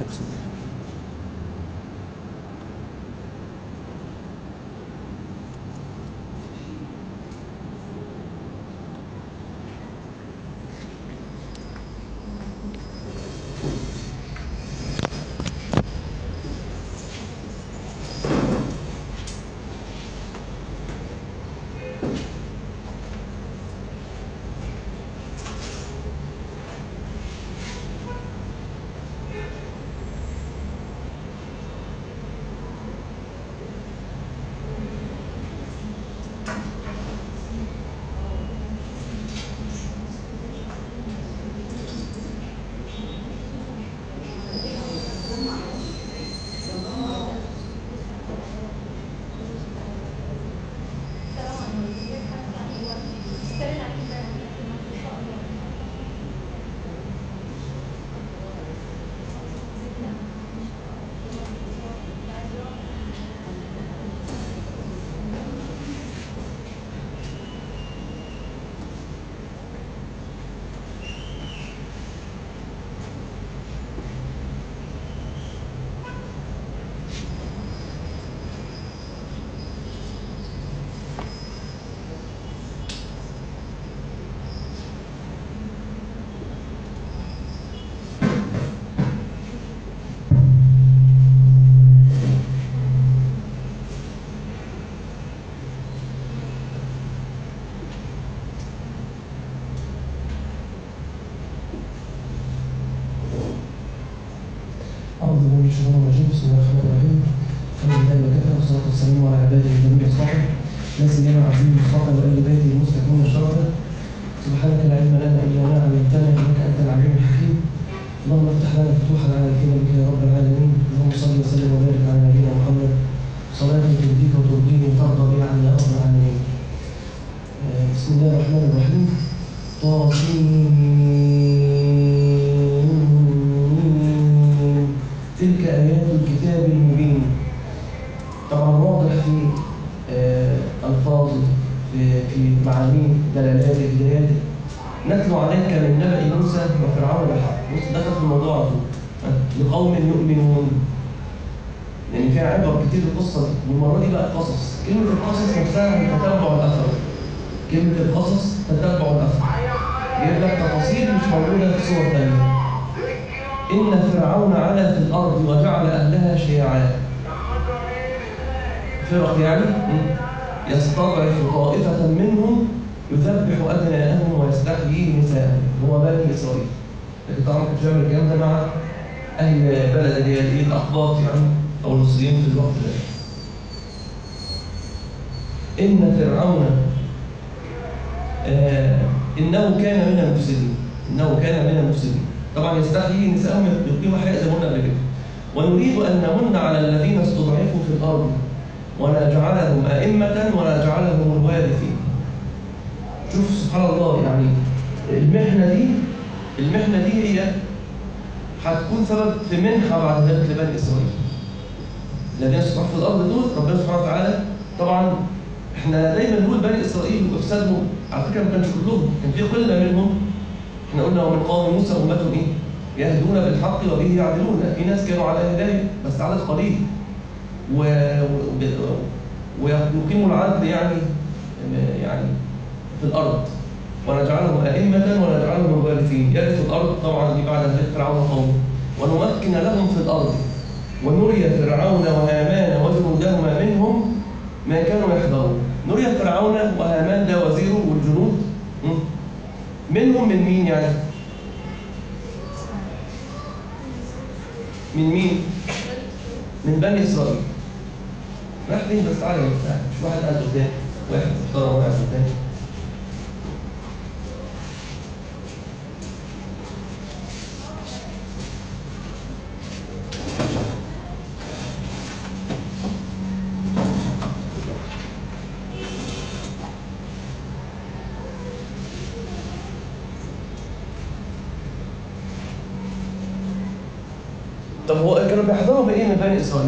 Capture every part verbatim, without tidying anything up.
طب هو كانوا بيحضروا بايه من بني اسرائيل؟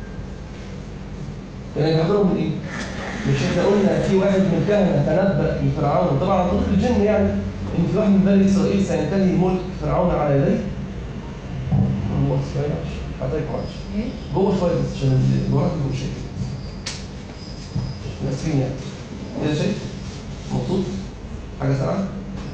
يعني بيحضروا من ايه؟ مش احنا قلنا في واحد من الكهنه تنبأ لفرعون طبعا عن طريق الجن يعني ان في واحد من بني اسرائيل سينتهي ملك فرعون على يديه. بس ما ينفعش حضرتك ما عادش ايه؟ جوه شويه بس عشان الورق يبقوا شايف ناسفين يعني كده شايف مبسوط حاجه سرعه.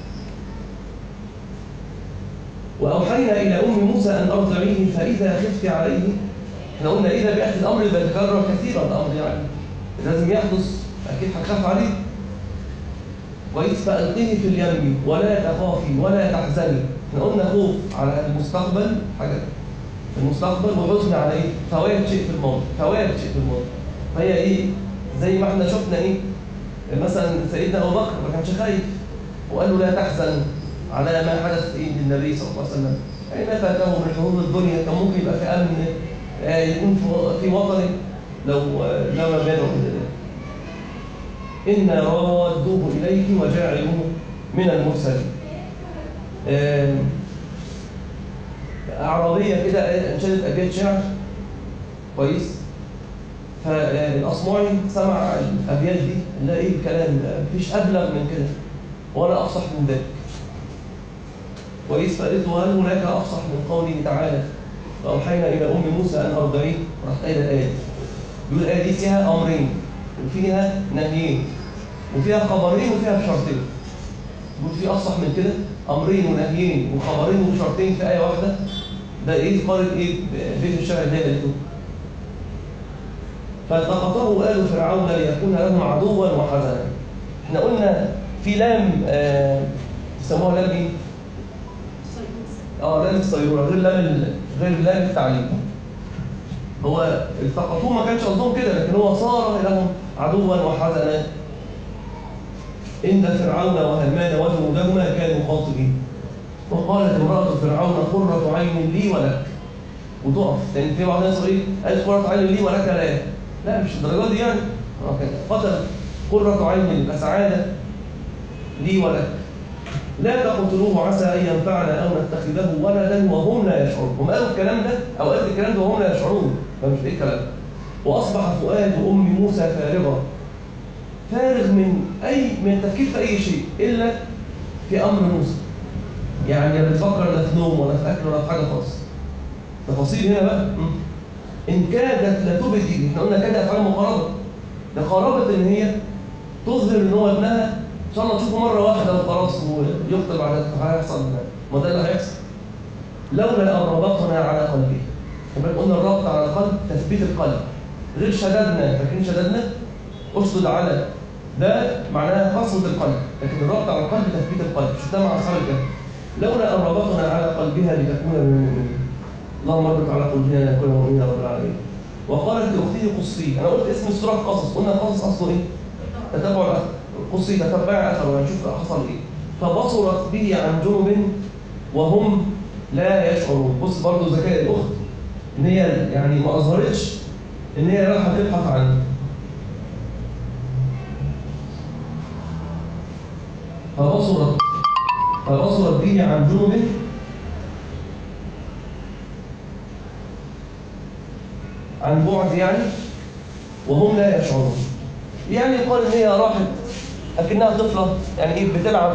واوحينا الى ام موسى ان ارضعيه فاذا خفت عليه. احنا قلنا اذا بياتي الامر بيتكرر كثيرا الامر يعني لازم يحدث اكيد هتخاف عليه. كويس فالقيه في اليم ولا تخافي ولا تحزني. احنا قلنا خوف على المستقبل حاجه في المستقبل وحزن على ايه؟ فوات شيء في الماضي، فوات شيء في الماضي. فهي ايه؟ زي ما احنا شفنا ايه؟ مثلا سيدنا ابو بكر ما كانش خايف وقال له لا تحزن على ما حدث ايه للنبي صلى الله عليه وسلم. يعني ما فاته من حروب الدنيا كان ممكن يبقى في امن يكون في وطنه لو لما بينه من ذلك. إنا رادوه إليك وجاعلوه من المرسلين. أعرابية كده انشدت أبيات شعر كويس. فالأصمعي سمع الأبيات دي لا إيه الكلام ده مفيش أبلغ من كده ولا أفصح من ذلك كويس. فقالت له هل هناك أفصح من قوله تعالى فأوحينا إلى أم موسى أن أرضعيه. راح قايل الآية يقول الآية دي فيها أمرين وفيها نهيين وفيها خبرين وفيها بشرطين. يقول في أفصح من كده أمرين ونهيين وخبرين وبشرطين في آية واحدة. ده إيه قالت إيه بيت الشعر اللي قالته فالتقطه وقالوا فرعون ليكون لهم عدوا وحزنا. احنا قلنا في لام آه يسموها لام ايه؟ اه لام الصيرورة غير لام غير لام التعليم. هو التقطوه ما كانش قصدهم كده لكن هو صار لهم عدوا وحزنا. إن فرعون وهامان وجنودهما كانوا خاطئين. وقالت امرأة فرعون قرة عين لي ولك. وتقف لأن في بعض الناس إيه؟ قالت قرة عين لي ولك لا. لا مش الدرجات دي يعني. قتل قرة عين يبقى سعادة لي ولك. لا تقتلوه عسى أن ينفعنا أو نتخذه ولدا وهم لا يشعرون. هم قالوا الكلام ده أو قالوا الكلام ده وهم لا يشعرون. فمش إيه الكلام. وأصبح فؤاد أم موسى فارغا. فارغ من أي من التفكير في أي شيء إلا في أمر موسى. يعني لا بتفكر لا في نوم ولا في أكل ولا في حاجة خالص. تفاصيل هنا بقى إن كادت لتبدي. إحنا قلنا كده أفعال مقاربة. ده قرابة إن هي تظهر إن هو ابنها إن شاء الله تشوفه مرة واحدة وخلاص ويقتل بعد هيحصل ما ده اللي هيحصل. لولا أن ربطنا على قلبه. كمان قلنا الربط على القلب تثبيت القلب. غير شددنا فاكرين شددنا؟ أشدد على ده معناها قسوة القلب لكن الربط على القلب تثبيت القلب. شو ده مع أصحاب الكهف. لولا أن ربطنا على قلبها لتكون من المؤمنين. اللهم اربط على قلوبنا لنكون مؤمنين رب العالمين. وقالت لاخته قصي. انا قلت اسم السوره قصص. قلنا قصص اصله ايه؟ تتبع الاثر. قصي تتبع اثر وهنشوف حصل ايه. فبصرت به عن جنب وهم لا يشعرون. بص برضه ذكاء الاخت ان هي يعني ما اظهرتش ان هي رايحه تبحث عنه. فبصرت فبصرت به عن جنب عن بعد يعني وهم لا يشعرون. يعني يقال ان هي راحت اكنها طفله يعني ايه بتلعب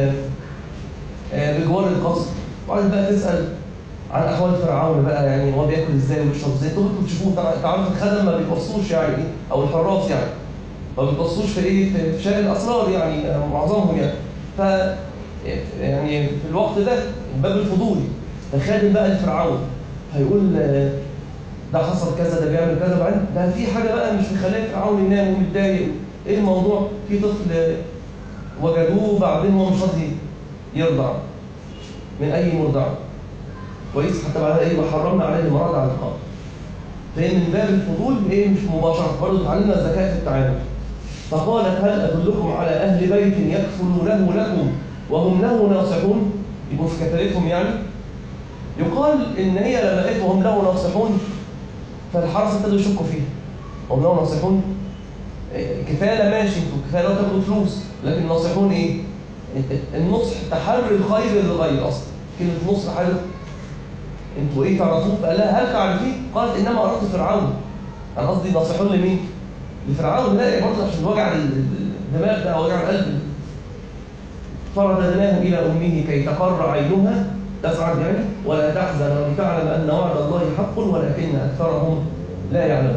بجوار القصر وقعدت بقى تسال عن احوال فرعون بقى يعني هو بياكل ازاي وبيشرب ازاي. انتوا كنتوا تشوفوه تعرف الخدم ما بيبصوش يعني ايه او الحراس يعني ما بيبصوش في ايه في شأن الاسرار يعني معظمهم يعني. ف يعني في الوقت ده الباب الفضولي الخادم بقى لفرعون هيقول ده حصل كذا ده بيعمل كذا بعدين ده في حاجه بقى مش مخليه فرعون ينام ومتضايق. ايه الموضوع؟ في طفل وجدوه بعدين هو مش راضي يرضع من اي مرضعه كويس حتى بعدها ايه وحرمنا عليه المرض على القبر. فهي من باب الفضول ايه مش مباشره برضه اتعلمنا الذكاء في التعامل. فقالت هل ادلكم على اهل بيت يكفلونه لكم وهم له ناصحون. يبقوا في كفالتهم يعني. يقال ان هي لما لقيت وهم له ناصحون فالحرس ابتدوا يشكوا فيها. هم لو ناصحون كفاله ماشي انتوا كفايه لو تاخدوا فلوس لكن ناصحون ايه؟ النصح تحري الخير للغير اصلا. كلمه نصح حلو انتوا ايه تعرفوه؟ فقال لها هل تعرفيه؟ قالت انما اردت فرعون. انا قصدي ناصحون لمين؟ لفرعون. لا برضه عشان وجع الدماغ ده او وجع القلب. فرددناه الى امه كي تقر عينها تسعد يعني ولا تحزن ولتعلم أن وعد الله حق ولكن أكثرهم لا يعلمون.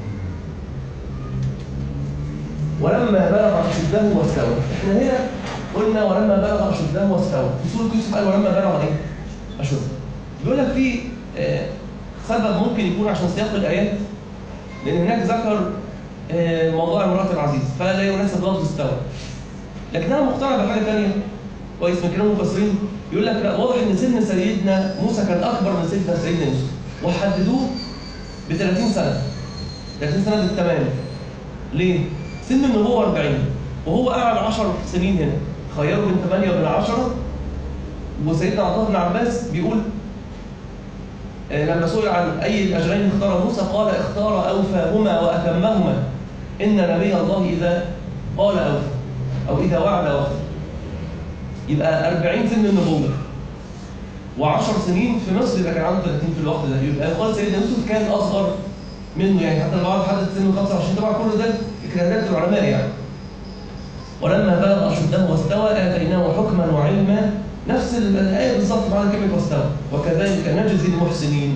ولما بلغ أشده واستوى. احنا هنا قلنا ولما بلغ أشده واستوى. في سورة يوسف قال ولما بلغ ايه؟ أشده. بيقول لك في آه سبب ممكن يكون عشان سياق الآيات، لأن هناك ذكر آه موضوع امرأة العزيز فلا يناسب لفظ استوى. لكن أنا مقتنع بحاجة ثانية كويس من كلام المفسرين، يقول لك لا، واضح إن سن سيدنا موسى كان أكبر من سيدنا سيدنا يوسف، وحددوه ب ثلاثين سنة. ثلاثين سنة بالتمام. ليه؟ سن النبوة أربعين وهو قاعد عشر سنين هنا، خيروا بين ثمانية وبين عشرة. وسيدنا عبد الله بن عباس بيقول آه لما سئل عن أي الأجرين اختار موسى قال اختار أوفاهما وأتمهما، إن نبي الله إذا قال أوفى أو إذا وعد وفى. يبقى أربعين سن النبوة وعشر سنين في مصر، يبقى كان عنده ثلاثين في الوقت ده. يبقى يقال سيدنا يوسف كان أصغر منه، يعني حتى البعض حدد سنه خمسة وعشرين. طبعا كل ده اجتهادات العلماء يعني. ولما بلغ أشده واستوى آتيناه حكما وعلما، نفس الآية بالظبط معنى كلمة واستوى. وكذلك نجزي المحسنين.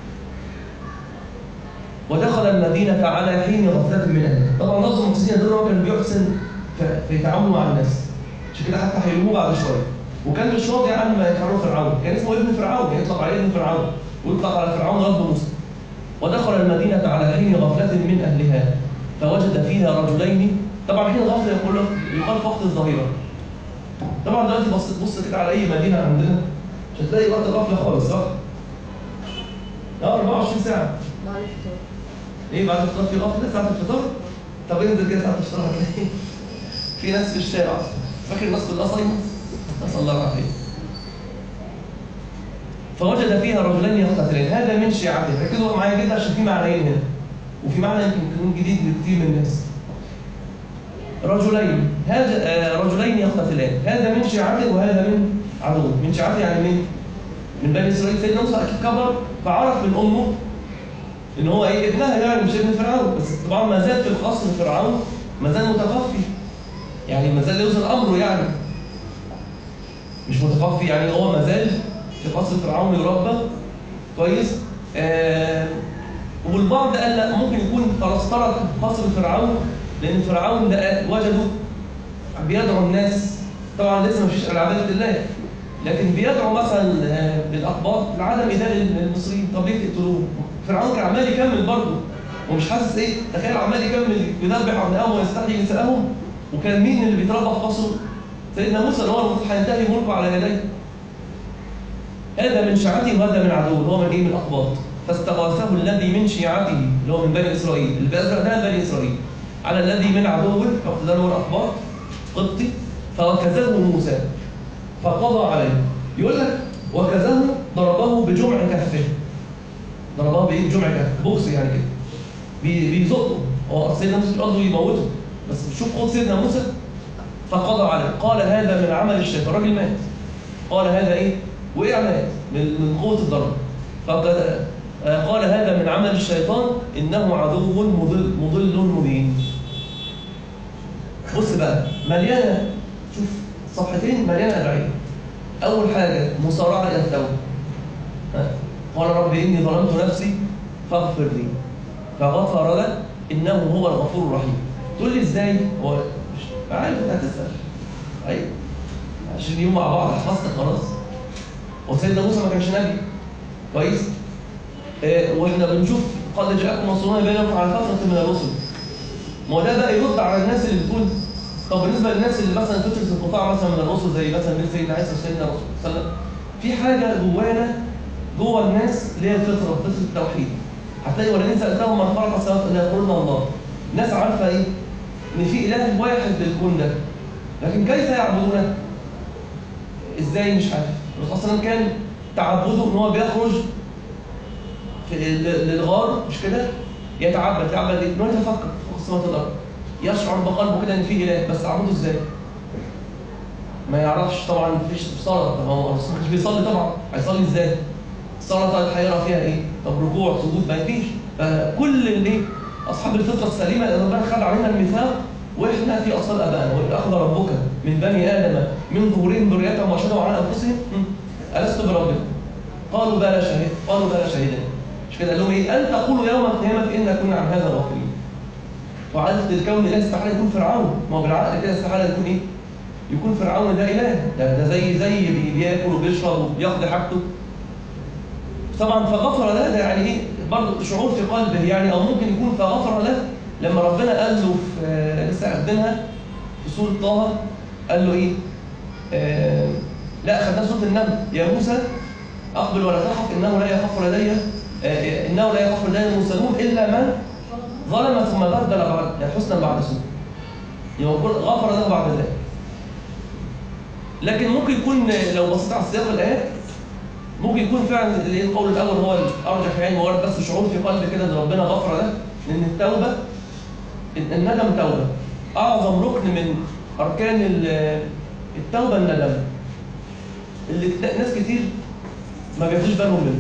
ودخل المدينة على حين غفلة من أهلها. طبعا لفظ المحسنين دول هو كان بيحسن في تعامله مع الناس، عشان كده حتى هيلوموه بعد شوية. وكان مش راضي عن ما يفعله فرعون، كان اسمه ابن فرعون، يطلق عليه ابن فرعون، ويطلق على فرعون رب موسى. ودخل المدينة على حين غفلة من أهلها فوجد فيها رجلين. طبعا حين غفلة يقول يقال في وقت الظهيرة. طبعا دلوقتي بص بص كده على أي مدينة عندنا مش هتلاقي وقت غفلة خالص، صح؟ اه أربعة وعشرين ساعة. بعد الفطار. إيه بعد الفطار في غفلة ساعة الفطار؟ طب انزل كده ساعة الفطار هتلاقي في ناس في الشارع. فاكر الناس كلها صايمة؟ نسأل الله العافية. فوجد فيها رجلين يقتتلان، هذا من شيعته. ركزوا معايا جدا عشان في معنيين هنا، وفي معنى يمكن يكون جديد لكثير من الناس. رجلين، هذا رجلين يقتتلان، هذا من شيعته وهذا من عدوه. من شيعته يعني من من بني اسرائيل. سيدنا موسى اكيد كبر فعرف من امه ان هو ايه ابنها، يعني مش ابن فرعون، بس طبعا ما زال في القصر فرعون ما زال متخفي، يعني ما زال يوصل امره، يعني مش متخفي، يعني هو ما زال في قصر فرعون يربى كويس. آه والبعض قال لا، ممكن يكون خلاص ترك قصر فرعون، لان فرعون ده وجده بيدعو الناس. طبعا لسه ما فيش عباده الله، لكن بيدعو مثلا للاقباط لعدم اداء المصريين. طب ليه تقتلوه؟ فرعون كان عمال يكمل برضه ومش حاسس ايه. تخيل عمال يكمل بيذبح ابنائهم ويستحيي نسائهم، وكان مين اللي بيتربى في قصره؟ سيدنا موسى اللي هو المفروض هينتهي ملكه على يديه. هذا من شيعته وهذا من عدوه، اللي هو من ايه؟ من الاقباط. فاستغاثه الذي من شيعته اللي هو من بني اسرائيل، اللي بأزرق ده بني اسرائيل، على الذي من عدوه فقد هو الاقباط قبطي، فوكزه موسى فقضى عليه. يقول لك وكزه ضربه بجمع كفه. ضربه بايه؟ بجمع كفه، بوكس يعني كده، بيزقه. هو سيدنا موسى قصده يموته، بس شوف قول سيدنا موسى فقضى عليه. قال هذا من عمل الشيطان. الراجل مات. قال هذا ايه؟ وقع مات من قوه الضرب. فقد قال هذا من عمل الشيطان انه عدو مضل مضل مبين. بص بقى مليانه، شوف صفحتين مليانه ادعيه. اول حاجه مصارعه الى التوبه. قال رب اني ظلمت نفسي فاغفر لي فغفر له انه هو الغفور الرحيم. تقول لي ازاي؟ هو مش عارف، هتسال. ايوه عشرين يوم مع بعض حفظت خلاص. وسيدنا موسى ما كانش نبي كويس. إيه واحنا بنشوف قد جاءكم رسولنا بينكم على فتره من الرسل. ما هو ده بقى يرد على الناس اللي بتقول طب بالنسبه للناس اللي مثلا تدرس القطاع مثلا من الرسل زي مثلا من سيدنا عيسى وسيدنا الرسول صلى الله عليه وسلم، في حاجه جوانا جوه الناس اللي هي الفطره، فطره التوحيد. هتلاقي ولئن سالتهم من خلق السماوات ليقولن الله. الناس عارفه ايه؟ ان في اله واحد للكون ده، لكن كيف يعبدونه؟ ازاي؟ مش عارف. الرسول صلى الله عليه وسلم كان تعبده ان هو بيخرج في للغار، مش كده؟ يتعبد. يتعبد ايه؟ انه يتفكر في السماوات والارض، يشعر بقلبه كده ان في اله، بس اعبده ازاي؟ ما يعرفش طبعا. مفيش صلاه. هو الرسول مش بيصلي طبعا، هيصلي ازاي؟ الصلاه طيب هيقرا فيها ايه؟ طب ركوع سجود ما فيش. فكل اللي اصحاب الفطره السليمه اللي ربنا خد علينا الميثاق واحنا في اصل ابائنا، واذ اخذ ربك من بني ادم من ظهورهم ذريتهم واشهدهم على انفسهم ألست بربكم؟ قالوا بلى شهد قالوا بلى شهدنا. مش كده قال لهم ايه؟ ان تقولوا يوم القيامه إنا كنا عن هذا غافلين. وعادة الكون اله استحاله يكون فرعون، ما هو بالعقل كده استحاله يكون ايه؟ يكون فرعون ده اله، ده, ده زي زي بياكل وبيشرب وبيقضي حاجته. طبعا فغفر له ده يعني ايه؟ برضه شعور في قلبه يعني، او ممكن يكون فغفر له لما ربنا قال له في لسه قدمها في سوره طه، قال له ايه؟ آه لا خدناها سوره النمل، يا موسى اقبل ولا تخف انه لا يخاف لدي آه انه لا يخاف لدي المرسلون الا من ظلم ثم بدل بعد يعني حسنا بعد سوء. يقول غفر له بعد ذلك. لكن ممكن يكون لو بصيت على سياق الايات ممكن يكون فعلا القول الاول هو الارجح يعني، مجرد بس شعور في قلبي كده ان ربنا غفر له، لان التوبه الندم توبه. اعظم ركن من اركان التوبه الندم، اللي ناس كتير ما بياخدوش بالهم منه.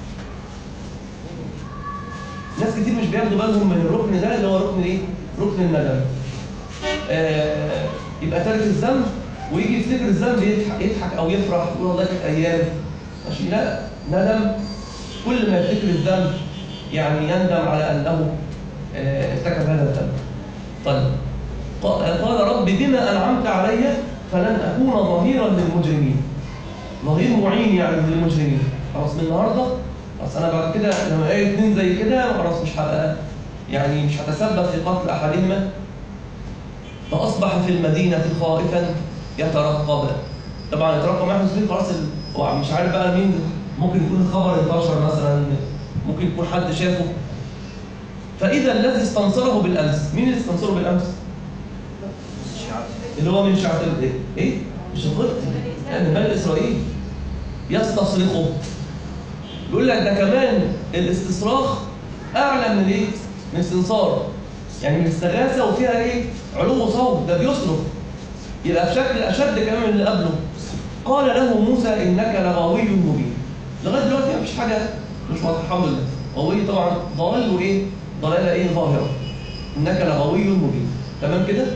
ناس كتير مش بياخدوا بالهم من الركن ده اللي هو ركن ايه؟ ركن الندم. آه يبقى تارك الذنب ويجي يفتكر الذنب يضحك يضحك او يفرح يقول والله كانت ايام ماشي. لا، ندم كل ما يفتكر الذنب يعني يندم على انه آه ارتكب هذا الذنب. طيب قال رب بما انعمت علي فلن اكون ظهيرا للمجرمين. ظهير معين يعني للمجرمين. خلاص من النهارده خلاص انا بعد كده لما الاقي اثنين زي كده خلاص مش هبقى يعني مش هتسبب في قتل احدهما. فاصبح في المدينه خائفا يترقب. طبعا يترقب ما يحدث خلاص هو مش عارف بقى مين، ممكن يكون الخبر انتشر مثلا، ممكن يكون حد شافه. فاذا الذي استنصره بالامس، مين اللي استنصره بالامس؟ اللي هو من شعب ايه؟ ايه؟ مش القبطي يعني من بني اسرائيل. يستصرخه. يقول لك ده كمان الاستصراخ اعلى من ايه؟ من استنصار. يعني من استغاثه وفيها ايه؟ علو صوت، ده بيصرخ. يبقى بشكل اشد كمان من اللي قبله. قال له موسى انك لغوي مبين. لغايه دلوقتي مفيش حاجه مش واضحه الحمد لله. غوي طبعا ضال وايه؟ ضلاله ايه؟ ظاهره. انك لغوي مبين. تمام كده؟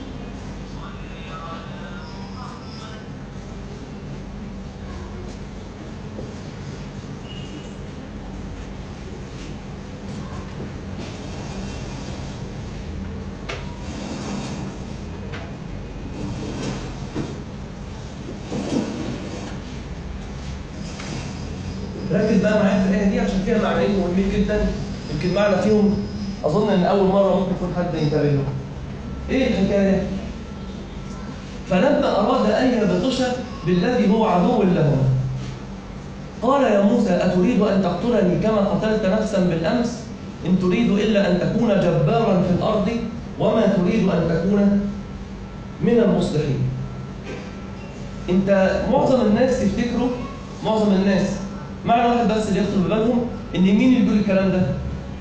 ركز بقى معايا في الآية دي عشان فيها معنيين مهمين جدا، يمكن معنى فيهم أظن إن أول مرة ممكن يكون حد ينتبه له. إيه الحكاية؟ فلما أراد أن يبطش بالذي هو عدو لهما قال يا موسى أتريد أن تقتلني كما قتلت نفسا بالأمس؟ إن تريد إلا أن تكون جبارا في الأرض وما تريد أن تكون من المصلحين. أنت معظم الناس يفتكروا معظم الناس معنى واحد بس اللي يخطر ببالهم ان مين اللي بيقول الكلام ده؟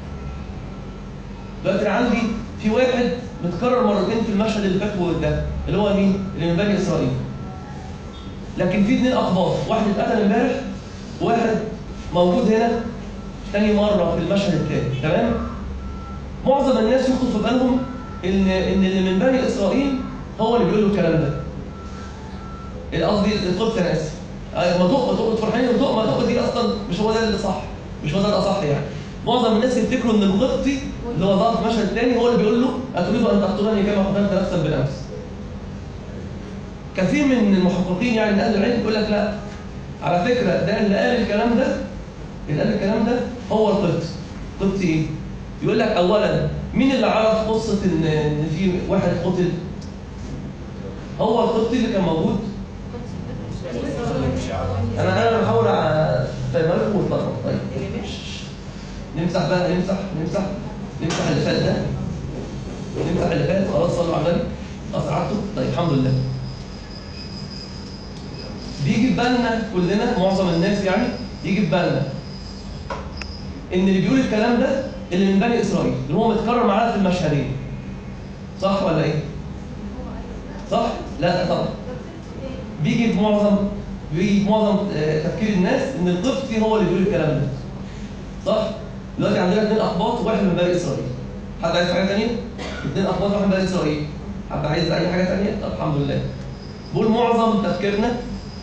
دلوقتي عندي في واحد متكرر مرتين في المشهد اللي فات ده اللي هو مين؟ اللي من بني اسرائيل. لكن في اثنين اقباط، واحد اتقتل امبارح وواحد موجود هنا ثاني مره في المشهد الثاني، تمام؟ معظم الناس يخطر في بالهم ان ان اللي من بني اسرائيل هو اللي بيقول له الكلام ده. قصدي القبط انا اسف. ما تقبض تقبض فرحانين وتقبض ما تقبض دي اصلا مش هو ده اللي صح، مش هو ده الاصح يعني. معظم الناس يفتكروا ان القبطي اللي هو ضعف المشهد الثاني هو اللي بيقول له اتريد ان تقتلني كما قتلت نفسا بالامس. كثير من المحققين يعني من اهل العلم يقول لك لا، على فكره ده اللي قال الكلام ده اللي قال الكلام ده هو القبطي. القبطي ايه؟ يقول لك اولا مين اللي عرف قصه ان ان في واحد قتل؟ هو القبطي اللي كان موجود. انا انا بحاول افهمها لكم وتلخبط. طيب نمسح بقى نمسح نمسح نمسح اللي فات ده، نمسح اللي فات خلاص. صلوا على النبي. خلاص عرفتوا؟ طيب الحمد لله. بيجي في بالنا كلنا معظم الناس يعني يجي في بالنا ان اللي بيقول الكلام ده اللي من بني اسرائيل اللي هو متكرر معانا في المشهدين. صح ولا ايه؟ صح؟ لا طبعا. بيجي في معظم بيجي في معظم تفكير الناس ان القبطي هو اللي بيقول الكلام ده. صح؟ دلوقتي عندنا اثنين اقباط وواحد من بني اسرائيل. حد عايز حاجه ثانيه؟ اثنين اقباط وواحد من بني اسرائيل. حد عايز اي حاجه ثانيه؟ طب الحمد لله. بقول معظم تفكيرنا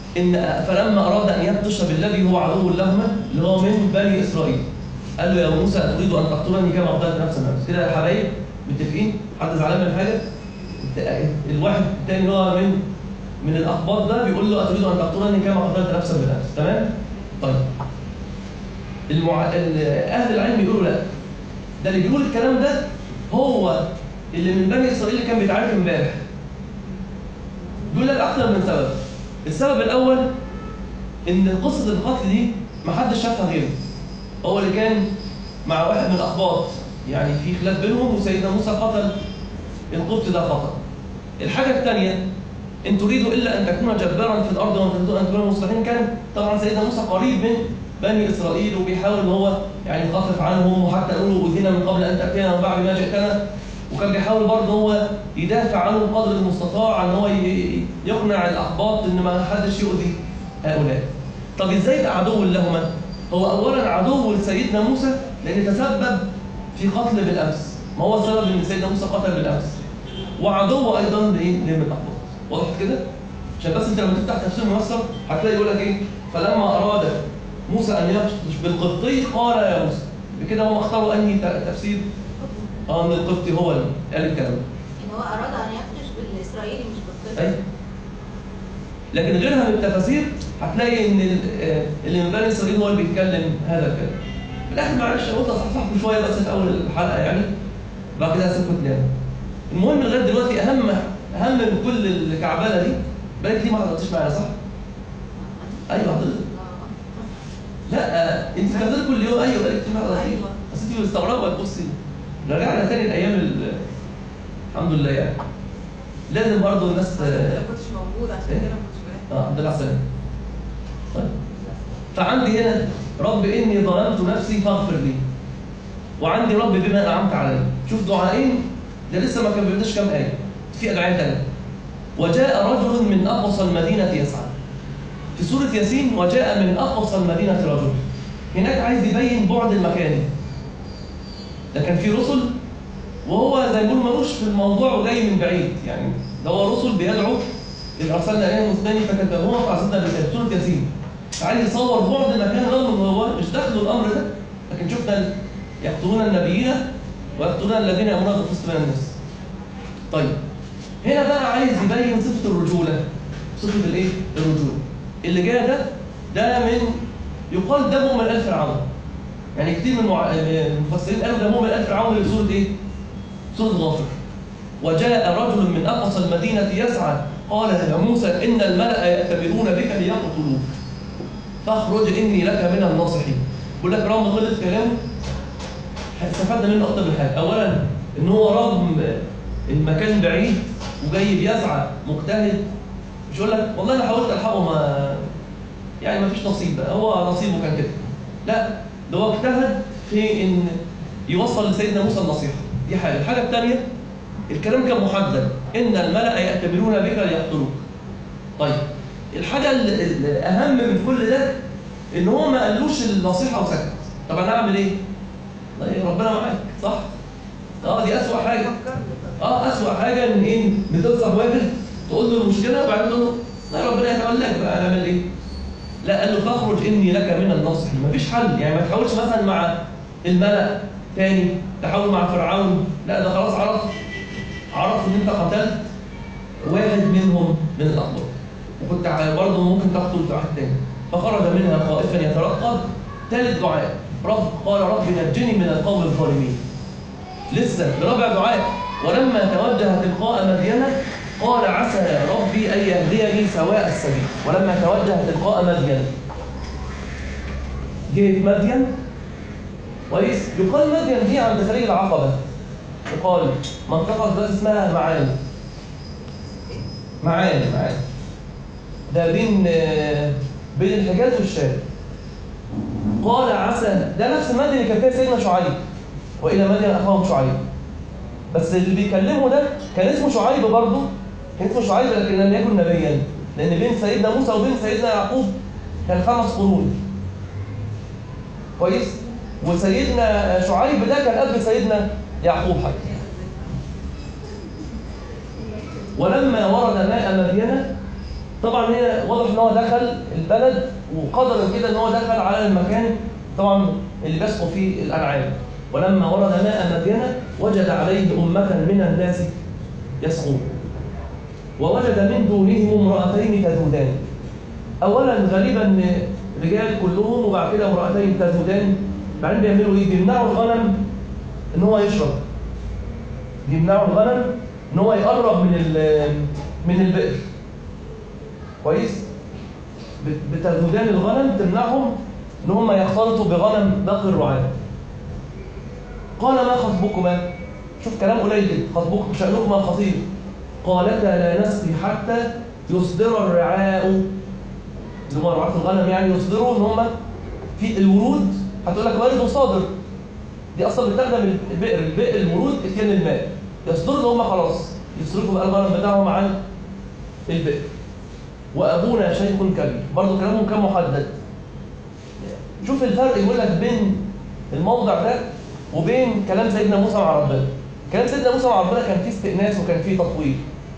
إن فلما أراد أن يبطش بالذي هو عدو لهما اللي هو من بني إسرائيل قال له يا موسى أتريد أن تقتلني كما قتلت نفسا بنفسي؟ كده يا حبايب متفقين؟ حد زعلان من حاجة؟ الواحد الثاني اللي هو من من الأخبار ده بيقول له أتريد أن تقتلني كما قتلت نفسا بنفسي، تمام؟ طيب المع... أهل العلم يقولوا لا، ده اللي بيقول الكلام ده هو اللي من بني إسرائيل اللي كان بيتعرف امبارح. بيقول لك أكثر من سبب. السبب الأول إن قصة القتل دي محدش شافها غيره. هو اللي كان مع واحد من الأخباط، يعني في خلاف بينهم، وسيدنا موسى قتل القبط ده خطأ. الحاجة الثانية، إن تريدوا إلا أن تكون جبارا في الأرض وأن تريدوا أن تكونوا مصلحين. كان طبعا سيدنا موسى قريب من بني إسرائيل وبيحاول إن هو يعني يخفف عنهم، وحتى يقولوا أوذينا من قبل أن تأتينا ومن بعد ما جئتنا، وكان بيحاول برضه هو يدافع عنهم قدر المستطاع ان هو يقنع الأحباط إن ما حدش يؤذي هؤلاء. طب إزاي ده عدو لهما؟ هو أولا عدو لسيدنا موسى لأن تسبب في قتل بالأمس، ما هو سبب إن سيدنا موسى قتل بالأمس، وعدو أيضا لمن الأحباط. واضح كده؟ عشان بس أنت لما تفتح تفسير ميسر هتلاقي يقول لك إيه؟ فلما أراد موسى أن يبطش بالقبطي قال يا موسى. بكده هم اختاروا أنهي تفسير؟ اه ان القبطي هو اللي قال الكلام ده. ان هو اراد ان يبطش بالاسرائيلي مش بالقبطي. ايوه. لكن غيرها من التفاسير هتلاقي ان اللي من بني اسرائيل هو اللي بيتكلم هذا الكلام. في الاخر معلش قلت اصححكم شويه بس في اول الحلقه يعني. بعد كده هسيبكم تناموا. المهم لغايه دلوقتي اهم اهم من كل الكعبله دي، بالك دي ما حضرتيش معايا صح؟ ايوه حضرتك. لا انت كذلك كل يوم. ايوه بالك ما حضرتيش. ايوه بس انت مستغربه تبصي. رجعنا تاني الايام الحمد لله يعني. لازم برضه الناس ما كنتش موجود عشان كده ما كنتش فاهم. اه الحمد لله على السلامه. طيب فعندي هنا رب اني ظلمت نفسي فاغفر لي، وعندي رب بما انعمت علي. شوف دعائين ده لسه ما كملناش كام ايه، في ادعيه ثانيه. وجاء رجل من اقصى المدينه يسعى. في سوره ياسين وجاء من اقصى المدينه رجل. هناك عايز يبين بعد المكان. ده كان في رسل وهو زي ما بيقولوا ملوش في الموضوع وجاي من بعيد، يعني ده هو رسل بيدعو إذ أرسلنا إليهم اثنين فكذبوهما فعززنا بثالث. سورة ياسين. عايز يصور بعد المكان رغم إن هو مش داخله الأمر ده، لكن شفنا يقتلون النبيين ويقتلون الذين يأمرون بالقسط من الناس. طيب هنا بقى عايز يبين صفة الرجولة، صفة الإيه؟ الرجولة. اللي جاء ده ده من يقال ده مؤمن آل فرعون. يعني كتير من المفسرين قالوا ده مؤمن آل فرعون اللي في سورة إيه؟ سورة غافر. وجاء رجل من أقصى المدينة يسعى قال يا موسى إن الملأ يأتمرون بك ليقتلوك فاخرج إني لك من الناصحين. بقول لك رغم غلط كلامه استفدنا منه أكتر من حاجة. أولا إن هو رغم المكان بعيد وجاي بيسعى مجتهد، مش يقول لك والله أنا حاولت ألحقه ما يعني ما فيش نصيب بقى، هو نصيبه كان كده. لا ده هو اجتهد في إن يوصل لسيدنا موسى النصيحة. دي حاجة. الحاجة الثانية الكلام كان محدد إن الملأ يأتمرون بك ليقتلوك. طيب الحاجة الأهم من كل ده إن هو ما قالوش النصيحة وسكت. طب أنا أعمل إيه؟ والله ربنا معاك صح؟ أه دي أسوأ حاجة. أه أسوأ حاجة إن إيه بتنصح واحد تقول له المشكلة وبعدين تقول له لا ربنا يتولاك بقى أعمل إيه؟ لا قال له فاخرج إني لك من الناصحين. مفيش حل يعني، ما تحاولش مثلا مع الملأ تاني، تحاول مع فرعون، لا ده خلاص عرف عرف ان انت قتلت واحد منهم من الاخبار وكنت برضه ممكن تقتل واحد تاني. فخرج منها خائفا يترقب. ثالث دعاء رب قال رب نجني من القوم الظالمين. لسه رابع دعاء ولما توجه تلقاء مدين قال عسى ربي ان يهديني سواء السبيل. ولما توجه تلقاء مدين جه مدين كويس. يقال مدين دي عند خليج العقبة، يقال منطقة دلوقتي اسمها معان. معان معان ده بين بين الحجاز والشام. قال عسى ده نفس المدين اللي كان فيها سيدنا شعيب وإلى مدين أخاهم شعيب، بس اللي بيكلمه ده كان اسمه شعيب برضه، كان اسمه شعيب لكن لم يكن نبيا، لأن بين سيدنا موسى وبين سيدنا يعقوب كان خمس قرون كويس. وسيدنا شعيب ده كان أب سيدنا يعقوب حتى. ولما ورد ماء مدين طبعا هنا واضح ان هو دخل البلد وقدر كده ان هو دخل على المكان طبعا اللي بيسقوا فيه الانعام. ولما ورد ماء مدينة وجد عليه أمة من الناس يسقون ووجد من دونهم امرأتين تذودان. اولا غالبا رجال كلهم وبعد كده امرأتين تذودان. بعدين بيعملوا ايه؟ بيمنعوا الغنم ان هو يشرب، بيمنعوا الغنم ان هو يقرب من من البئر. كويس؟ بتذودان الغنم تمنعهم ان هم يختلطوا بغنم باقي الرعاة. قال ما خطبكما؟ شوف كلام قليل كده، خطبكم شأنكما خطير. قالتا لا نسقي حتى يصدر الرعاء، اللي هم رعاة الغنم يعني يصدروا ان هم في الورود. هتقول لك وارد وصادر، دي اصلا بتخدم البئر، البئر الورود اتيان الماء، يصدروا ان هم خلاص يصرفوا بقى الغنم بتاعهم عن البئر. وابونا شيخ كبير، برضه كلامهم كان محدد. شوف الفرق يقول لك بين الموضع ده وبين كلام سيدنا موسى مع ربنا. كلام سيدنا موسى مع ربنا كان فيه استئناس وكان فيه تطويل.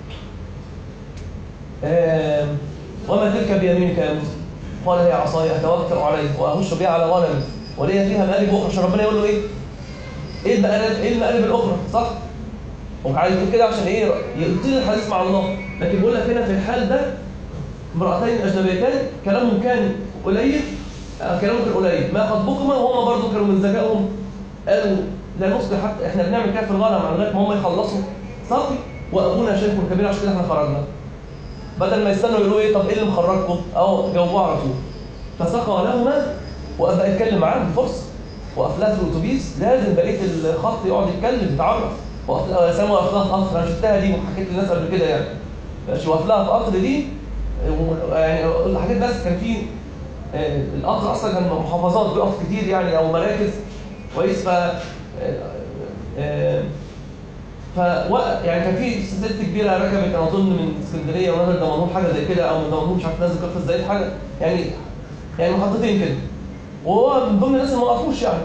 آه وما تلك بيمينك يا موسى؟ قال هي عصاي اتوكل عليه واهش بها على غنمي ولي فيها مآرب اخرى. عشان ربنا يقول له ايه؟ ايه المآرب ايه المآرب الاخرى؟ صح؟ هو عايز يقول كده عشان ايه؟ يطيل الحديث مع الله. لكن بيقول لك هنا في الحال ده امرأتين اجنبيتان كلامهم كان قليل، آه كلامهم كان قليل. ما خطبكما؟ وهم برضه كانوا من ذكائهم قالوا لا نصلي حتى احنا بنعمل كده في الغنم لغايه ما هم يخلصوا سقي وابونا شيخ كبير عشان كده احنا خرجنا. بدل ما يستنوا يقولوا ايه طب ايه اللي مخرجكم؟ اهو جاوبوه على طول. فسقى لهما وابدا يتكلم معاهم بفرصه. وافلات الاتوبيس لازم بقيه الخط يقعد يتكلم يتعرف. سموا افلات قطر، انا شفتها دي وحكيت للناس قبل كده يعني. ماشي. وافلات قطر دي يعني الحاجات بس كان في القطر اصلا كان محافظات بيقف كتير يعني او مراكز. كويس؟ ف ف يعني كان في ست كبيره ركبت انا اظن من اسكندريه ونزل دمنهور حاجه زي كده او من دمنهور مش عارف نازل كفر الزايد حاجه يعني يعني محطتين كده، وهو من ضمن الناس اللي ما وقفوش يعني.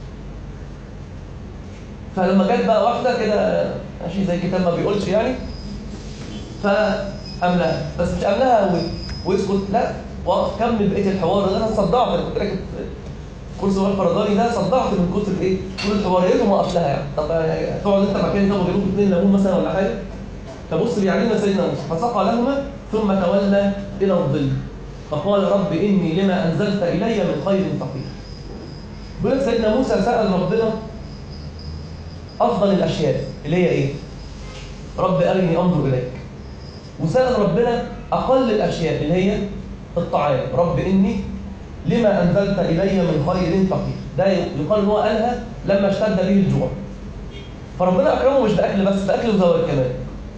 فلما جت بقى واحده كده ماشي زي كتاب ما بيقولش يعني فاملاها، بس مش املاها ويسكت لا، وقف كمل بقيه الحوار. انا صدعت، انا كنت راكب كرسي ورا الفرضاني ده، صدعت من كتر ايه؟ كل الحواريات وما وقف لها يعني. طب يعني تقعد انت مكاني طب وجيبوك اثنين ليمون مثلا ولا حاجه؟ فبص بيعلمنا سيدنا موسى فسقى لهما ثم تولى الى الظل فقال رب اني لما انزلت الي من خير فقير. بيقول لك سيدنا موسى سال ربنا افضل الاشياء اللي هي ايه؟ رب ارني انظر اليك. وسال ربنا اقل الاشياء اللي هي الطعام، رب اني لما أنزلت إلي من خير فقير. ده يقال إن هو قالها لما اشتد به الجوع. فربنا أكرمه مش بأكل بس، بأكل وزواج كمان.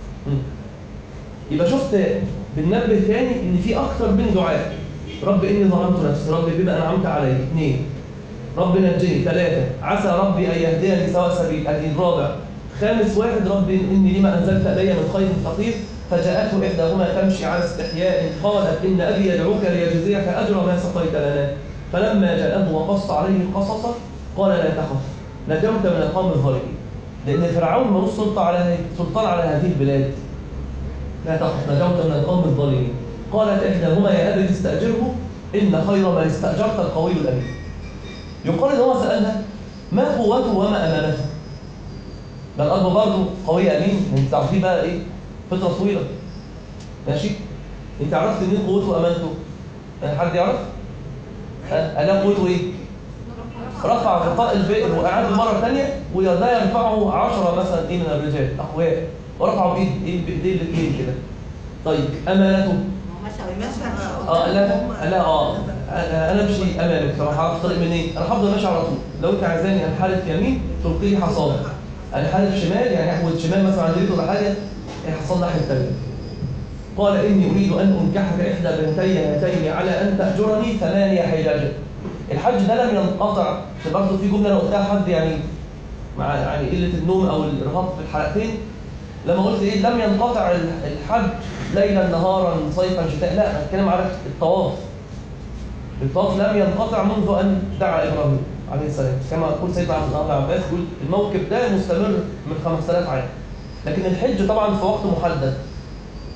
يبقى شفت بالنبه ثاني إن في أكثر من دعاء. رب إني ظلمت نفسي، رب بما أنعمت علي. اثنين، رب نجني. ثلاثة، عسى ربي أن يهديني سواء سبيل. الرابع. خامس واحد، رب إني لما أنزلت إلي من خير فقير. فجاءته إحداهما تمشي على استحياء قالت إن أبي يدعوك ليجزيك أجر ما سقيت لنا. فلما جاءه وقص عليه القصص قال لا تخف نجوت من القوم الظالمين. لأن فرعون ملوش سلطة على سلطان على هذه البلاد. لا تخف نجوت من القوم الظالمين. قالت إحداهما يا أبت استأجره إن خير من استأجرت القوي الأمين. يقال إن هو سألها ما قوته وما أمانته. ده الأب برضه قوي أمين. أنت تعرفيه بقى إيه؟ فترة طويلة. ماشي؟ أنت عرفت منين قوته وأمانته؟ حد يعرف؟ ألا قوته إيه؟ رفع غطاء البئر وأعاد مرة ثانية وده يرفعه عشرة مثلا إيه من الرجال أقوياء ورفعوا بإيد إيه بإيدين الاثنين كده. طيب أمانته؟ اه لا لا اه انا امشي امامك راح اعرف الطريق منين؟ انا هفضل ماشي على طول. لو انت عايزاني انحرف يمين تلقي لي حصان، انحرف شمال يعني احود شمال مثلا عند ريت ولا حاجه الحصان ناحيه الثانيه. قال اني اريد ان انكحك احدى بنتي هاتين على ان تاجرني ثمانيه حجاج. الحج ده لم ينقطع. برضه في جمله انا قلتها حد يعني مع يعني قله النوم او الارهاق في الحلقتين لما قلت ايه لم ينقطع الحج ليلا نهارا صيفا شتاء. لا انا بتكلم على الطواف. الطواف لم ينقطع منذ ان دعا ابراهيم عليه السلام كما يقول سيدنا عبد الله بن عباس يقول الموكب ده مستمر من خمسة آلاف عام. لكن الحج طبعا في وقت محدد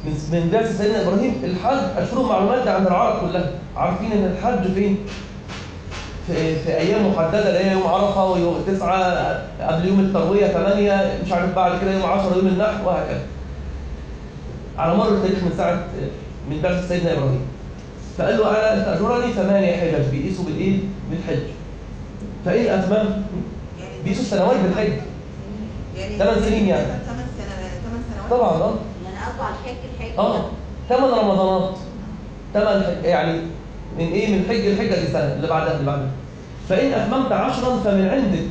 من من بعثة سيدنا إبراهيم الحج أشهر معلومات عند العرب كلها، عارفين إن الحج فين؟ في, في أيام محددة اللي هي يوم عرفة ويوم تسعة قبل يوم التروية ثمانية مش عارف بعد كده يوم عشرة يوم النحر وهكذا. على مر التاريخ من ساعة من بعثة سيدنا إبراهيم. فقال له أنا تأجرني ثمانية حجج بيقيسوا بالإيه؟ بالحج. فإن أتممت بيقيسوا السنوات بالحج. يعني ثمان سنين يعني. ثمان سنوات ثمان سنوات طبعا اه. يعني أربع الحج الحج اه ثمان رمضانات. ثمان يعني من ايه؟ من حج الحجه دي سنه اللي بعدها اللي بعدها. فان اتممت عشرا فمن عندك.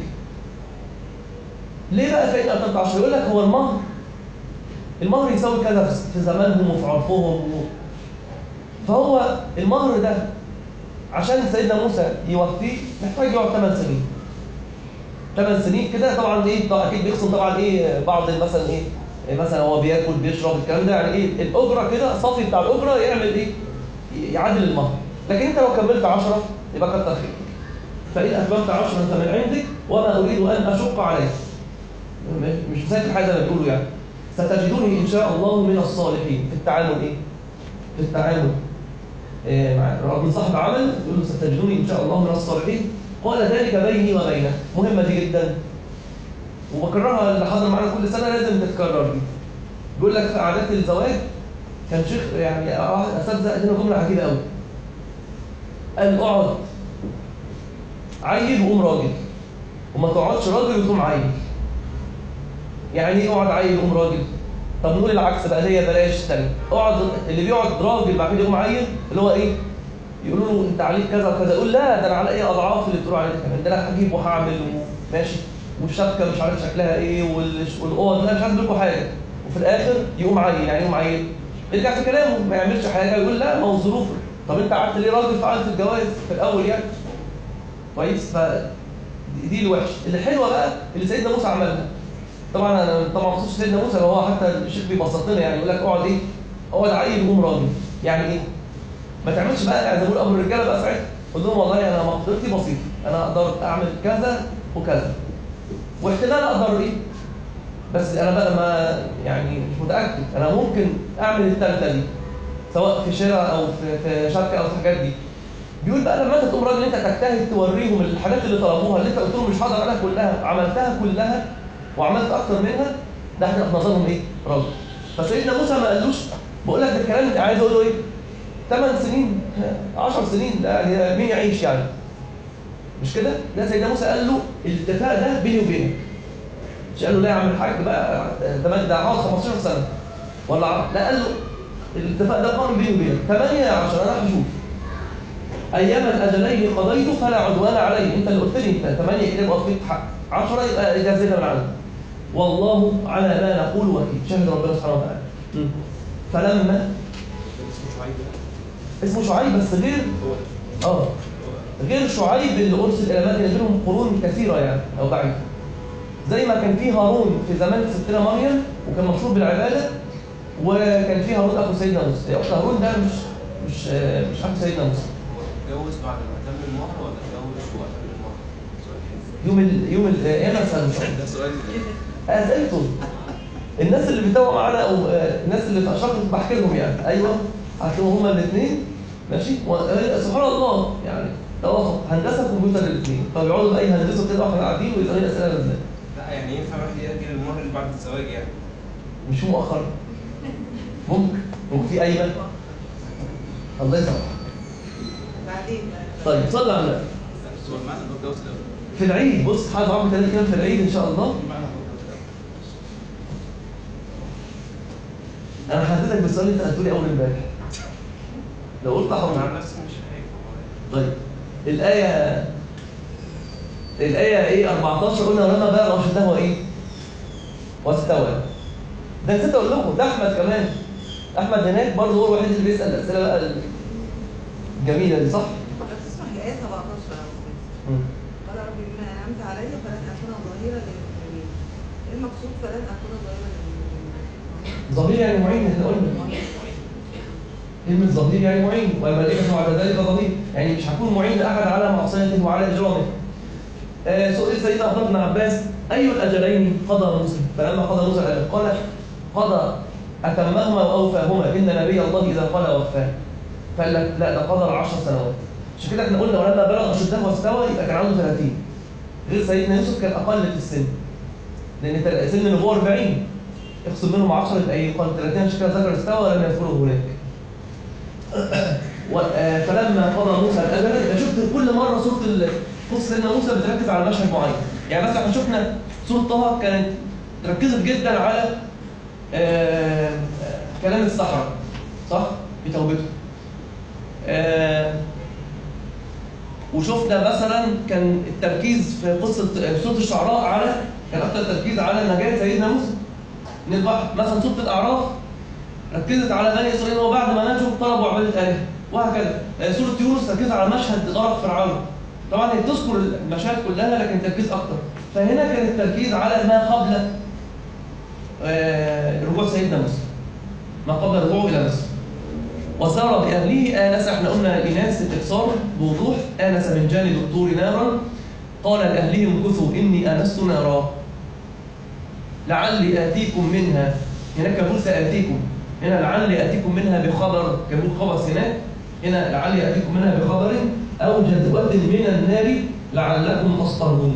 ليه بقى فان اتممت عشرا؟ يقول لك هو المهر المهر يساوي كذا في زمانهم وفي عرفهم و... فهو المهر ده عشان سيدنا موسى يوفيه محتاج يقعد ثمان سنين. ثمان سنين كده طبعا ايه؟ طبعا اكيد بيخصم طبعا ايه بعض مثلا ايه مثلا هو بياكل بيشرب الكلام ده يعني ايه الاجره كده الصافي بتاع الاجره يعمل ايه؟ يعادل المهر. لكن انت لو كملت عشرة يبقى كتر خيرك. فان اتممت عشرا فمن عندك وما اريد ان اشق عليك. مش مسافر حاجه انا بقوله يعني. ستجدوني ان شاء الله من الصالحين في التعامل ايه؟ في التعامل إيه مع رجل صاحب عمل يقول له ستجدوني ان شاء الله من الصالحين. قال ذلك بيني وبينك. مهمه دي جدا وبكررها اللي حاضر معانا كل سنه لازم تتكرر دي. بيقول لك في قعدات الزواج كان شيخ يعني اساتذه قال لنا جمله عجيبه قوي. قال اقعد عيل وقوم راجل وما تقعدش راجل وتقوم عيل. يعني ايه اقعد عيل وقوم راجل؟ طب نقول العكس بقى هي بلاش ثاني. اقعد اللي بيقعد راجل بعد كده يقوم عيل اللي هو ايه؟ يقولوا له انت عليك كذا وكذا يقول لا ده انا على ايه اضعاف اللي بتقولوا عليه كمان ده انا هجيب وهعمل وماشي والشبكه مش عارف شكلها ايه والاوض لا مش عارف لكم حاجه وفي الاخر يقوم عيل. يعني يقوم عيل يرجع في كلامه ما يعملش حاجه يقول لا ما هو الظروف. طب انت قعدت ليه راجل فعلت الجواز في الاول يعني كويس. ف دي الوحش. اللي حلوه بقى اللي سيدنا موسى عملها. طبعا انا طبعا ما اقصدش سيدنا موسى هو حتى الشيخ بيبسط لنا يعني يقول لك اقعد ايه؟ اقعد عيل وقوم راجل. يعني ايه؟ ما تعملش بقى يعني زي ما بقول امر الرجاله بقى ساعتها قول لهم والله انا مقدرتي بسيطه انا اقدر اعمل كذا وكذا واحتمال اقدر ايه؟ بس انا بقى ما يعني مش متاكد انا ممكن اعمل الثالثه دي سواء في شراء او في في شركه او في الحاجات دي. بيقول بقى لما انت تقوم راجل انت تجتهد توريهم الحاجات اللي طلبوها اللي انت قلت لهم مش هقدر اعملها كلها عملتها كلها وعملت اكتر منها ده احنا في نظرهم ايه؟ راجل. فسيدنا موسى ما قالوش بقول لك ده الكلام اللي عايز اقوله ايه؟ ثمان سنين عشر سنين ده مين يعيش يعني؟ مش كده؟ ده سيدنا موسى قال له الاتفاق ده بيني وبينك. مش قال له لا يا عم الحاج بقى ده ده هقعد خمستاشر سنه ولا عرب. لا قال له الاتفاق ده قانون بيني وبينك ثمانية عشر انا هشوف ايام الاجلين قضيت فلا عدوان علي. انت اللي قلت لي انت ثمانية كده يبقى فيك حق عشرة يبقى اجازتها من عندك. والله على ما نقول وكيل. شهد ربنا سبحانه وتعالى. فلما اسمه شعيب بس غير اه غير شعيب اللي ارسل الى مدين بينهم قرون كثيره يعني او بعيده. زي ما كان في هارون في زمان ستنا مريم وكان مشهور بالعباده وكان في هارون اخو سيدنا موسى. اخو هارون ده مش مش مش اخو سيدنا موسى. اتجوز بعد ما تم المهر ولا اتجوز وقت المهر؟ يوم ال يوم ال ايه مثلا ده سؤال اسالته الناس اللي بيتابعوا معانا او الناس اللي في اشراف بحكي لهم يعني ايوه هتلاقوا هما الاثنين ماشي سبحان الله يعني توافق هندسه كمبيوتر الاثنين فبيقعدوا بقى يهندسوا كده واحنا قاعدين ويسالوا اسئله ازاي. لا يعني ينفع الواحد يأجل المهر اللي بعد الزواج يعني؟ مش مؤخر ممكن ممكن في اي مال الله يسامحك. بعدين طيب صلي على النبي. بس هو المعنى انه اتجوز الاول في العيد بص حاجه عمري ثلاث ايام في العيد ان شاء الله. انا حددتك بالسؤال اللي انت قلته لي اول امبارح لو قلت حرام عن نفسي مش هيك. طيب الايه الايه ايه أربعتاشر قلنا ولما بلغ اشده ايه واستوى. ده نسيت اقول لكم ده احمد كمان. احمد هناك برضه هو الوحيد اللي بيسال الاسئله بقى الجميله دي صح؟ بس اسمح لي آية سبعتاشر يا أستاذ. قال ربي بما أنعمت علي فلن أكون ظهيرا للمجرمين. إيه المقصود فلن أكون ظهيرا للمجرمين؟ ظهير يعني معين احنا قلنا. كلمة ظهير يعني معين والملائكة بعد ذلك ظهير يعني مش هكون معين لأحد على معصيته وعلى إجرامه. آه سئل سيدنا عبد بن عباس أي الأجلين قضى موسى؟ فلما قضى موسى الأجل قال قضى أتمهما وأوفاهما إن نبي الله إذا قال وفاه. فقال لك لا، ده قدر عشر سنوات. عشان كده احنا قلنا ولما بلغ أشده واستوى يبقى كان عنده ثلاثين. غير سيدنا يوسف كان أقل في السن. لأن سن النبوة أربعين. اقسم منهم عشرة يبقى يقال ثلاثين. عشان كده ذكر استوى ولم يذكره هناك. فلما قضى موسى الأجل، يبقى شفت كل مرة سورة قصة سيدنا موسى بتركز على مشهد معين. يعني مثلا احنا شفنا سورة طه كانت ركزت جدا على آه كلام السحرة، صح؟ في توبته. آه وشفنا مثلا كان التركيز في قصة سورة الشعراء على كان أكثر تركيز على نجاة سيدنا موسى من البحر. مثلا سورة الأعراف ركزت على بني إسرائيل وبعد ما نجوا طلبوا عبادة آلهة، وهكذا. آه سورة يونس ركزت على مشهد غرق فرعون. طبعا هي بتذكر المشاهد كلها لكن تركيز أكثر. فهنا كان التركيز على ما قبل آه رجوع سيدنا موسى، ما قبل رجوعه إلى مصر. وسار بأهله آنس، احنا قلنا إناس الإبصار بوضوح. آنس من جانب الطور نارا قال لأهلهم كثوا إني آنست نارا لعلي آتيكم منها. هناك يقول سآتيكم، هنا لعلي آتيكم منها بخبر، كان يقول خبر سناء، هنا لعلي آتيكم منها بخبر أو جذوة من النار لعلكم تصطلون.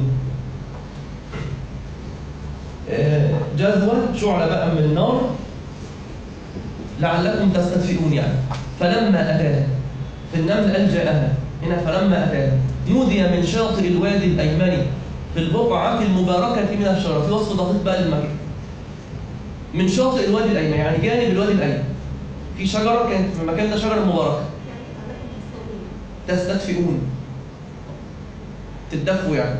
جذوة شعلة بقى من النار لعلكم تستدفئون يعني. فلما أتاها في النمل ألجأها، هنا فلما أتاها نودي من شاطئ الوادي الأيمن في البقعة المباركة من الشجرة. في وصف دقيق بقى للمكان. من شاطئ الوادي الأيمن يعني جانب الوادي الأيمن في شجرة كانت في المكان ده شجرة مباركة. تستدفئون، تدفوا يعني.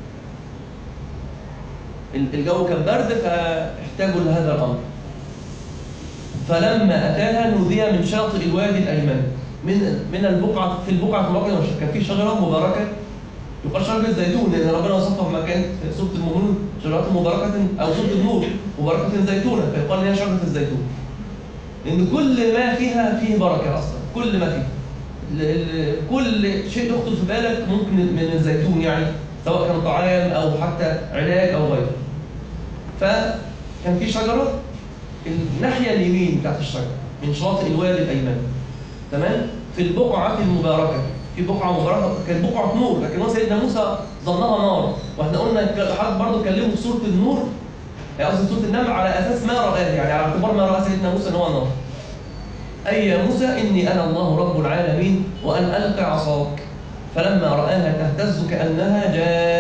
الجو كان برد فاحتاجوا لهذا الأمر. فلما أتاها نودي من شاطئ الوادي الأيمن من من البقعة في البقعة المباركة. كان في شجرة مباركة يقال شجرة الزيتون، لأن ربنا وصفها في مكان سورة المؤمنون شجرة مباركة أو سورة النور مباركة زيتونة، فيقال هي شجرة الزيتون. لأن كل ما فيها فيه بركة أصلا، كل ما فيه. كل شيء يخطر في بالك ممكن من الزيتون يعني، سواء كان طعام أو حتى علاج أو غيره. فكان في شجرة الناحية اليمين بتاعت الشجرة من شاطئ الوادي الأيمن، تمام؟ في البقعة المباركة، في بقعة مباركة كانت بقعة نور، لكن هو سيدنا موسى ظنها نار. واحنا قلنا حضرتك برضه كلمه في سورة النور، قصدي سورة النمل، على أساس ما رآه، يعني على اعتبار ما رأى سيدنا موسى إن هو نار. أي يا موسى إني أنا الله رب العالمين وأن ألقي عصاك. فلما رآها تهتز كأنها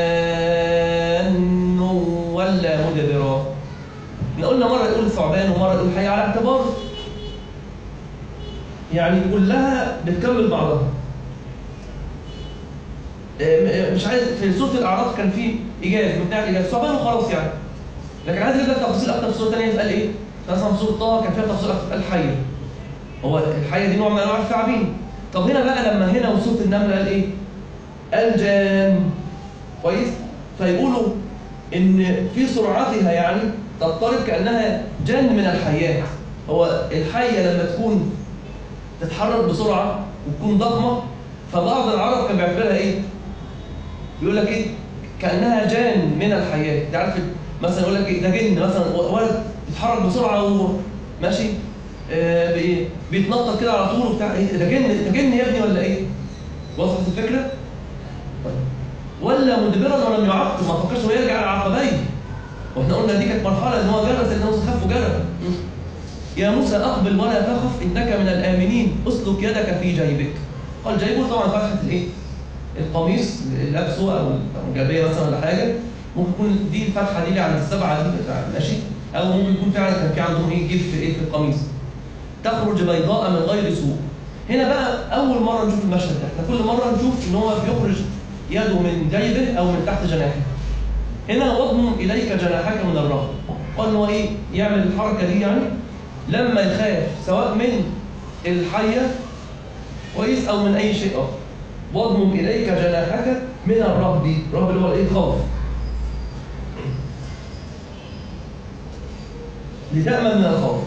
جان ولا مدبرا. احنا قلنا مرة يقول ثعبان ومرة يقول حي، على اعتبار يعني كلها بتكمل بعضها. مش عايز في سورة الأعراف كان في إيجاز من بتاع الإيجاز ثعبان وخلاص يعني، لكن عايز يجيب لك تفاصيل أكتر في سورة ثانية. قال إيه؟ مثلا في سورة طه كان فيها تفاصيل أكتر، قال حية. هو الحية دي نوع من أنواع الثعابين. طب هنا بقى لما هنا وسورة النمل قال إيه؟ الجان. كويس؟ فيقولوا إن في سرعتها يعني تضطرب كأنها جان من الحيات. هو الحية لما تكون تتحرك بسرعة وتكون ضخمة، فبعض العرب كان بيعتبرها إيه؟ بيقول لك إيه؟ كأنها جان من الحيات. تعرف مثلا يقول لك إيه؟ ده جن مثلا، ولد بيتحرك بسرعة وماشي آه بيتنطط كده على طول وبتاع. إيه ده جن؟ ده جن يا ابني ولا إيه؟ وصلت الفكرة؟ ولا مدبرا ولم يعقب، ما فكرش هو يرجع لعقبيه. واحنا قلنا دي كانت مرحله ان هو جرى سيدنا موسى، خف وجرى. يا موسى اقبل ولا تخف انك من الامنين اسلك يدك في جيبك. قال جيبه طبعا فتحه الايه؟ القميص اللي لابسه او الجلابيه مثلا ولا حاجه، ممكن تكون دي الفتحه دي على السبعه دي ماشي، او ممكن يكون فعلا كان في عندهم ايه جيب في ايه في القميص. تخرج بيضاء من غير سوء. هنا بقى اول مره نشوف المشهد ده، احنا كل مره نشوف ان هو بيخرج يده من جيبه او من تحت جناحه. هنا واضم اليك جناحك من الرهب. قال هو ايه؟ يعمل الحركه دي يعني لما يخاف سواء من الحيه كويس او من اي شيء اخر. واضم اليك جناحك من الرهب. دي الرهب اللي هو الايه؟ الخوف. لتأمن من الخوف.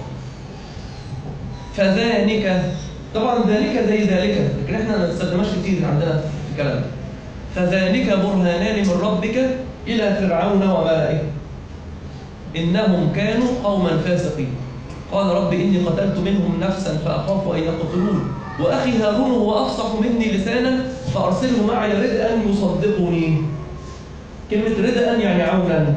فذلك طبعا ذلك زي ذلك، لكن احنا ما بنستخدمهاش كتير عندنا في الكلام. فذلك برهانان من ربك إلى فرعون وملئه إنهم كانوا قوما فاسقين. قال رب إني قتلت منهم نفسا فأخاف أن يقتلون وأخي هارون هو أفصح مني لسانا فأرسله معي رد أن يصدقني. كلمة رد أن يعني عونا،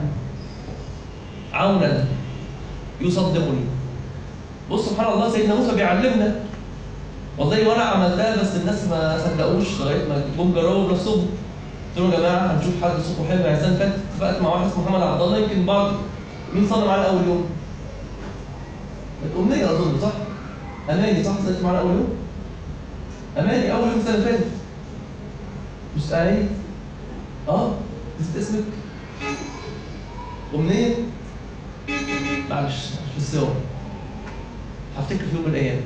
عونا يصدقني. بص سبحان الله، سيدنا موسى بيعلمنا والله، وانا عملتها بس الناس ما صدقوش لغايه ما جم جربوا بنفسهم. قلت لهم يا جماعه هنشوف حد صوته حلو. يعني السنه اللي فاتت اتفقت مع واحد اسمه محمد عبد الله، يمكن بعض مين صلى معانا اول يوم؟ كانت امنيه اظن، صح؟ اماني، صح؟ صليت معانا اول يوم؟ اماني اول يوم السنه اللي فاتت. مش اماني؟ اه نسيت اسمك؟ امنيه؟ معلش مش في الصور، هفتكر في يوم من الايام.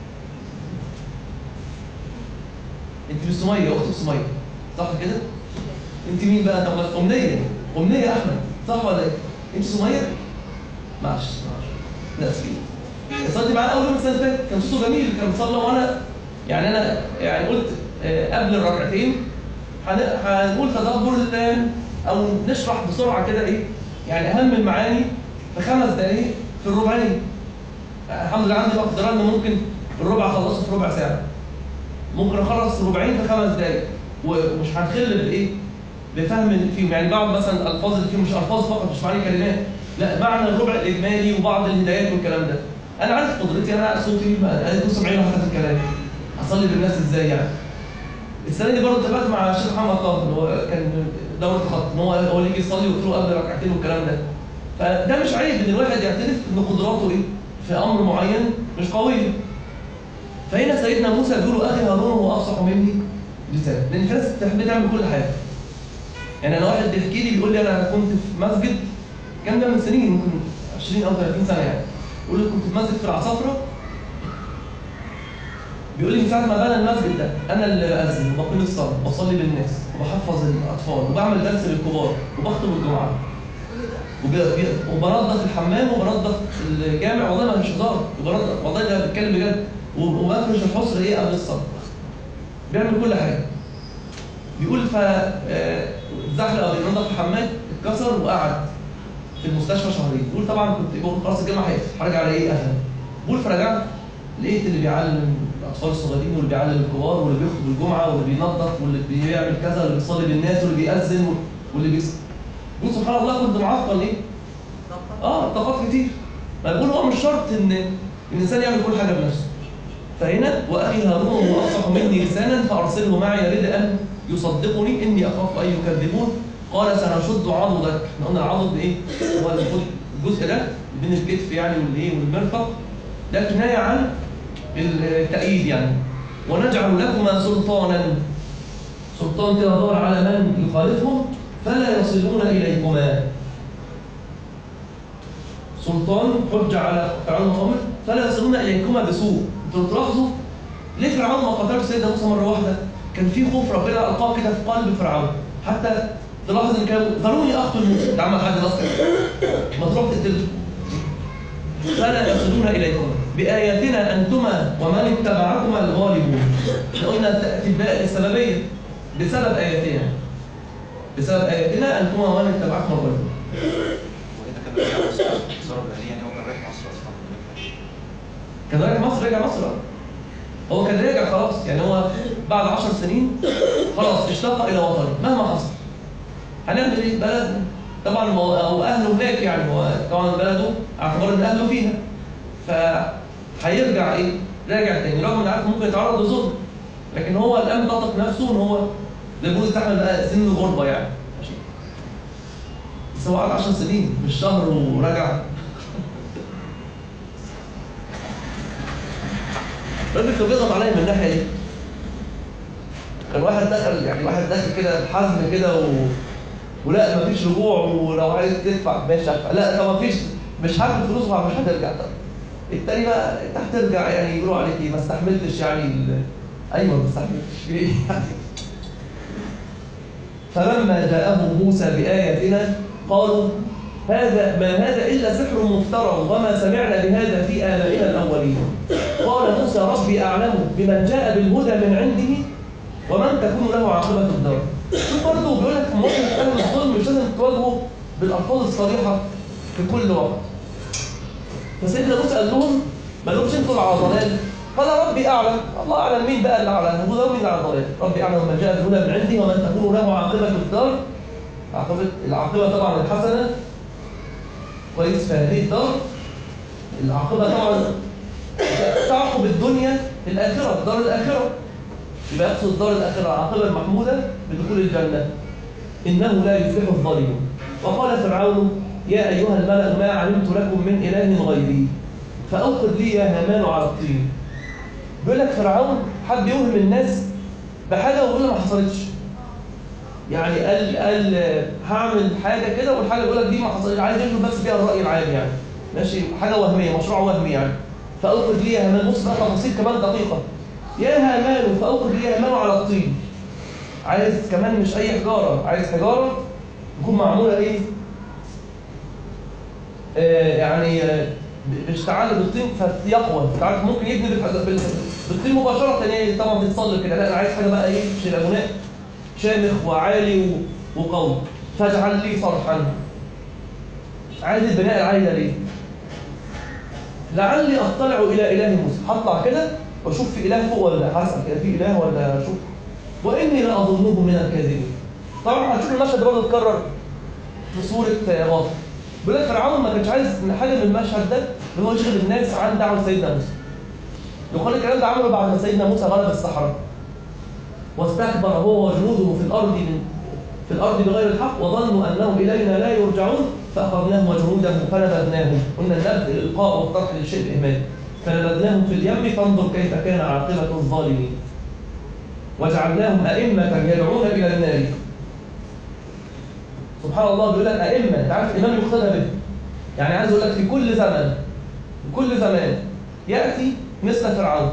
انت مش سميه، اختك سميه صح كده؟ انت مين بقى؟ طب امنيه، امنيه احمد صح ولا ايه؟ انت سميه؟ معلش معلش لا اسفين. صليتي معانا اول يوم السنه اللي فاتت، كان صوته جميل، كان بيصلي وانا يعني انا يعني قلت قبل الركعتين هنقول تدبر الان او نشرح بسرعه كده ايه يعني اهم المعاني في خمس دقائق في الربعين. الحمد لله عندي مقدره ان ممكن الربع اخلصه في ربع ساعه، ممكن اخلص ربعين في خمس دقائق، ومش هنخل بالايه؟ بفهم فيهم. يعني بعض مثلا الالفاظ اللي فيهم مش الفاظ فقط، مش معنى كلمات، لا معنى الربع الاجمالي وبعض الهدايات والكلام ده. انا عارف قدرتي، انا صوتي انتوا سامعين حتى في الكلام، هصلي بالناس ازاي يعني. السنه دي برضه اتفقت مع الشيخ محمد طاهر اللي هو كان دوره خط، ان هو هو اللي يجي يصلي وقلت له قبل ركعتين والكلام ده. فده مش عيب ان الواحد يعترف ان قدراته ايه؟ في امر معين مش قويه. فهنا سيدنا موسى بيقول اخي هارون هو افصح مني لسانا، لان في ناس بتحب تعمل كل حاجه. يعني انا واحد بيحكي لي بيقول لي انا كنت في مسجد، كان ده من سنين ممكن عشرين او ثلاثين سنه يعني، بيقول لي كنت في مسجد في العصافره، بيقول لي من ساعه ما بنى المسجد ده انا اللي باذن وبقيم الصلاه وبصلي بالناس وبحفظ الاطفال وبعمل درس للكبار وبخطب الجمعه وبنظف الحمام وبنظف الجامع، والله ما مش هزار، وبنظف والله ده بتكلم بجد، وبفرش الحصر ايه قبل الصلاه. بيعمل كل حاجه. بيقول ف الزحلق او بينظف الحمام اتكسر وقعد في المستشفى شهرين. بيقول طبعا كنت بقول خلاص الجامعه هيقفل، هرجع على ايه؟ قفل. بيقول فرجعت لقيت اللي بيعلم الاطفال الصغيرين واللي بيعلم الكبار واللي بيخطب الجمعه واللي بينظف واللي بيعمل كذا واللي بيصلي بالناس واللي بيأذن واللي بيصلي. بيقول سبحان الله كنت معطل ايه؟ اه طاقات كتير. فبقول هو مش شرط ان الانسان يعمل كل حاجه بنفسه. فهنا واخي هارون هو افصح مني لسانا فارسله معي يريد ان يصدقني اني اخاف ان يكذبون. قال سنشد عضدك. احنا قلنا العضد ايه؟ هو الجزء ده بين الكتف يعني والايه والمرفق، ده كنايه عن التأييد يعني. ونجعل لكما سلطانا، سلطان كده دور على من يخالفهم فلا يصلون اليكما. سلطان حجه على فرعون وقومه فلا يصلون اليكما بسوء. انتوا تلاحظوا ليه فرعون ما قتلش سيدنا موسى مره واحده؟ كان في خوف ربنا القاه كده في قلب فرعون، حتى تلاحظ ان كانوا ذروني اقتل موسى، ده عمل حاجه اصلا ما تروح تقتله. فلا يصلون اليكما باياتنا انتما ومن اتبعكما الغالبون. احنا قلنا تاتي الباء السببيه بسبب اياتنا، بسبب اياتنا انتما ومن اتبعكما الغالبون. وإذا كان راجع مصر صار يعني هو كان رايح مصر أصلا. كان راجع مصر، رجع مصر. هو كان راجع خلاص، يعني هو بعد عشر سنين خلاص اشتاق إلى وطنه مهما حصل. هنعمل إيه؟ بلد طبعا هو أهله هناك، يعني هو طبعا بلده اعتبر إن أهله فيها. فهيرجع إيه؟ راجع تاني، رغم إن عارف ممكن يتعرض لظلم، لكن هو الآن بطق نفسه إن هو زي ما بيقولوا استحمل بقى سن الغربة يعني. بس هو قعد عشر سنين مش شهر ورجع. الراجل كان بيضغط عليا من الناحيه دي. كان واحد دخل يعني واحد داخل كده بحزم كده و... ولا مفيش رجوع، ولو عايز تدفع ماشي هدفع، لا طب مفيش مش هاخد فلوس مش هترجع. طب التاني بقى انت هترجع يعني يقولوا عليك ايه؟ ما استحملتش يعني ال... ايوه ما استحملتش ايه يعني. فلما جاءهم موسى بآياتنا قالوا هذا ما هذا إلا سحر مفترى وما سمعنا بهذا في آبائنا الأولين. قال موسى ربي أعلم بمن جاء بالهدى من عنده ومن تكون له عاقبة الدار. شوف برضه بيقول لك في مواقف أهل الظلم مش لازم تواجهه بالألفاظ الصريحة في كل وقت. فسيدنا موسى قال لهم ما لهمش انتوا على ضلال، قال ربي اعلم، الله اعلم مين بقى اللي على الهدى ومين اللي على الضلال، ربي اعلم من جاء بالهدى من عندي ومن تكون له عاقبه الدار، عاقبه العاقبه طبعا الحسنه كويس في هذه الدار، العاقبه طبعا تعقب الدنيا الاخره، دار الاخره، يبقى يقصد الدار الاخره العاقبه المحموده بدخول الجنه، انه لا يفلح الظالمون. وقال فرعون يا ايها الملأ ما علمت لكم من اله غيري فاوقد لي يا هامان على الطين. بيقول لك فرعون حب يوهم الناس بحاجه ويقول ما حصلتش، يعني قال قال هعمل حاجه كده والحاجه بيقول لك دي ما حصلتش، عايز يشوف بس فيها الراي العام يعني ماشي، حاجه وهميه، مشروع وهمي يعني. فاوقد لي يا هامان، بص بقى تفاصيل كمان دقيقه، يا هامان فاوقد لي يا هامان على الطين، عايز كمان مش اي حجاره، عايز حجاره تكون معموله ايه آه يعني آه باشتعال بالطين فيقوى، تعرف ممكن يبني بالطين مباشره يعني طبعا بيتصلب كده، لا انا عايز حاجه بقى ايه شيلابونات شامخ وعالي وقوي، فاجعل لي صرحا. عايز البناء العالي ده ليه؟ لعلي اطلع الى اله موسى، هطلع كده واشوف في اله فوق ولا هسال كده في اله ولا اشوف، واني لاظنه من الكاذبين. طبعا هتشوف المشهد ده برضه اتكرر في سوره غافر. بيقول لك فرعون ما كانش عايز حاجه من المشهد ده اللي هو يشغل الناس عن دعوه سيدنا موسى. يقال الكلام ده عمله بعد ما سيدنا موسى غلب السحره واستكبر هو وجنوده في الارض من في الارض بغير الحق وظنوا انهم الينا لا يرجعون فاخذناهم وجنوده فنبذناهم، قلنا النبذ الالقاء والطرح للشيء باهمال، فنبذناهم في اليم فانظر كيف كان عاقبه الظالمين وجعلناهم ائمه يدعون الى النار. سبحان الله، بيقول لك ائمه، انت عارف الامام يقتدى به، يعني عايز اقول لك في كل زمن في كل زمان ياتي مثل فرعون،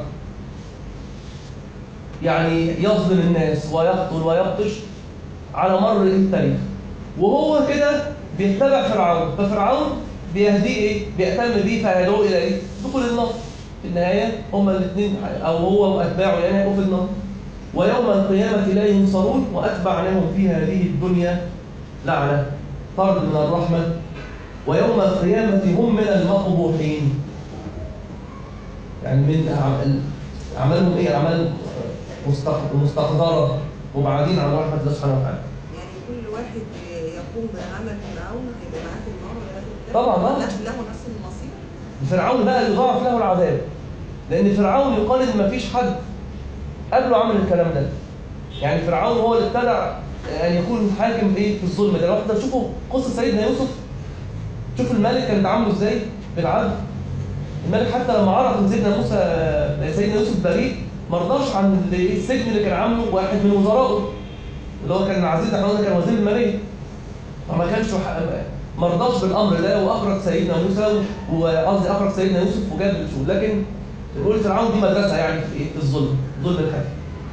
يعني يظلم الناس ويقتل ويبطش على مر التاريخ، وهو كده بيتبع فرعون، ففرعون بيهديه ايه؟ بيهتم بيه فيدعو الى ايه؟ دخول النار. في النهايه هما الاثنين او هو واتباعه يعني هيبقوا في النار. ويوم القيامه لا ينصرون واتبعناهم في هذه الدنيا لعنه، طرد من الرحمه، ويوم القيامه هم من المقبوحين. يعني من اعمالهم ايه؟ اعمال مستقدره مبعدين عن رحمه الله سبحانه وتعالى. يعني كل واحد يقوم بعمل فرعون هيبقى معاه في النار ولا طبعا بقى له نفس المصير. فرعون بقى يضاعف له العذاب، لان فرعون يقال ان مفيش حد قبله عمل الكلام ده. يعني فرعون هو اللي ابتدع ان يكون حاكم ايه في الظلم ده. لو تشوفوا قصه سيدنا يوسف، شوفوا الملك كان بيتعامله ازاي بالعدل. الملك حتى لما عرف ان سيدنا موسى سيدنا يوسف بريء ما رضاش عن السجن اللي كان عامله واحد من وزرائه اللي هو كان عزيز احنا كان وزير الماليه، فما كانش ما رضاش بالامر ده واخرج سيدنا موسى، وقصدي اخرج سيدنا يوسف وجاب الشهود. لكن نقول فرعون دي مدرسه يعني في ايه؟ الظلم، ظلم الحاكم.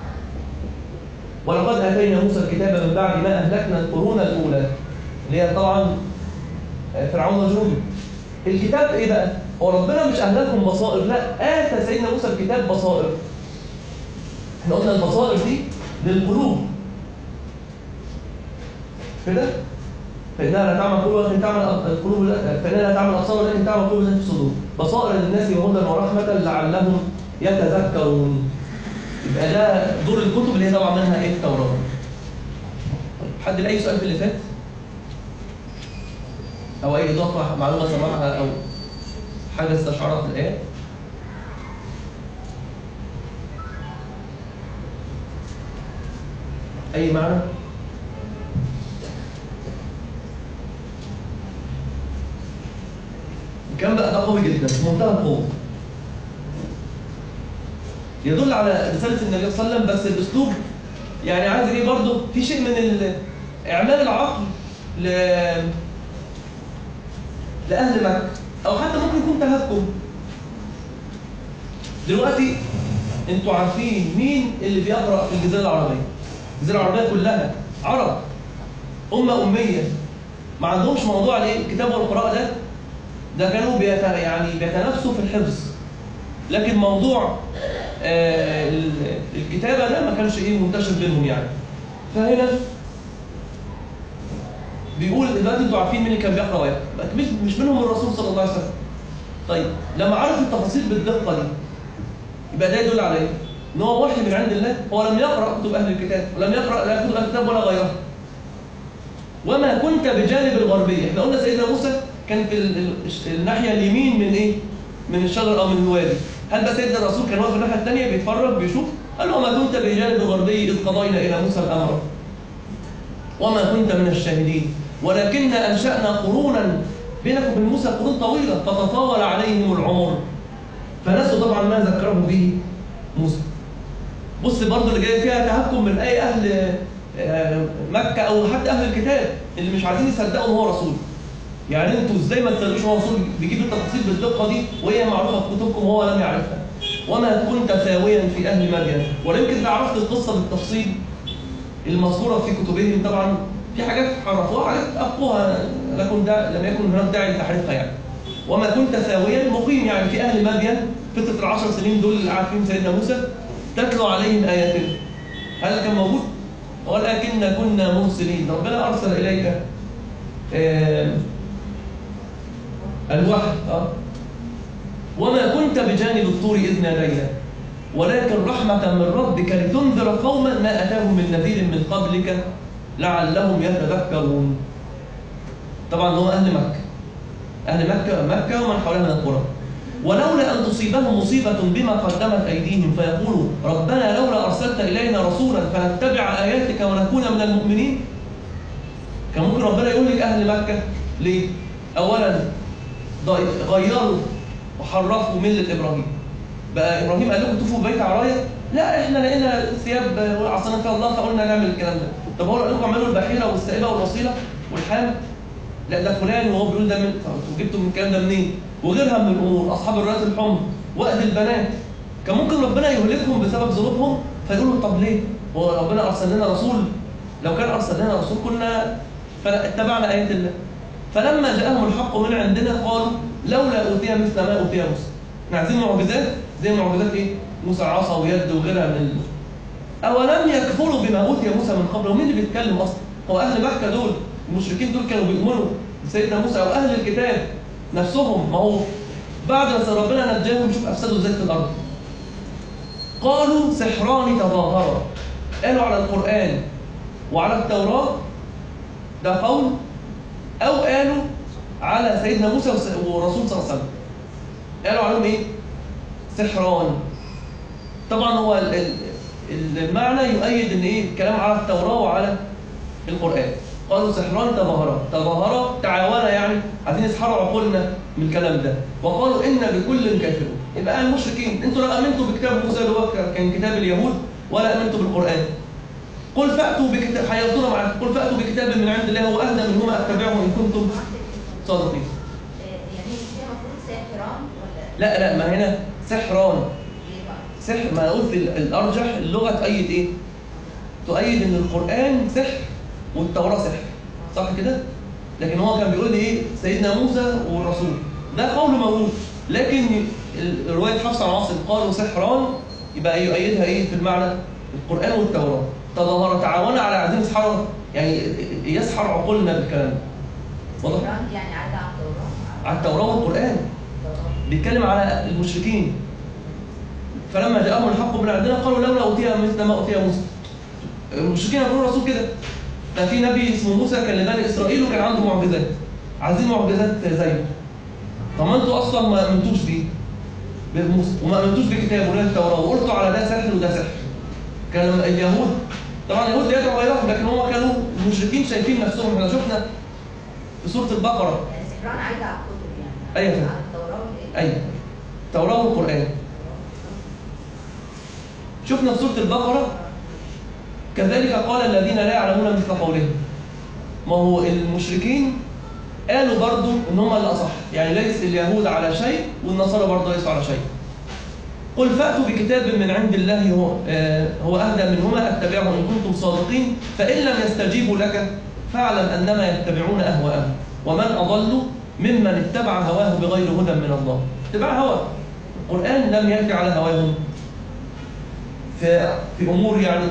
ولقد اتينا موسى الكتاب من بعد ما اهلكنا القرون الاولى، اللي هي طبعا فرعون وجنوده. الكتاب ايه بقى؟ هو ربنا مش اهلكهم بصائر، لا، اتى سيدنا موسى الكتاب بصائر. احنا قلنا البصائر دي للقلوب كده، فإنها لا تعمل قلوب ولكن تعمل القلوب، فإنها لا تعمل أبصار ولكن تعمل قلوب التي في الصدور، بصائر للناس وهدى ورحمة لعلهم يتذكرون. يبقى ده دور الكتب اللي هي طبعا منها ايه؟ التوراة. حد لاقي سؤال في اللي فات؟ أو أي إضافة معلومة سمعها أو حاجة استشعرها في الآية؟ أي معنى؟ الكلام بقى ده قوي جدا، منتهى القوة. يدل على رسالة النبي صلى الله عليه وسلم، بس الأسلوب يعني عايز إيه برضه؟ في شيء من إعمال العقل ل لأهل مكة، أو حتى ممكن يكون تهكم. دلوقتي أنتوا عارفين مين اللي بيقرأ في الجزيرة العربية؟ الجزيرة العربية كلها عرب، أمة أمية، ما عندهمش موضوع الايه؟ الكتاب والقراءة ده ده كانوا بيت يعني بيتنافسوا في الحفظ، لكن موضوع آه الكتابة ده ما كانش ايه منتشر بينهم يعني. فهنا بيقول دلوقتي انتوا عارفين مين اللي كان بيقرأ ويكتب، مش مش منهم الرسول صلى الله عليه وسلم. طيب لما عرف التفاصيل بالدقه دي يبقى ده يدل على ايه؟ ان هو وحي من عند الله. هو لم يقرا كتب اهل الكتاب ولم يقرا لا كتب اهل الكتاب ولا غيرها. وما كنت بجانب الغربيه، احنا قلنا سيدنا موسى كان في ال- ال- الناحيه اليمين من ايه؟ من الشجر او من الوادي. هل بقى سيدنا الرسول كان واقف الناحيه الثانيه بيتفرج بيشوف؟ قال وما كنت بجانب الغربي اذ قضينا الى موسى الامر وما كنت من الشاهدين ولكننا انشانا قرونا بينك وبين موسى قرون طويله فتطاول عليهم العمر فنسوا طبعا ما ذكرهم به موسى. بص برضه اللي جاي فيها تهكم من اي اهل مكه او حتى اهل الكتاب اللي مش عايزين يصدقوا ان هو رسول. يعني انتوا ازاي ما تصدقوش ان هو رسول بيجيب التفاصيل بالدقه دي وهي معروفه في كتبكم وهو لم يعرفها. وما كنت ثاويا في اهل مدين، ولكن اذا عرفت القصه بالتفصيل المذكوره في كتبهم طبعا في حاجات حرفوها حاجات ابقوها لكن ده لم يكن هناك داعي لتحريفها يعني. وما كنت ثاويا مقيم يعني في اهل مدين فتره العشر سنين دول اللي قعد فيهم سيدنا موسى تتلو عليهم اياتنا. هل كان موجود؟ ولكن كنا مرسلين، ربنا ارسل اليك آه الوحي. اه وما كنت بجانب الطور اذ نادينا ولكن رحمة من ربك لتنذر قوما ما اتاهم من نذير من قبلك لعلهم يتذكرون. طبعا هو اهل مكه اهل مكه مكه ومن حولها من القرى. ولولا ان تصيبهم مصيبه بما قدمت ايديهم فيقولوا ربنا لولا ارسلت الينا رسولا فنتبع اياتك ونكون من المؤمنين. كان ممكن ربنا يقول لك اهل مكه ليه؟ اولا غيروا وحرفوا مله ابراهيم. بقى ابراهيم قال لكم طوفوا بيت عرايه؟ لا احنا لقينا ثياب عصينا فيها الله فقلنا نعمل الكلام ده. طب هو قال لكم اعملوا البحيره والسائبه والوصيله والحام؟ لا ده فلان وهو بيقول ده من وجبتوا من الكلام ده منين؟ وغيرها من الامور اصحاب الراس الحمر وقت البنات. كان ممكن ربنا يهلكهم بسبب ذنوبهم فيقولوا طب ليه؟ هو ربنا ارسل لنا رسول؟ لو كان ارسل لنا رسول كنا فاتبعنا ايات الله. فلما جاءهم الحق من عندنا قالوا لولا اوتي مثل ما اوتي موسى. احنا عايزين معجزات زي معجزات ايه؟ موسى عصا ويد وغيرها من ال... اولم يكفروا بما اوتي موسى من قبل. ومين اللي بيتكلم اصلا؟ هو اهل مكه دول المشركين دول كانوا بيؤمنوا بسيدنا موسى او اهل الكتاب نفسهم. ما هو بعد ما ربنا نجاهم شوف افسدوا ازاي في الارض. قالوا سحران تظاهرا، قالوا على القران وعلى التوراه ده قول، او قالوا على سيدنا موسى والرسول صلى الله عليه وسلم قالوا عليهم ايه؟ سحران. طبعا هو المعنى يؤيد ان ايه؟ الكلام على التوراه وعلى القران. قالوا سحران تظاهرا، تظاهرا تعاونا يعني عايزين يسحروا عقولنا من الكلام ده. وقالوا ان بكل كافرون. يبقى المشركين انتوا لا امنتوا بكتاب موسى اللي هو كان كتاب اليهود ولا امنتوا بالقران. قل فاتوا بكتاب حيرتونا معاك، قل فاتوا بكتاب من عند الله هو اهدى منهما اتبعه ان كنتم صادقين. يعني هي المفروض ساحران ولا لا لا ما هنا سحران. سحر ما قلت الارجح اللغه تؤيد ايه؟ تؤيد ان القران سحر والتوراه سحر، صح كده؟ لكن هو كان بيقول ايه؟ سيدنا موسى والرسول ده قول موجود، لكن روايه حفص عن عاصم قالوا سحران يبقى يؤيدها ايه في المعنى؟ القران والتوراه تظاهر تعاونا على عايزين يسحروا يعني يسحر عقولنا بالكلام ده. واضح؟ يعني عدى على التوراه على التوراه والقران بيتكلم على المشركين. فلما جاءهم الحق من عندنا قالوا لولا اوتي مثل ما اوتي موسى. المشركين يقولوا الرسول كده، ده في نبي اسمه موسى كان لبني اسرائيل وكان عنده معجزات، عايزين معجزات زيه. طب ما انتوا اصلا ما امنتوش بيه بموسى وما امنتوش بكتابه ولا التوراه وقلتوا على ده سحر وده سحر. كان اليهود طبعا اليهود يدعوا غيرهم، لكن هم كانوا المشركين شايفين نفسهم. احنا شفنا في سوره البقره يعني سحران عايده على الكتب يعني ايوه على التوراه والايه؟ ايوه التوراه والقران. شفنا في سوره البقره كذلك قال الذين لا يعلمون مثل قولهم. ما هو المشركين قالوا برضو ان هم اللي اصح، يعني ليس اليهود على شيء والنصارى برضو ليسوا على شيء. قل فاتوا بكتاب من عند الله هو آه هو اهدى منهما اتبعه ان كنتم صادقين فان لم يستجيبوا لك فاعلم انما يتبعون اهواءهم ومن اضل ممن اتبع هواه بغير هدى من الله. اتباع هوى. القران لم ياتي على هواهم في في امور يعني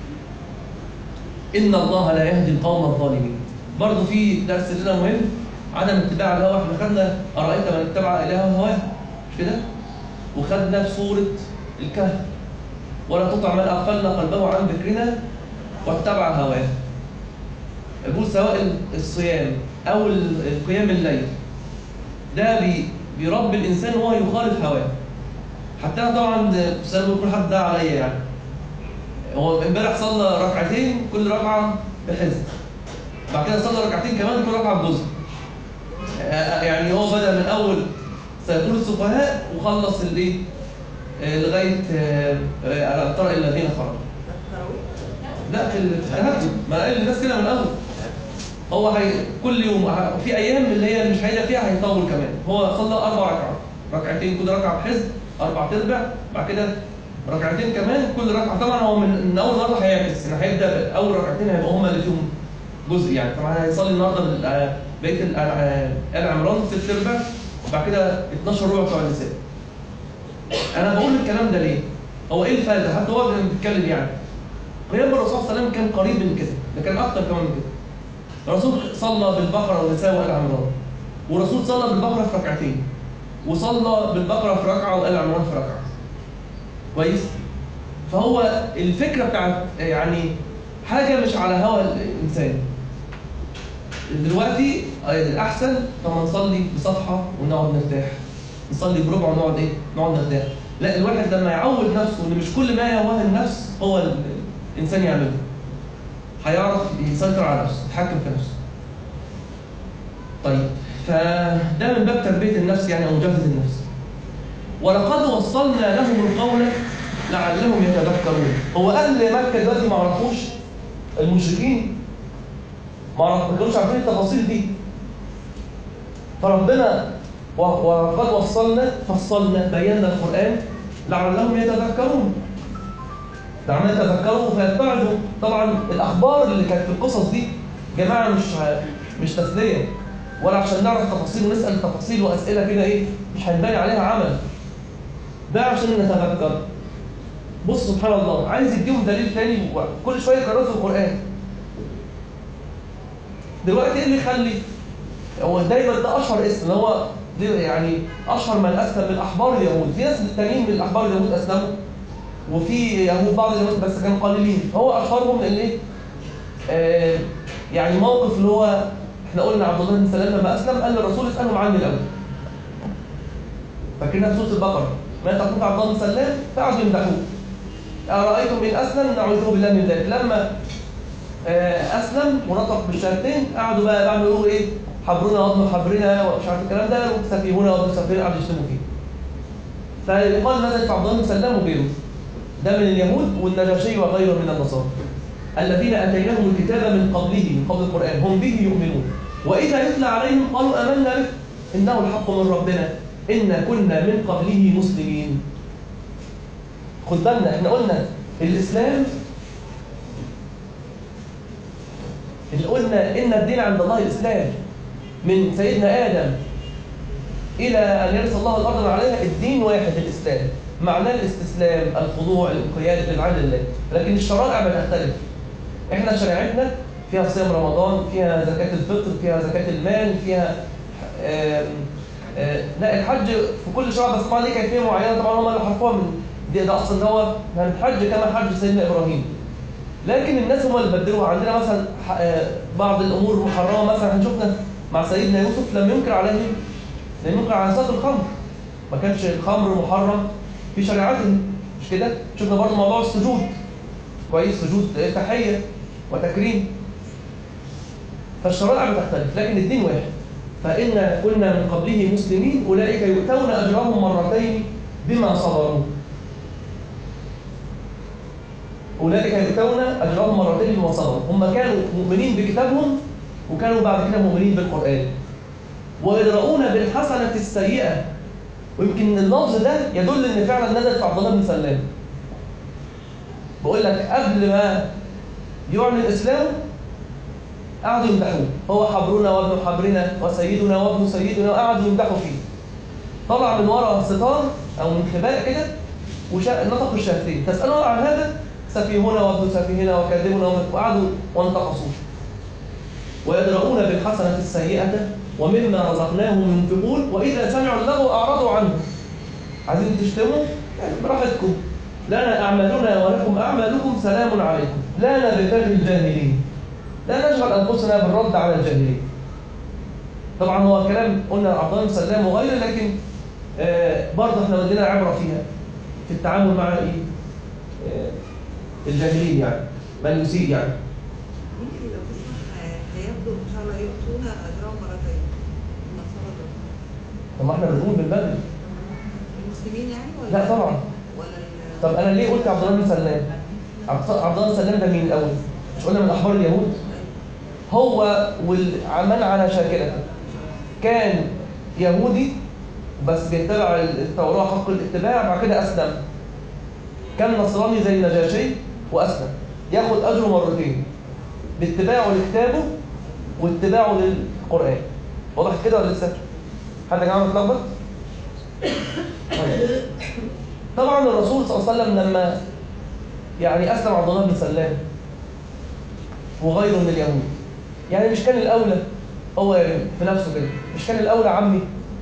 إن الله لا يهدي القوم الظالمين. برضه في درس لنا مهم عدم اتباع الهوى. احنا خدنا أرأيت من اتبع إلهه هواه مش كده؟ وخدنا في سورة الكهف ولا تطع من أغفلنا قلبه عن ذكرنا واتبع هواه. يقول سواء الصيام أو القيام الليل ده بي بيربي الإنسان وهو يخالف هواه. حتى أنا طبعا سألوا كل حد ده عليا يعني. هو امبارح صلى ركعتين كل ركعة بحزب، بعد كده صلى ركعتين كمان كل ركعة بجزء. يعني هو بدأ من أول سيقول السفهاء وخلص الايه لغاية ألم تر إلى الذين خرجوا. لا في التهجد، ما قال للناس كده من الأول. هو هي كل يوم في أيام اللي هي مش هيدا فيها هيطول كمان. هو صلى أربع ركعات، ركعتين كل ركعة بحزب أربع تربع، بعد كده ركعتين كمان كل ركعة. طبعا هو من, من أول مرة هيعكس، يعني هيبدأ أول ركعتين هيبقى هما اللي فيهم جزء يعني. طبعا هيصلي النهارده بقية آل عمران ست تربع، بعد كده اتناشر ربع بتوع النساء. أنا بقول الكلام ده ليه؟ هو إيه الفائدة؟ حتى هو اللي بيتكلم يعني. قيام الرسول صلى الله عليه وسلم كان قريب من كده، ده كان أكتر كمان من كده. الرسول صلى بالبقرة والنساء وآل عمران، والرسول صلى بالبقرة في ركعتين، وصلى بالبقرة في ركعة وآل عمران في ركعة. كويس؟ فهو الفكرة بتاعت يعني حاجة مش على هوى الإنسان. دلوقتي الأحسن لما نصلي بصفحة ونقعد نرتاح، نصلي بربع ونقعد إيه؟ نقعد نرتاح. لا، الواحد لما يعود نفسه إن مش كل ما يهواه النفس هو الإنسان يعمله، هيعرف يسيطر على نفسه، يتحكم في نفسه. طيب، فده من باب تربية النفس يعني أو مجاهدة النفس. ولقد وصلنا لهم القول لعلهم يتذكرون. هو أهل مكة دلوقتي ما عرفوش، المشركين ما كانوش عارفين التفاصيل دي. فربنا وقد وصلنا فصلنا بينا القرآن لعلهم يتذكرون، لعلهم يتذكروا فيتبعوا. طبعا الأخبار اللي كانت في القصص دي جماعة مش مش تسلية ولا عشان نعرف تفاصيل ونسأل تفاصيل وأسئلة كده إيه مش هنبني عليها عمل، ده عشان نتذكر. بص سبحان الله، عايز يديهم دليل تاني كل شوية يقرأوا في القرآن. دلوقتي ايه اللي يخلي هو دايما ده اشهر اسم، هو يعني اشهر من اسلم من احبار اليهود. في ناس تانيين من احبار اليهود اسلموا، وفي يهود بعض اليهود بس كانوا قليلين. هو اشهرهم لان ايه آه يعني موقف اللي هو احنا قلنا عبد الله بن سلام لما اسلم قال للرسول اسالهم عني الاول. فاكرينها في سوره البقره، ما تقول عبد الله بن سلام فقعدوا يمدحوه. ارايتم ان اسلم نعوذ بالله من ذلك. لما أسلم ونطق بالشهادتين قعدوا بقى بعملوا يقولوا إيه حبرنا وابن حبرنا ومش عارف الكلام ده، وسفيهنا وابن سفيهنا قعدوا يشتموا فيه. فيقال نزلت في عبد الله بن سلام وغيره، ده من اليهود والنجاشي وغيره من النصارى الذين آتيناهم الكتاب من قبله من قبل القرآن هم به يؤمنون وإذا يتلى عليهم قالوا آمنا به إنه الحق من ربنا إنا كنا من قبله مسلمين. خد بالنا احنا قلنا الإسلام اللي قلنا إن الدين عند الله الإسلام من سيدنا آدم إلى أن يرث الله الأرض عليها، الدين واحد الإسلام، معناه الاستسلام، الخضوع، الانقياد، الإذعان لله. لكن الشرائع بتختلف. إحنا شريعتنا فيها صيام رمضان، فيها زكاة الفطر، فيها زكاة المال، فيها آم آم لا الحج في كل شرع بس طبعا ليه كيفية معينة. طبعا هم اللي حرفوها من ده, ده أصلا هو هنحج كما حج سيدنا إبراهيم. لكن الناس هم اللي بدلوها. عندنا مثلا بعض الامور محرمه، مثلا هنشوفنا مع سيدنا يوسف لم ينكر عليه لم ينكر على ساق الخمر، ما كانش الخمر محرم في شريعتهم مش كده. شفنا برضه موضوع السجود، كويس، سجود تحيه وتكريم. فالشرائع بتختلف لكن الدين واحد. فإن كنا من قبله مسلمين اولئك يؤتون اجرهم مرتين بما صبروا. أولئك يؤتون أجرهم مرتين بما صبروا. هم كانوا مؤمنين بكتابهم وكانوا بعد كده مؤمنين بالقرآن. ويدرؤون بالحسنة السيئة. ويمكن اللفظ ده يدل إن فعلا نزل في عبد الله بن سلام. بقول لك قبل ما يعلن الإسلام قعدوا يمدحوه، هو حبرنا وابن حبرنا وسيدنا وابن سيدنا، وقعدوا يمدحوا فيه. طلع من وراء ستار أو من خباء كده ونطقوا الشهادتين، تسألوا عن هذا سفيهنا وابن سفيهنا وكاذبنا، وقعدوا وانتقصوا. ويدرؤون بالحسنة السيئة ومما رزقناهم ينفقون وإذا سمعوا اللغو أعرضوا عنه. عايزين تشتموا؟ يعني براحتكم، لنا أعمالنا ولكم أعمالكم سلام عليكم لا نبتغي الجاهلين، لا نشغل أنفسنا بالرد على الجاهلين. طبعا هو كلام قلنا عبد الله بن سلام وغيره، لكن آه برضه احنا عندنا عبرة فيها في التعامل مع ايه؟ آه الجاهلين، يعني من يسيء يعني. ممكن لو تسمح هياخدوا ان شاء الله يؤتون اجرهم مرتين النصارى دول. طب ما احنا بنقول من بدري المسلمين يعني ولا؟ لا طبعا. ولا ال... طب انا ليه قلت عبد الله بن سلام؟ عبد الله بن سلام ده مين الاول؟ مش قلنا من احبار اليهود؟ هو والعمل على شاكلته، كان يهودي بس بيتبع التوراة حق الاتباع، بعد كده أسلم. كان نصراني زي النجاشي وأسلم، ياخد أجره مرتين باتباعه لكتابه واتباعه للقرآن. واضح كده ولا لسه؟ حد يا جماعة متلخبط؟ طيب. طبعا الرسول صلى الله عليه وسلم لما يعني أسلم عبد الله بن سلام وغيره من اليهود، يعني مش كان الأولى هو في نفسه كده، مش كان الأولى عمي؟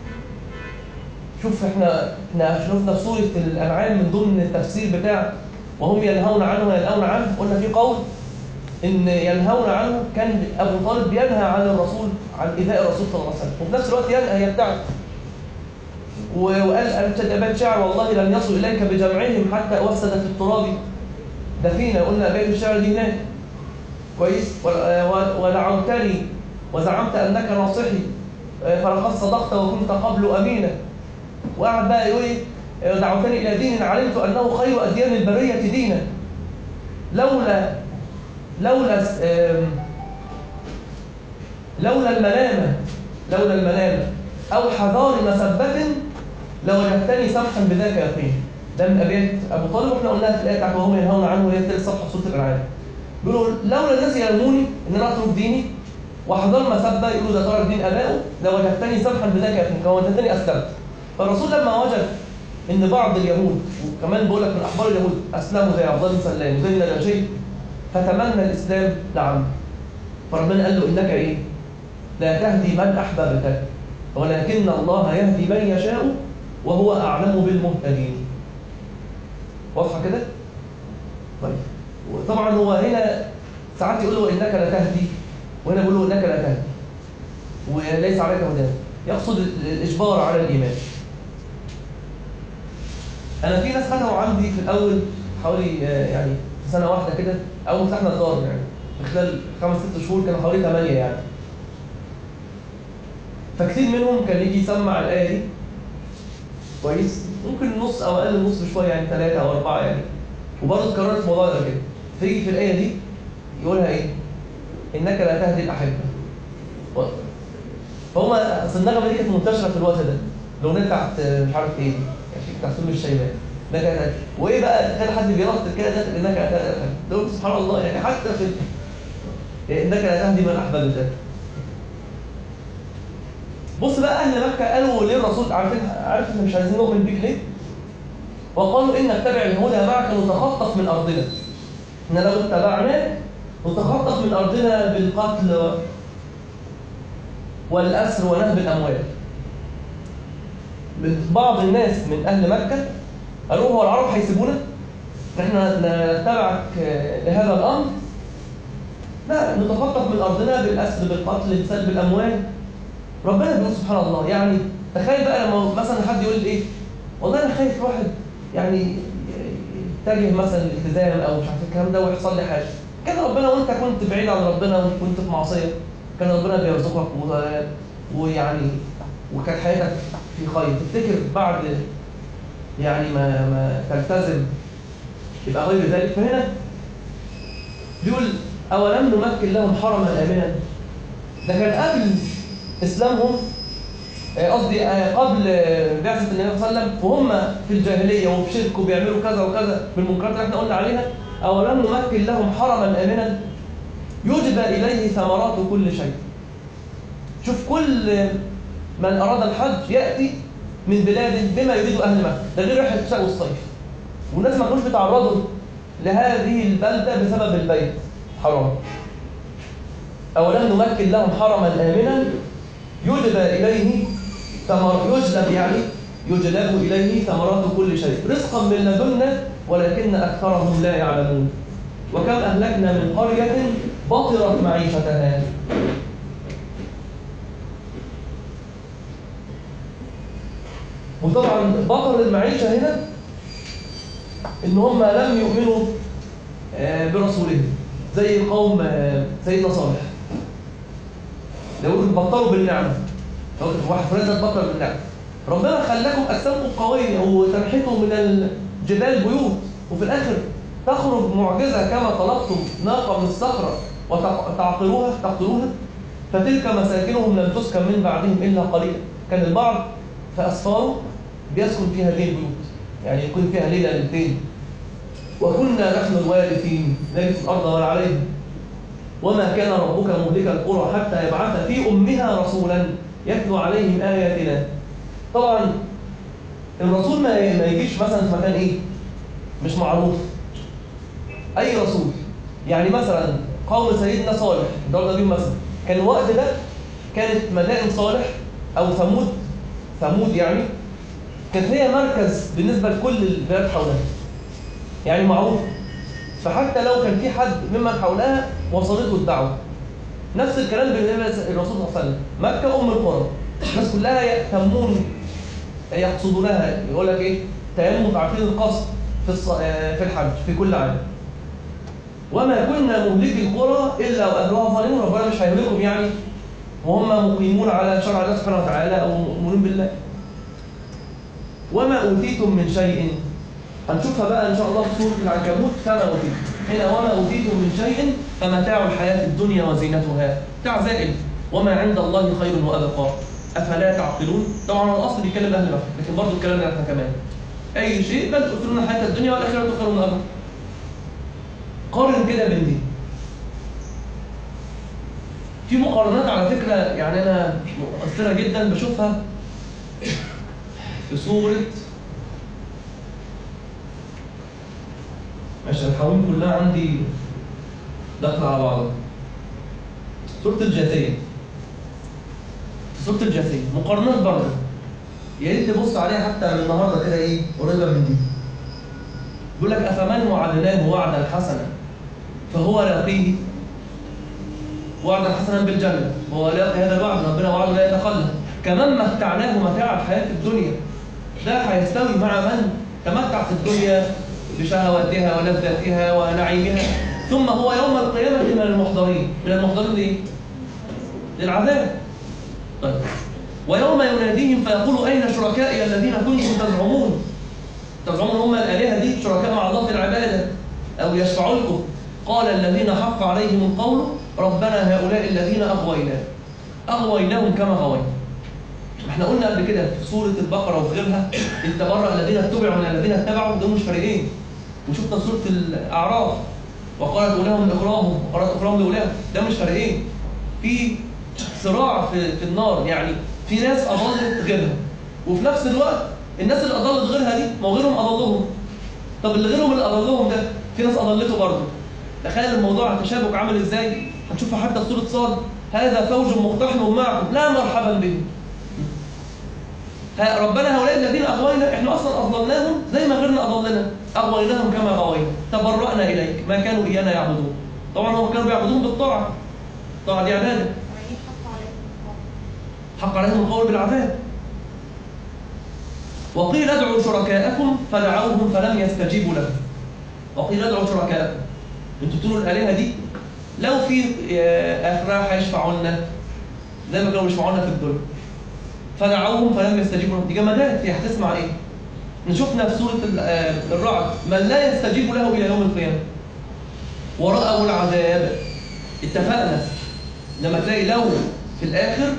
شوف احنا احنا شفنا في سورة الأنعام من ضمن التفسير بتاع وهم ينهون عنه وينهون عنه، قلنا في قول إن ينهون عنه كان أبو طالب بينهى عن الرسول، عن إيذاء الرسول صلى الله عليه وسلم، وفي نفس الوقت ينهى يبتعد. وقال أنت أبيت شعر والله لن يصل إليك بجمعهم حتى أوسد في التراب دفينا. قلنا بيت الشعر دي هناك كويس. ودعوتني وزعمت أنك ناصحي فلقد صدقت وكنت قبل أمينا. وقعد بقى يقول ايه؟ دعوتني إلى دين علمت أنه خير أديان البرية دينا، لولا لولا لولا الملامة لولا الملامة أو حذار مسبة لوجدتني سمحا بذاك يقين. ده من أبيات أبو طالب، وإحنا قلناها في الآية بتاعت وهم ينهون عنه وهي ثالث صفحة سورة الأنعام. بيقولوا لولا الناس يلموني إن أنا أترك ديني وحذار مسبة، يقولوا ده ترك دين آبائه، لوجدتني سمحا بذاك يقين، فوجدتني أسلمت. فالرسول لما وجد ان بعض اليهود، وكمان بقول لك من احبار اليهود، اسلموا زي عبد الله بن سلام وزي النجاشي، فتمنى الاسلام لعمه. فربنا قال له انك ايه؟ لا تهدي من احببت ولكن الله يهدي من يشاء وهو اعلم بالمهتدين. واضحه كده؟ طيب. وطبعا هو هنا ساعات يقول له انك لا تهدي، وهنا بيقول له انك لا تهدي وليس عليك هداه، يقصد الاجبار على الايمان. أنا في ناس ختموا عندي في الأول حوالي يعني في سنة واحدة كده، أول ما فتحنا الدار يعني في خلال خمس ست شهور كانوا حوالي ثمانية يعني. فكتير منهم كان يجي يسمع الآية دي كويس، ممكن نص أو أقل نص بشوية يعني ثلاثة أو أربعة يعني، وبرضه اتكررت الموضوع ده كده. فيجي في الآية دي يقولها إيه؟ إنك لا تهدي الأحبة. فهم أصل النغمة دي كانت منتشرة في الوقت ده، الأغنية بتاعت مش عارف إيه دي بتاع سلم الشيبان. انك وايه بقى تخيل حد بيرتب كده داخل انك تقول سبحان الله، يعني حتى في انك لا تهدي من احببت. بص بقى اهل مكه قالوا ليه الرسول عارفين عارف ان مش عايزين نؤمن بيك ليه؟ وقالوا ان نتبع الهدى معك نتخطف من ارضنا، ان لو اتبعناك نتخطف من ارضنا بالقتل والاسر ونهب الاموال. بعض الناس من أهل مكة قالوا هو العرب هيسيبونا؟ نحن نتبعك لهذا الأمر؟ لا، نتخطف من أرضنا بالأسر بالقتل بسلب الأموال. ربنا بيقول سبحان الله، يعني تخيل بقى لما مثلا حد يقول إيه؟ والله أنا خايف واحد يعني يتجه مثلا الالتزام أو مش عارف الكلام ده ويحصل لي حاجة. كان ربنا وأنت كنت بعيد عن ربنا وكنت في معصية، كان ربنا بيرزقك ويعني وكانت حياتك في خير، تفتكر بعد يعني ما ما تلتزم يبقى غير ذلك؟ فهنا بيقول أولم نمكن لهم حرما آمنا. ده كان قبل إسلامهم، قصدي قبل بعثة النبي صلى الله عليه وسلم، وهم في الجاهلية وفي شرك وبيعملوا كذا وكذا بالمنكرات اللي احنا قلنا عليها. أولم نمكن لهم حرما آمنا يجبى إليه ثمرات كل شيء. شوف كل من أراد الحج يأتي من بلاد بما يريد أهل مكة، ده غير رحلة الشتاء والصيف. والناس ما كانوش بيتعرضوا لهذه البلدة بسبب البيت حرام. أولا نمكن لهم حرما آمنا يجلب إليه ثمر يجلب يعني يجلب إليه ثمرات كل شيء رزقا من لدنا ولكن أكثرهم لا يعلمون وكم أهلكنا من قرية بطرت معيشتها. وطبعا بطر المعيشة هنا إن هم لم يؤمنوا برسولهم زي قوم سيدنا صالح. لو بطلوا بالنعمة واحد فريدة بطل بالنعمة ربنا خلاكم أجسامكم قوية وتنحتوا من الجبال بيوت وفي الآخر تخرج معجزة كما طلبتم ناقة من الصخرة وتعقروها تقتلوها فتلك مساكنهم لم تسكن من بعدهم إلا قليلا. كان البعض في أسفاره بيسكن في هذه البيوت يعني يكون فيها ليلة ليلتين وكنا نحن الوارثين نرث الأرض ولا عليهم وما كان ربك مهلك القرى حتى يبعث في أمها رسولا يتلو عليهم آياتنا. طبعا الرسول ما يجيش مثلا في مكان إيه مش معروف أي رسول يعني مثلا قوم سيدنا صالح ضرب بهم مثلا كان الوقت ده كانت مدائن صالح أو ثمود ثمود يعني كانت هي مركز بالنسبة لكل البلاد حولها يعني معروف فحتى لو كان في حد ممن حولها وصلته الدعوة. نفس الكلام بالنسبة للرسول صلى الله عليه وسلم مكة أم القرى الناس كلها يهتمون يقصدونها يقول لك إيه تيمم عارفين القصد في في الحج في كل عام وما كنا مهلكي القرى إلا وأهلها ظالمون ربنا مش هيهلكهم يعني وهم مقيمون على شرع الله سبحانه وتعالى أو مؤمنون بالله. وما أوتيتم من شيء هنشوفها بقى إن شاء الله في سورة العنكبوت كما أوتيتم هنا وما أوتيتم من شيء فمتاع الحياة الدنيا وزينتها بتاع زائل وما عند الله خير وأبقى أفلا تعقلون. طبعا الأصل بيتكلم أهل مكة لكن برضه الكلام احنا كمان أي شيء بل تؤثرون الحياة الدنيا والآخرة خير وأبقى. قارن كده بين دي في مقارنات على فكرة يعني أنا مؤثرة جدا بشوفها في سورة ماشي الحواميم كلها عندي داخله على بعضها. سورة الجاثية سورة الجاثية مقارنات برضه يا ريت تبص عليها حتى من النهارده كده ايه قريبة من دي. بيقول لك أفمن وعدناه وعدا حسنا فهو لاقيه وعدا حسنا بالجنة وهو لاقي هذا الوعد ربنا وعده لا يتخلى كمن متعناه متاع الحياة الدنيا ده هيستوي مع من تمتع في الدنيا بشهواتها ولذاتها ونعيمها ثم هو يوم القيامة من المحضرين من المحضرين ليه؟ للعذاب. طيب ويوم يناديهم فيقول أين شركائي الذين كنتم تزعمون تزعمون هم الآلهة دي شركاء مع الله في العبادة أو يشفعوا لكم قال الذين حق عليهم القول ربنا هؤلاء الذين أغوينا أغويناهم كما غوينا. احنا قلنا قبل كده في سورة البقرة وفي غيرها اتبرأ الذين اتبعوا من الذين اتبعوا دول مش فريقين. وشفنا سورة الأعراف وقالت أولاهم لأخراهم وقالت أخراهم لأولاهم ده مش فريقين في صراع في, في النار يعني في ناس أضلت غيرها وفي نفس الوقت الناس اللي أضلت غيرها دي ما غيرهم أضلهم. طب اللي غيرهم اللي أضلهم ده في ناس أضلته برضه. تخيل الموضوع التشابك عامل إزاي هنشوفها حتى في سورة صاد هذا فوج مقتحم معكم لا مرحبا بهم ربنا هؤلاء الذين أغوينا إحنا أصلا أضلناهم زي ما غيرنا أضلنا أغويناهم كما غوينا تبرأنا إليك ما كانوا إيانا يعبدون. طبعا هم كانوا بيعبدون بالطاعة الطاعة دي عبادة حق عليهم القول بالعذاب. وقيل ادعوا شركاءكم فدعوهم فلم يستجيبوا لهم وقيل ادعوا شركاءكم انتوا تقولوا الآلهة دي لو في آخرة هيشفعوا لنا زي ما كانوا بيشفعوا لنا في الدنيا فدعوهم فلم يستجيبوا لهم. دي جمادات هي هتسمع ايه؟ نشوفنا في سورة الرعد من لا يستجيب له إلى يوم القيامة ورأوا العذاب. اتفقنا لما تلاقي لو في الآخر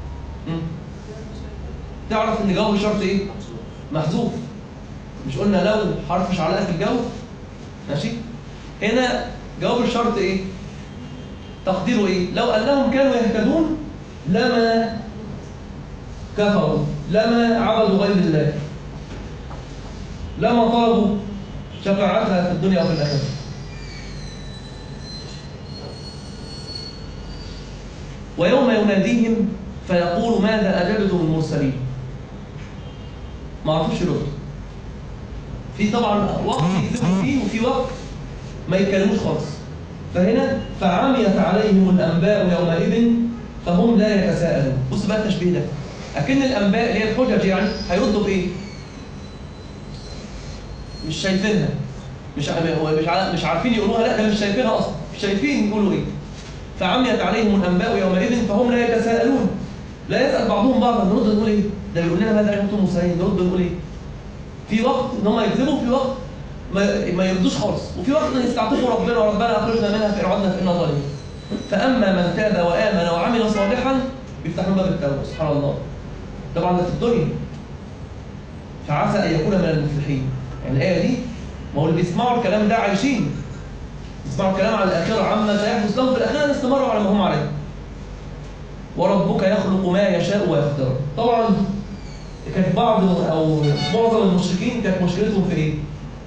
تعرف ان جواب الشرط ايه؟ محذوف. مش قلنا لو حرف مش علاقة في الجو ماشي؟ هنا جواب الشرط ايه؟ تقديره ايه؟ لو أنهم كانوا يهتدون لما كفروا لما عبدوا غير الله لما طلبوا شفاعتها في الدنيا وفي الآخرة. ويوم يناديهم فيقول ماذا أجبتم المرسلين؟ ما عرفوش يردوا. في طبعا وقت يكذبوا فيه وفي وقت ما يتكلموش خالص. فهنا فعميت عليهم الأنباء يومئذ فهم لا يتساءلون. بص بقى التشبيه ده، أكن الأنباء اللي هي الحجج يعني هيردوا بإيه؟ مش شايفينها، مش هو مش مش عارفين يقولوها، لا ده مش شايفينها أصلا، مش شايفين يقولوا إيه. فعميت عليهم الأنباء يومئذ فهم لا يتساءلون. لا يسأل بعضهم بعضا، نرد نقول إيه؟ ده بيقول لنا ماذا أجبتم المرسلين، نرد نقول إيه؟ في وقت إن هم يكذبوا، في وقت ما ما يردوش خالص، وفي وقت يستعطفوا ربنا وربنا أخرجنا منها في عدنا فإنا ظالمين. فأما من تاب وآمن وعمل صالحا بيفتحوا باب التوبة. سبحان الله. طبعا ده في الدنيا. فعسى أن يكون من المفلحين. يعني الآية دي، ما هو اللي بيسمعوا الكلام ده عايشين. بيسمعوا الكلام على الآخرة عما سيحدث لهم في الآخرة، استمروا على ما هم عليه. وربك يخلق ما يشاء ويختار. طبعا كانت بعض أو معظم المشركين كانت مشكلتهم في إيه؟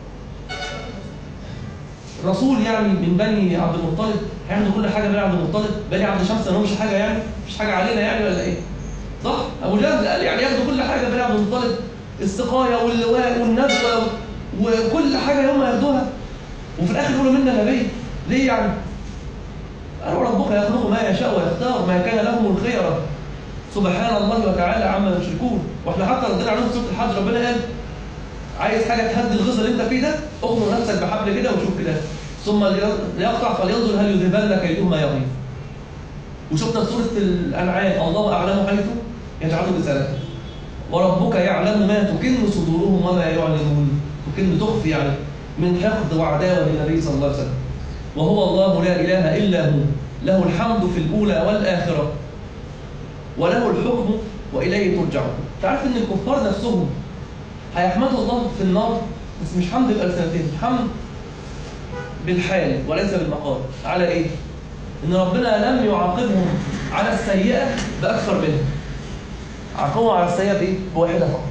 الرسول يعني من بني عبد المطلب هياخدوا كل حاجه بني عبد المطلب، بني عبد شمس ما لهمش حاجه يعني، مش حاجه علينا يعني ولا ايه؟ صح؟ ابو جهل قال يعني ياخدوا كل حاجه بني عبد المطلب، السقايه واللواء والنزوه وكل حاجه هم ياخدوها، وفي الاخر يقولوا منا نبي. ليه يعني؟ قالوا ربك يخلق ما يشاء ويختار ما كان لهم الخيره سبحان الله وتعالى عما يشركون. واحنا حتى ردينا عليهم سوره الحج، ربنا قال عايز حاجه تهدي الغيظ اللي انت فيه ده، اغمر نفسك بحبل كده وشوف كده، ثم ليقطع فلينظر هل يذهبن كيده ما يغيظ. وشفنا في سوره الانعام الله اعلم حيث يجعل رسالته، وربك يعلم ما تكن صدورهم وما يعلنون. تكن تخفي يعني من حقد وعداوه للنبي صلى الله عليه وسلم. وهو الله لا اله الا هو، له الحمد في الاولى والاخره وله الحكم واليه ترجعون. تعرف ان الكفار نفسهم هيحمدوا الله في النار، بس مش حمد بالألسنتين، حمد بالحال وليس بالمقال. على ايه؟ ان ربنا لم يعاقبهم على السيئة بأكثر منها، عاقبهم على السيئة بايه؟ بواحدة فقط.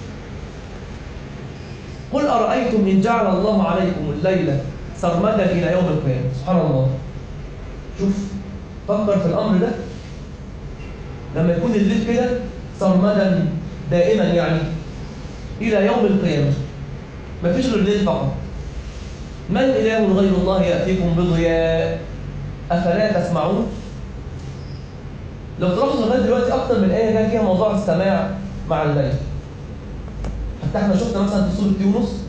قل أرأيتم إن جعل الله عليكم الليل سرمدا إلى يوم القيامة. سبحان الله. شوف فكر في الأمر ده، لما يكون الليل كده سرمدا دائما يعني إلى يوم القيامة، ما فيش غير الليل فقط. من إله غير الله يأتيكم بضياء أفلا تسمعون؟ لو تلاحظوا لغاية دلوقتي أكتر من آية كان فيها موضوع السماع مع الليل. حتى احنا شفنا مثلا في سورة يونس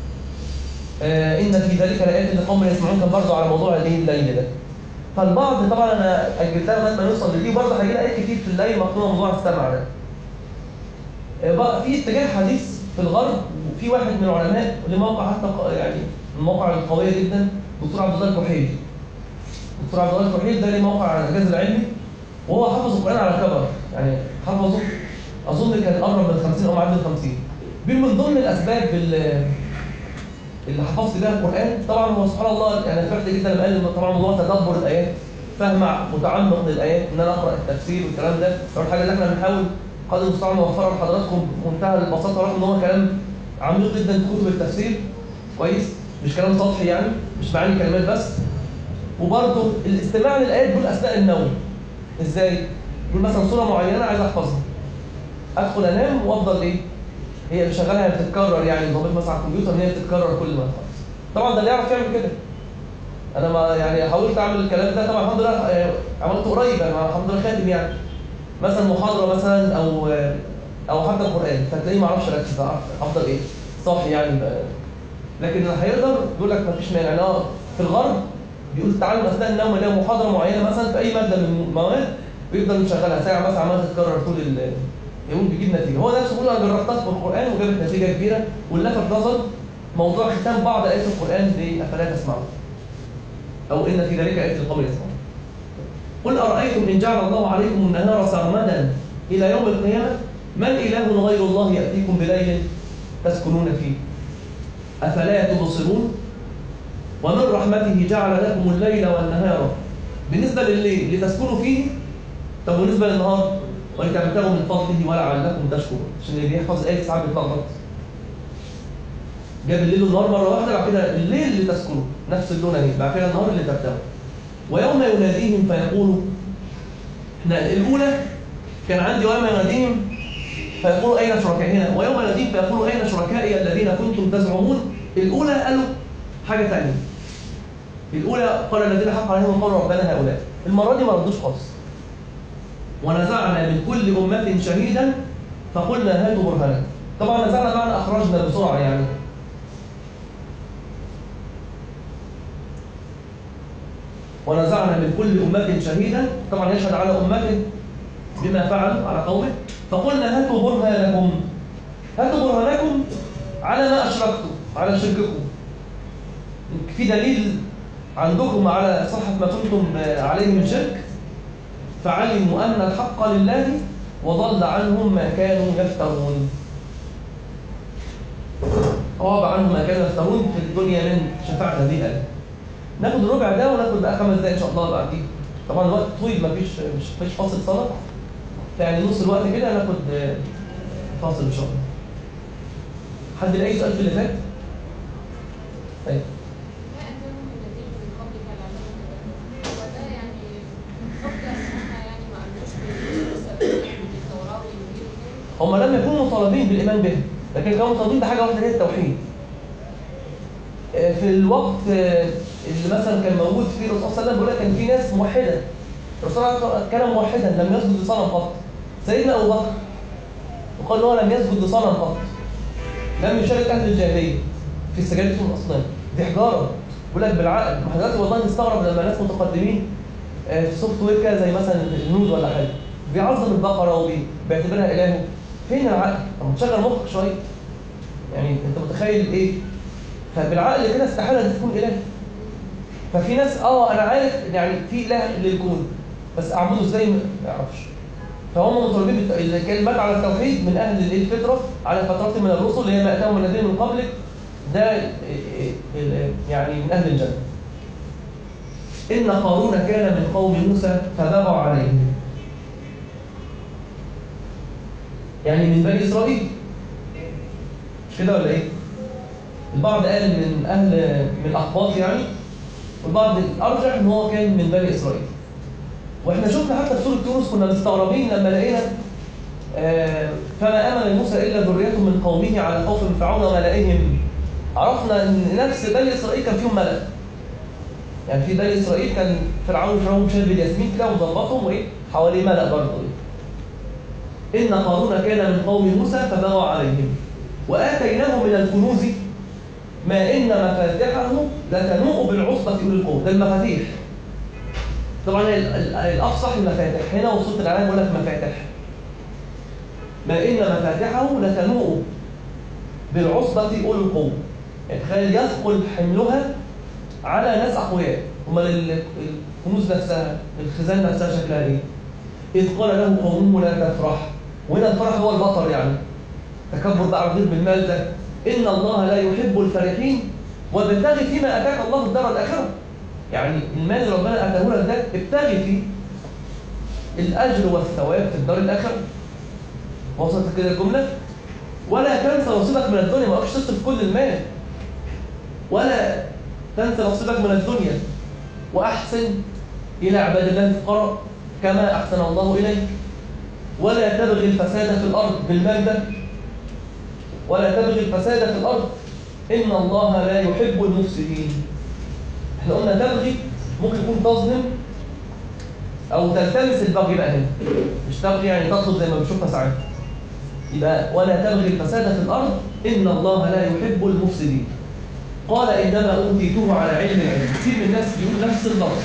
آه إن في ذلك لآيات لقوم يسمعون، كان برضه على موضوع الليل ده. فالبعض طبعا أنا أجلتها لغاية ما نوصل لدي، برضه هيجي آيات كتير في الليل مقطوعة موضوع السمع ده. آه في اتجاه حديث في الغرب، وفي واحد من العلماء لموقع حتى يعني الموقع القوية جدا، دكتور عبد الله الكحيل. دكتور عبد الله الكحيل ده ليه موقع على الإعجاز العلمي، وهو حفظ القرآن على كبر، يعني حفظه أظن كان قرب من خمسين أو معدي ال خمسين. من ضمن الأسباب اللي اللي حفظت بيها القرآن طبعا هو سبحان الله، يعني فرحت جدا لما قال طبعا موضوع تدبر الآيات، فهم متعمق للآيات، إن أنا أقرأ التفسير والكلام ده. أول حاجة اللي احنا بنحاول قدر المستطاع نوفرها لحضراتكم بمنتهى البساطة، رغم إن هو كلام عميق جدا في كتب التفسير، كويس؟ مش كلام سطحي يعني، مش معاني كلمات بس. وبرضه الاستماع للآيات دول أثناء النوم. إزاي؟ يقول مثلا سورة معينة عايز أحفظها، أدخل أنام وأفضل إيه؟ هي اللي شغالها بتتكرر، يعني ضابط مثلا على الكمبيوتر إن هي بتتكرر كل ما تخلص. طبعا ده اللي يعرف يعمل كده. أنا ما يعني حاولت أعمل الكلام ده، طبعا الحمد لله عملته قريب، أنا الحمد لله خاتم يعني. مثلا محاضرة مثلا أو أو حتى القرآن، فتلاقيه ما أعرفش أركز، أفضل إيه؟ صاحي يعني بقى. لكن اللي هيقدر يقول لك ما فيش مانع. يعني في الغرب بيقول تعالوا اثناء النوم لو محاضره معينه مثلا في اي ماده من المواد بيفضل مشغلها ساعه مثلا عماله تتكرر طول ال يقول بيجيب نتيجه. هو نفسه بيقول انا جربتها في القران وجابت نتيجه كبيره. واللي لفت نظر موضوع ختام بعض ايات القران بافلا تسمعون، او ان في ذلك ايات لقوم يسمعون. قل ارايتم ان جعل الله عليكم النهار سرمدا الى يوم القيامه من اله غير الله ياتيكم بليل تسكنون فيه افلا تبصرون. ومن رحمته جعل لكم الليل والنهار. بالنسبة لليل لتسكنوا فيه، طب بالنسبة للنهار ولتبتغوا من فضله ولعلكم تشكرون. عشان اللي بيحفظ آية ساعات بيتلخبط. جاب الليل والنهار مرة واحدة، بعد كده الليل لتسكنوا نفس اللون اهي، بعد كده النهار اللي تبتغوا. ويوم يناديهم فيقولوا، احنا الأولى كان عندي ويوم يناديهم فيقولوا أين شركائي هنا، ويوم يناديهم فيقولوا أين شركائي الذين كنتم تزعمون. الأولى قالوا حاجة ثانية. الأولى قال الذين حق عليهم القول ربنا هؤلاء. المرة دي ما ردوش خالص. ونزعنا من كل أمة شهيدا فقلنا هاتوا برهانكم. طبعا نزعنا معنى أخرجنا بسرعة يعني. ونزعنا من كل أمة شهيدا، طبعا يشهد على أمته بما فعلوا على قومه، فقلنا هاتوا برهانكم. هاتوا برهانكم على ما أشركتم، على شرككم. في دليل عندكم على صحة ما كنتم عليه من شرك، فعلموا أن الحق لله وضل عنهم ما كانوا يفترون. غاب عنهم ما كانوا يفترون في الدنيا من شفاعة هذه الآية. ناخد الربع ده وناخد بقى خمس دقايق إن شاء الله بعدين. طبعا الوقت طويل، مفيش مش مفيش فاصل صلاة، يعني نص الوقت كده ناخد فاصل إن شاء الله. حد لاقي سؤال في اللي فات؟ طيب. هم لم يكونوا مطالبين بالإيمان به، لكن كانوا مطالبين بحاجة واحدة هي التوحيد. في الوقت اللي مثلا كان موجود فيه الرسول صلى الله عليه وسلم بيقول لك كان في ناس موحدة. الرسول صلى الله عليه وسلم كان موحدا لم يسجد لصنم قط. سيدنا أبو بكر وقال هو لم يسجد لصنم قط. لم يشارك أهل الجاهلية في السجادة الأصنام. دي حجارة بيقول لك بالعقل. ما احنا دلوقتي والله نستغرب لما ناس متقدمين في سوفت وير كده زي مثلا الهنود ولا حاجة بيعظم البقرة وبيعتبرها إلهه. فين العقل؟ طب تشغل مخك شوية. يعني أنت متخيل إيه؟ فبالعقل كده استحالة دي تكون إله. ففي ناس اه انا عارف يعني في اله للكون، بس اعبده ازاي ما اعرفش. فهم مطالبين بالكلمات على التوحيد من اهل الفطره على فترات من الرسل اللي هي ما اتاهم الذين من قبلك، ده يعني من اهل الجنه. ان قارون كان من قوم موسى فبغوا عليه، يعني من بني اسرائيل، مش كده ولا ايه؟ البعض قال من اهل من الاقباط يعني، والبعض الارجح ان هو كان من بني اسرائيل. واحنا شفنا حتى في سوره يونس كنا مستغربين لما لقينا آه فما امن موسى الا ذريه من قومه على خوف من فرعون وملئهم. عرفنا ان نفس بني اسرائيل كان فيهم ملأ. يعني في بني اسرائيل كان فرعون فرعون شاب الياسمين كده وظبطهم وايه حواليه ملأ برضه. ان قارون كان من قوم موسى فبغوا عليهم واتيناه من الكنوز ما إن مفاتحه لتنوء بالعصبة أولي القوة. ده المفاتيح. طبعا الأفصح المفاتح هنا وصوت العالم يقول لك مفاتح. ما إن مفاتحه لتنوء بالعصبة أولي القوة. يعني تخيل يثقل حملها على ناس أقوياء. أمال الكنوز نفسها الخزان نفسها شكلها إيه؟ إذ قال له قومه لا تفرح. وهنا الفرح هو البطر يعني. تكبر بقى غير بالمال ده. إن الله لا يحب الفرحين وابتغي فيما أتاك الله الدار الآخرة. يعني المال اللي ربنا أتاه لك ده ابتغي فيه الأجر والثواب في الدار الآخرة. وصلت كده الجملة؟ ولا تنسى نصيبك من الدنيا، ما أقولش تصرف كل المال. ولا تنسى نصيبك من الدنيا وأحسن إلى عباد الله الفقراء كما أحسن الله إليك. ولا تبغي الفساد في الأرض بالمال ده. ولا تبغي الفساد في الأرض إن الله لا يحب المفسدين. احنا قلنا تبغي ممكن يكون تظلم أو تلتمس البغي بقى هنا. مش تبغي يعني تطلب زي ما بنشوفها ساعات. يبقى ولا تبغي الفساد في الأرض إن الله لا يحب المفسدين. قال إنما أوتيته على علم العلم. كثير من الناس بيقول نفس اللفظ.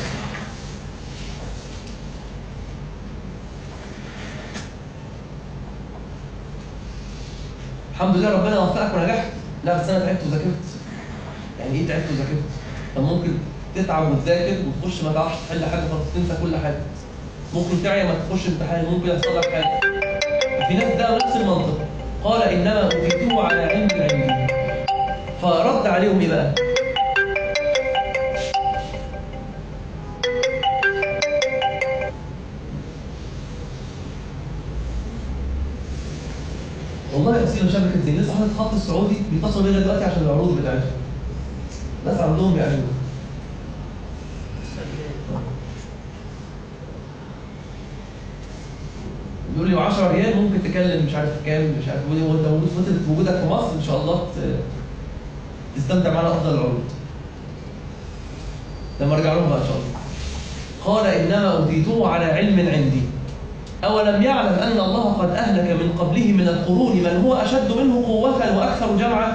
الحمد لله ربنا وفقك ونجحت. لا بس انا تعبت وذاكرت. يعني ايه تعبت وذاكرت؟ طب ممكن تتعب وتذاكر وتخش ما تعرفش تحل حاجه فتنسى كل حاجه. ممكن تعيا ما تخش امتحان، ممكن يحصل لك حاجه. في ناس ده نفس المنطق. قال انما اوتيته على علم العلم. فرد عليهم ايه بقى؟ والله يا سيدي شبكه زي لسه حاطط الخط السعودي بيتصل بيا دلوقتي عشان العروض بتاعتهم. ناس عندهم يعني تقول لي عشرة ريال ممكن تكلم مش عارف كام مش عارف وانت فتره وجودك في مصر ان شاء الله تستمتع معنا افضل العروض. لما ارجع لهم بقى ان شاء الله. قال انما اوتيته على علم عندي اولم يعلم ان الله قد اهلك من قبله من القرون من هو اشد منه قوه واكثر جمعا.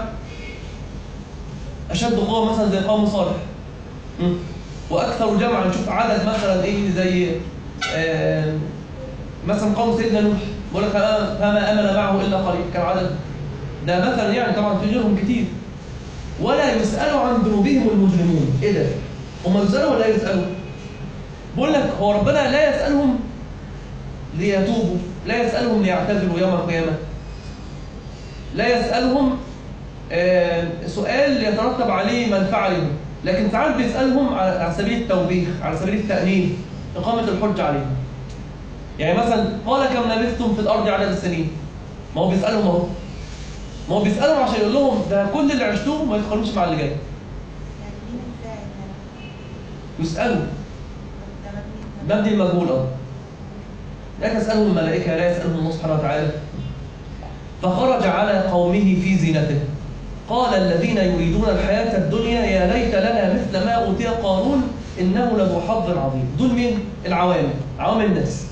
اشد قوه مثلا زي قوم صالح واكثر جمعا. شوف عدد مثلا ايه زي آه مثلا قوم سيدنا نوح بيقول لك فما امن معه الا قليل كان عدد ده مثلا يعني طبعا في غيرهم كتير. ولا يسالوا عن ذنوبهم المجرمون. ايه ده؟ هم يسالوا ولا يسالوا؟ بقول لك هو ربنا لا يسالهم ليتوبوا، لا يسالهم ليعتذروا يوم القيامه، لا يسالهم آه سؤال يترتب عليه منفعه لهم، لكن ساعات بيسالهم على سبيل التوبيخ، على سبيل التانيب، اقامه الحجه عليهم. يعني مثلا قال كم لبثتم في الارض عدد السنين؟ ما هو بيسالهم اهو، ما هو بيسالهم عشان يقول لهم ده كل اللي عشتوه ما يتقارنش مع اللي جاي. يعني مين الفاعل هنا؟ يسالوا مبني المجهول اه. لا تسالهم الملائكه لا يسالهم الله سبحانه وتعالى. فخرج على قومه في زينته قال الذين يريدون الحياه الدنيا يا ليت لنا مثل ما اوتي قارون انه لذو حظ عظيم. دول مين؟ العوام، عوام الناس.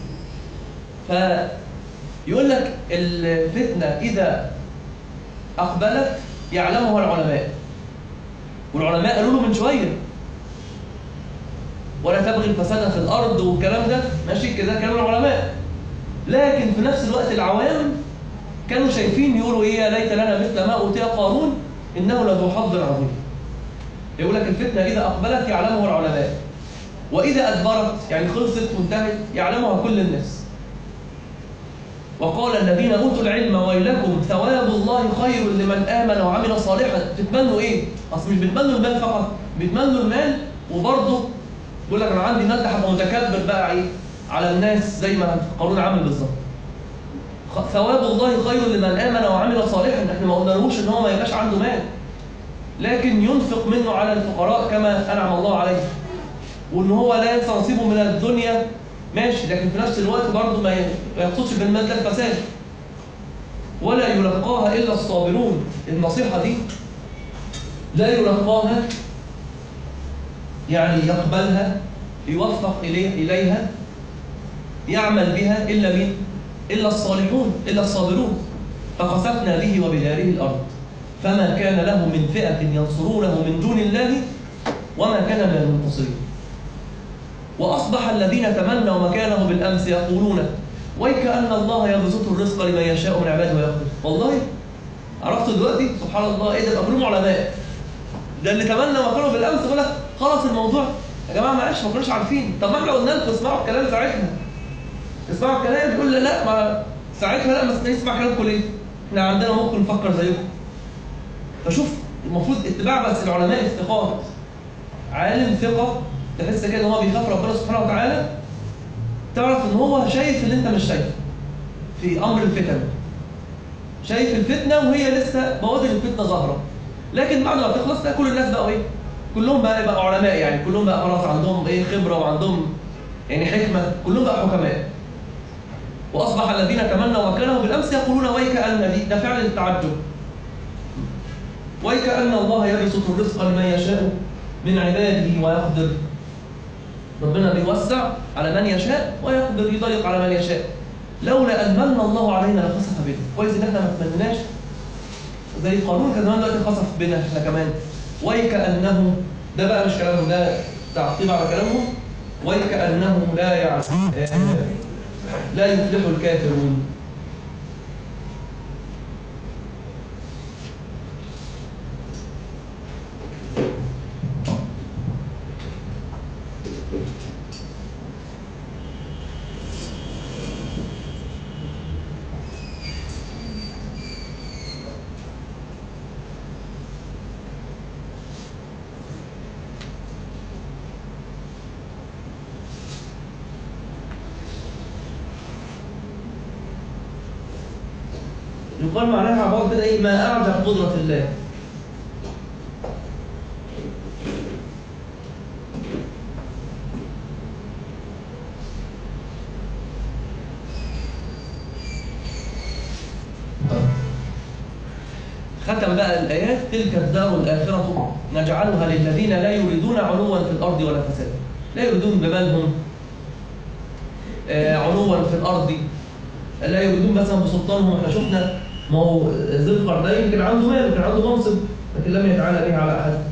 فيقول لك الفتنه اذا اقبلت يعلمها العلماء، والعلماء قالوا له من شويه ولا تبغي الفساد في الارض والكلام ده ماشي كده كلام العلماء. لكن في نفس الوقت العوام كانوا شايفين يقولوا ايه يا ليت لنا مثل ما اوتي قارون انه لذو حظ عظيم. يقول لك الفتنه اذا اقبلت يعلمها العلماء واذا ادبرت يعني خلصت وانتهت يعلمها كل الناس. وقال الذين اوتوا العلم ويلكم ثواب الله خير لمن امن وعمل صالحا. تتمنوا ايه؟ اصل مش بتمنوا المال فقط، بتمنوا المال وبرضه بيقول لك انا عندي مال ده هبقى متكبر بقى ايه على الناس زي ما قارون عامل بالظبط. ثواب الله خير لمن امن وعمل صالحا. احنا ما قلنالهوش ان هو ما يبقاش عنده مال، لكن ينفق منه على الفقراء كما انعم الله عليه، وان هو لا ينسى نصيبه من الدنيا ماشي، لكن في نفس الوقت برضه ما يقصدش بالمال ده الفساد. ولا يلقاها الا الصابرون. النصيحه دي لا يلقاها يعني يقبلها يوفق إليه إليها يعمل بها إلا مين؟ إلا الصالحون، إلا الصابرون. فخسفنا به وبداره الأرض فما كان له من فئة ينصرونه من دون الله وما كان من المنتصرين. وأصبح الذين تمنوا مكانه بالأمس يقولون ويكأن الله يبسط الرزق لمن يشاء من عباده ويقدر. والله عرفت دلوقتي سبحان الله ايه ده؟ بقى كلهم علماء. ده اللي تمنى مكانه بالامس يقول لك خلاص الموضوع يا جماعه معلش ما كناش عارفين. طب ما احنا قلنا لكم اسمعوا الكلام ساعتها، اسمعوا الكلام. يقول لا لا ما ساعتها لا ما نسمع كلامكم ليه؟ احنا عندنا ممكن نفكر زيكم. فشوف المفروض اتباع بس العلماء الثقات. عالم ثقه تحس كده ان هو بيخاف ربنا سبحانه وتعالى، تعرف ان هو شايف اللي انت مش شايفه في امر الفتن. شايف الفتنه وهي لسه بوادر الفتنه ظاهره، لكن بعد ما تخلص تلاقي كل الناس بقوا ايه؟ كلهم بقى بقى علماء، يعني كلهم بقى خلاص عندهم ايه خبره وعندهم يعني حكمه، كلهم بقى حكماء. واصبح الذين تمنوا مكانه بالامس يقولون ويكأن دي ده فعل التعجب. ويكأن الله يبسط الرزق لمن يشاء من عباده ويقدر. ربنا بيوسع على من يشاء ويقدر يضيق على من يشاء. لولا ان من الله علينا لخسف بنا. كويس ان احنا ما تمنناش زي قارون كان زمان دلوقتي خسف بنا احنا كمان. ويكأنه ده بقى مش كلامهم، ده تعقيب على كلامهم. ويكأنه لا يعلم لا يفلح الكافرون. يقال معناها عبارة كده ايه؟ ما أعجب قدرة الله. ختم بقى الآيات: تلك الدار الآخرة نجعلها للذين لا يريدون علوا في الأرض ولا فسادا. لا يريدون بمالهم آه علوا في الأرض، لا يريدون مثلا بسلطانهم. احنا شفنا ما هو ذي القرنين كان عنده مال وكان عنده منصب لكن لم يتعالى به على أحد.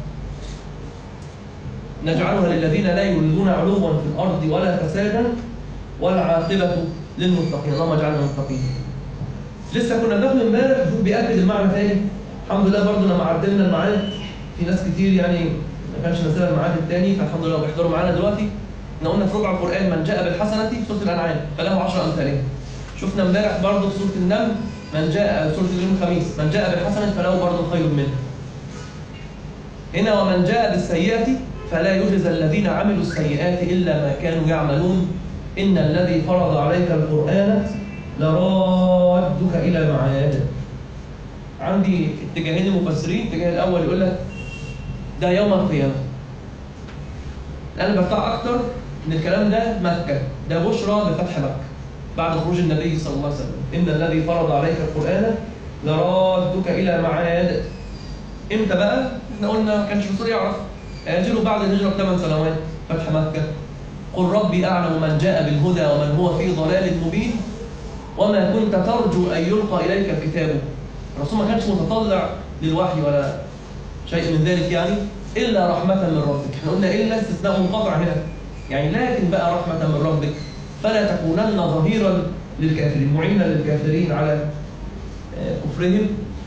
نجعلها للذين لا يريدون علوا في الأرض ولا فسادا والعاقبة للمتقين. اللهم اجعلنا متقين. لسه كنا بناخد امبارح بيأكد المعنى تاني. الحمد لله برضه لما عدلنا الميعاد في ناس كتير يعني ما كانش نازلها الميعاد التاني، فالحمد لله بيحضروا معانا دلوقتي. احنا قلنا في ربع القرآن: من جاء بالحسنة في سورة الأنعام فله عشر أمثالها. شفنا امبارح برضه في سورة النمل من جاء سورة اليوم الخميس: من جاء بالحسنة فله برضه خير منها. هنا: ومن جاء بالسيئة فلا يجزى الذين عملوا السيئات إلا ما كانوا يعملون إن الذي فرض عليك القرآن لرادك إلى معاد. عندي اتجاهين المفسرين. الاتجاه الأول يقول لك ده يوم القيامة. أنا برتاح أكتر إن الكلام ده مكة، ده بشرى بفتح مكة بعد خروج النبي صلى الله عليه وسلم. إن الذي فرض عليك القرآن لرادك إلى معاد. إمتى بقى؟ إحنا قلنا ما كانش الرسول يعرف. آجله بعد الهجرة بثمان سنوات فتح مكة. قل ربي أعلم من جاء بالهدى ومن هو في ضلال مبين وما كنت ترجو أن يلقى إليك كتابه. الرسول ما كانش متطلع للوحي ولا شيء من ذلك يعني إلا رحمة من ربك. احنا قلنا إلا استثناء منقطع هنا يعني لكن بقى رحمة من ربك فلا تكونن ظهيرا للكافرين معينا للكافرين على كفرهم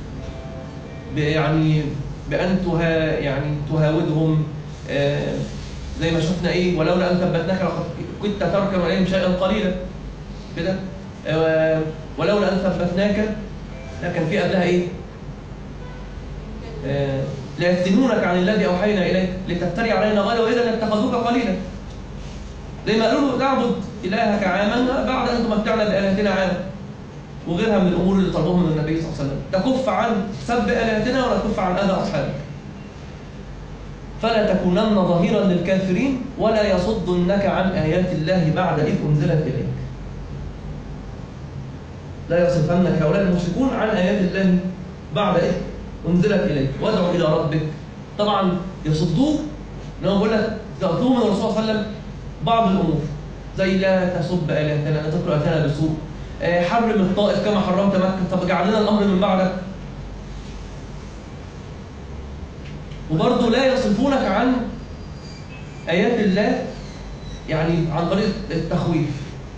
يعني بأن تها يعني تهاودهم زي ما شفنا إيه: ولولا أن ثبتناك لقد كنت تركن إليهم شيئا قليلا كده. ولولا أن ثبتناك لكن في قبلها إيه؟ آه ليفتنونك عن الذي أوحينا إليك لتفتري علينا غيره وإذا لاتخذوك قليلا. زي ما قالوا نعبد إلهك عاما بعد أن تمتعنا بآلهتنا عاما وغيرها من الأمور اللي طلبوها من النبي صلى الله عليه وسلم. تكف عن سب آلهتنا ولا تكف عن أذى أصحابك. فلا تكونن ظهيرا للكافرين ولا يصدنك عن آيات الله بعد إذ أنزلت إليك. لا يصفنك هؤلاء المشركون عن آيات الله بعد إذ أنزلت إليك. وادعوا إلى ربك. طبعا يصدوه لما بقول لك تأتوه من الرسول صلى الله عليه وسلم بعض الأمور زي لا تسب آلهتنا لا تذكر آلهتنا بسوء، حرم الطائف كما حرمت مكة، طب اجعل لنا الأمر من بعدك. وبرضه لا يصفونك عن آيات الله يعني عن طريق التخويف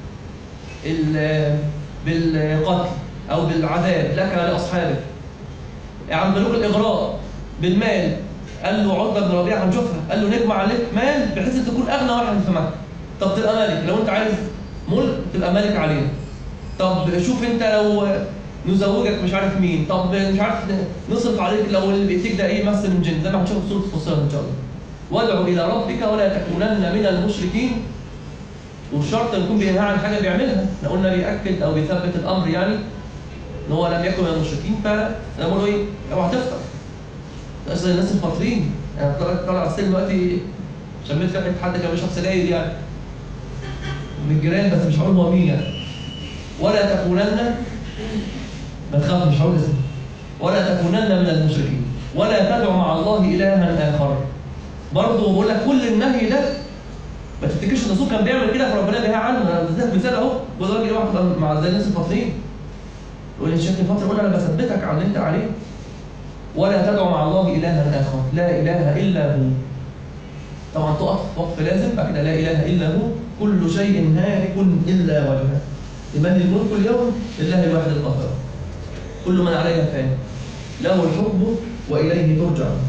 بالقتل أو بالعذاب لك لأصحابك، عن طريق الإغراء بالمال. قال له عتبة بن ربيعة هنشوفها، قال له نجمع عليك مال بحيث ان تكون أغنى واحد في مكة. طب تبقى مالك لو أنت عايز ملك تبقى مالك علينا. طب شوف أنت لو نزوجك مش عارف مين، طب مش عارف نصرف عليك لو اللي بيأتيك ده إيه مثل من جن زي ما هنشوف في سورة فصلت إن شاء الله. وادعوا إلى ربك ولا تكونن من المشركين. والشرط ان يكون بينهى عن حاجه بيعملها. احنا قلنا بيأكد او بيثبت الامر يعني ان هو لم يكن من المشركين. فانا بقول له ايه؟ اوعى تفطر. اصل الناس الفاطرين يعني طالع على السلم دلوقتي شميت ريحه حد كان بيشرب سجاير يعني من الجيران بس مش هقول هو مين يعني. ولا تكونن ما تخاف مش هقول اسمه. ولا تكونن من المشركين ولا تدعو مع الله الها اخر. برضه بقول لك كل النهي ده ما تفتكرش الرسول كان بيعمل كده فربنا بيها عنه. انا بديتك مثال اهو بقول راجل واحد مع زي الناس الفاطرين يقول لي الشيخ الفاطر يقول انا بثبتك على اللي انت عليه. ولا تدعو مع الله الها اخر لا اله الا هو. طبعا تقف وقف لازم بعد كده لا اله الا هو. كل شيء هالك الا وجهه لمن الملك اليوم لله الواحد القهار. كل من عليها فان له الحكم واليه ترجعون.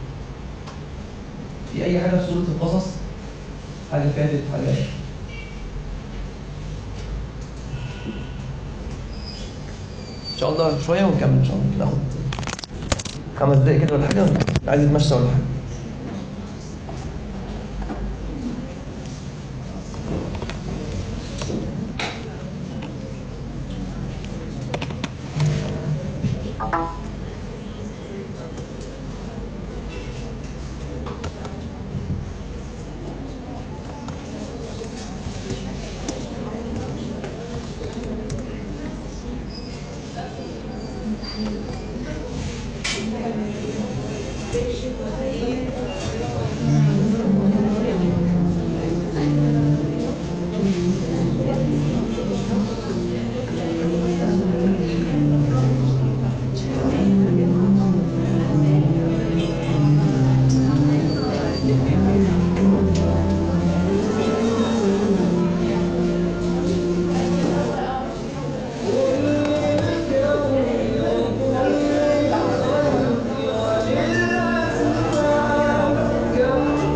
في اي حاجه في سوره القصص حاجة فاتت حاجة إن شاء الله شوية ونكمل إن شاء الله. ناخد خمس دقايق كده ولا حاجة عايز يتمشى ولا حاجة. Yeah.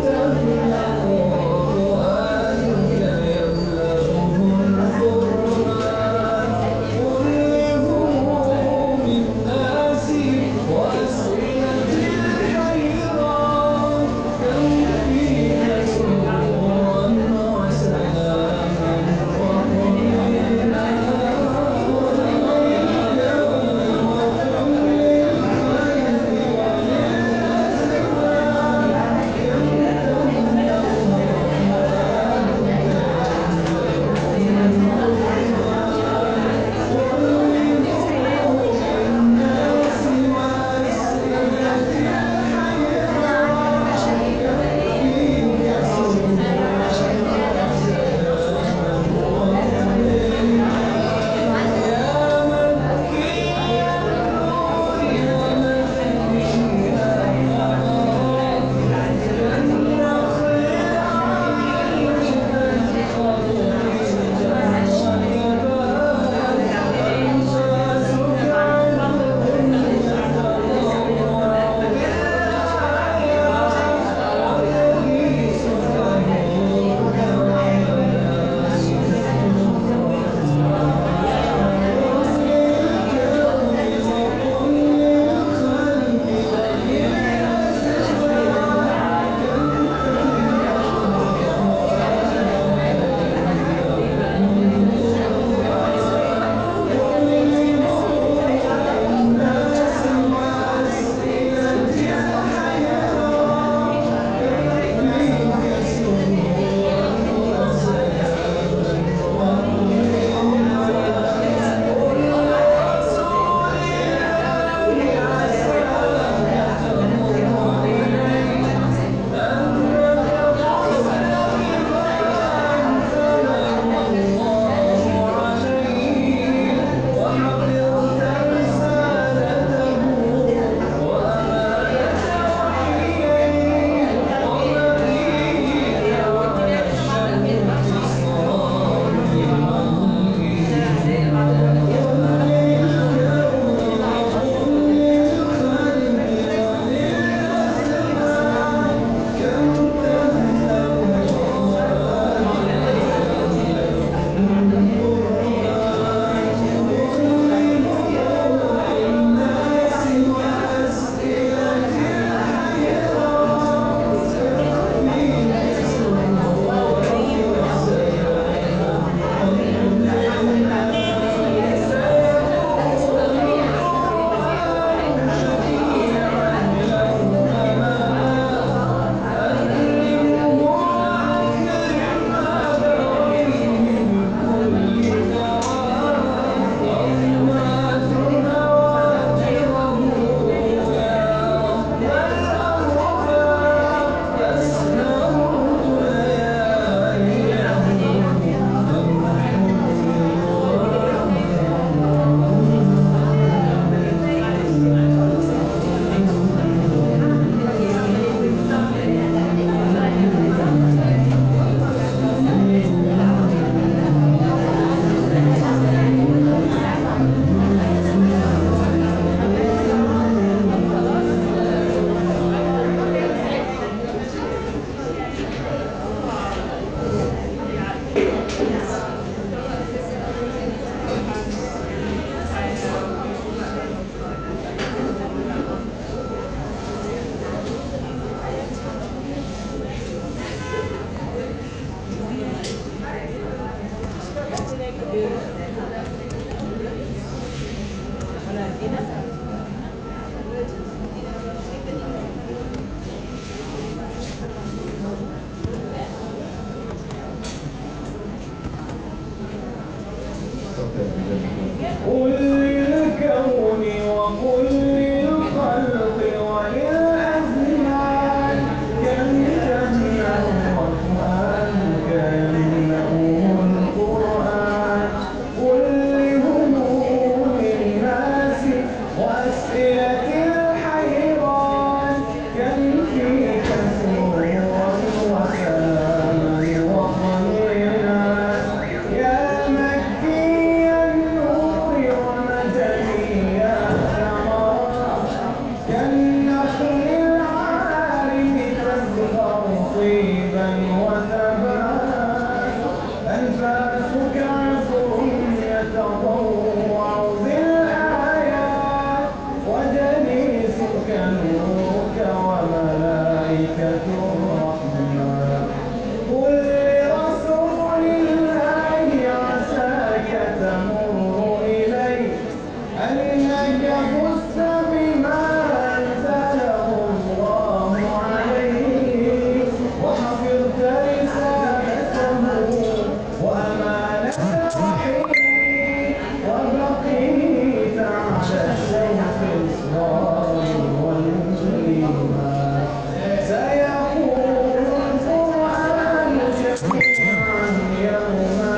وأسئلة الحيران ينفيك سرورا وسلاما وطمينا يا مكي النور ومدني الثمرات كالنخل العارم تزهر طيبا وثبات أنفاسك عفو يتضوع بالآيات وجليسك نورك وملائكة الرحمن قل لرسول الله عساك تمر إليه أنك فزت بما أنزله الله عليك وحفظت رسالته وأمانة وحيه وبقيت على الشوق الصغار والمسلمات سيقول القرآن شفيعا يومها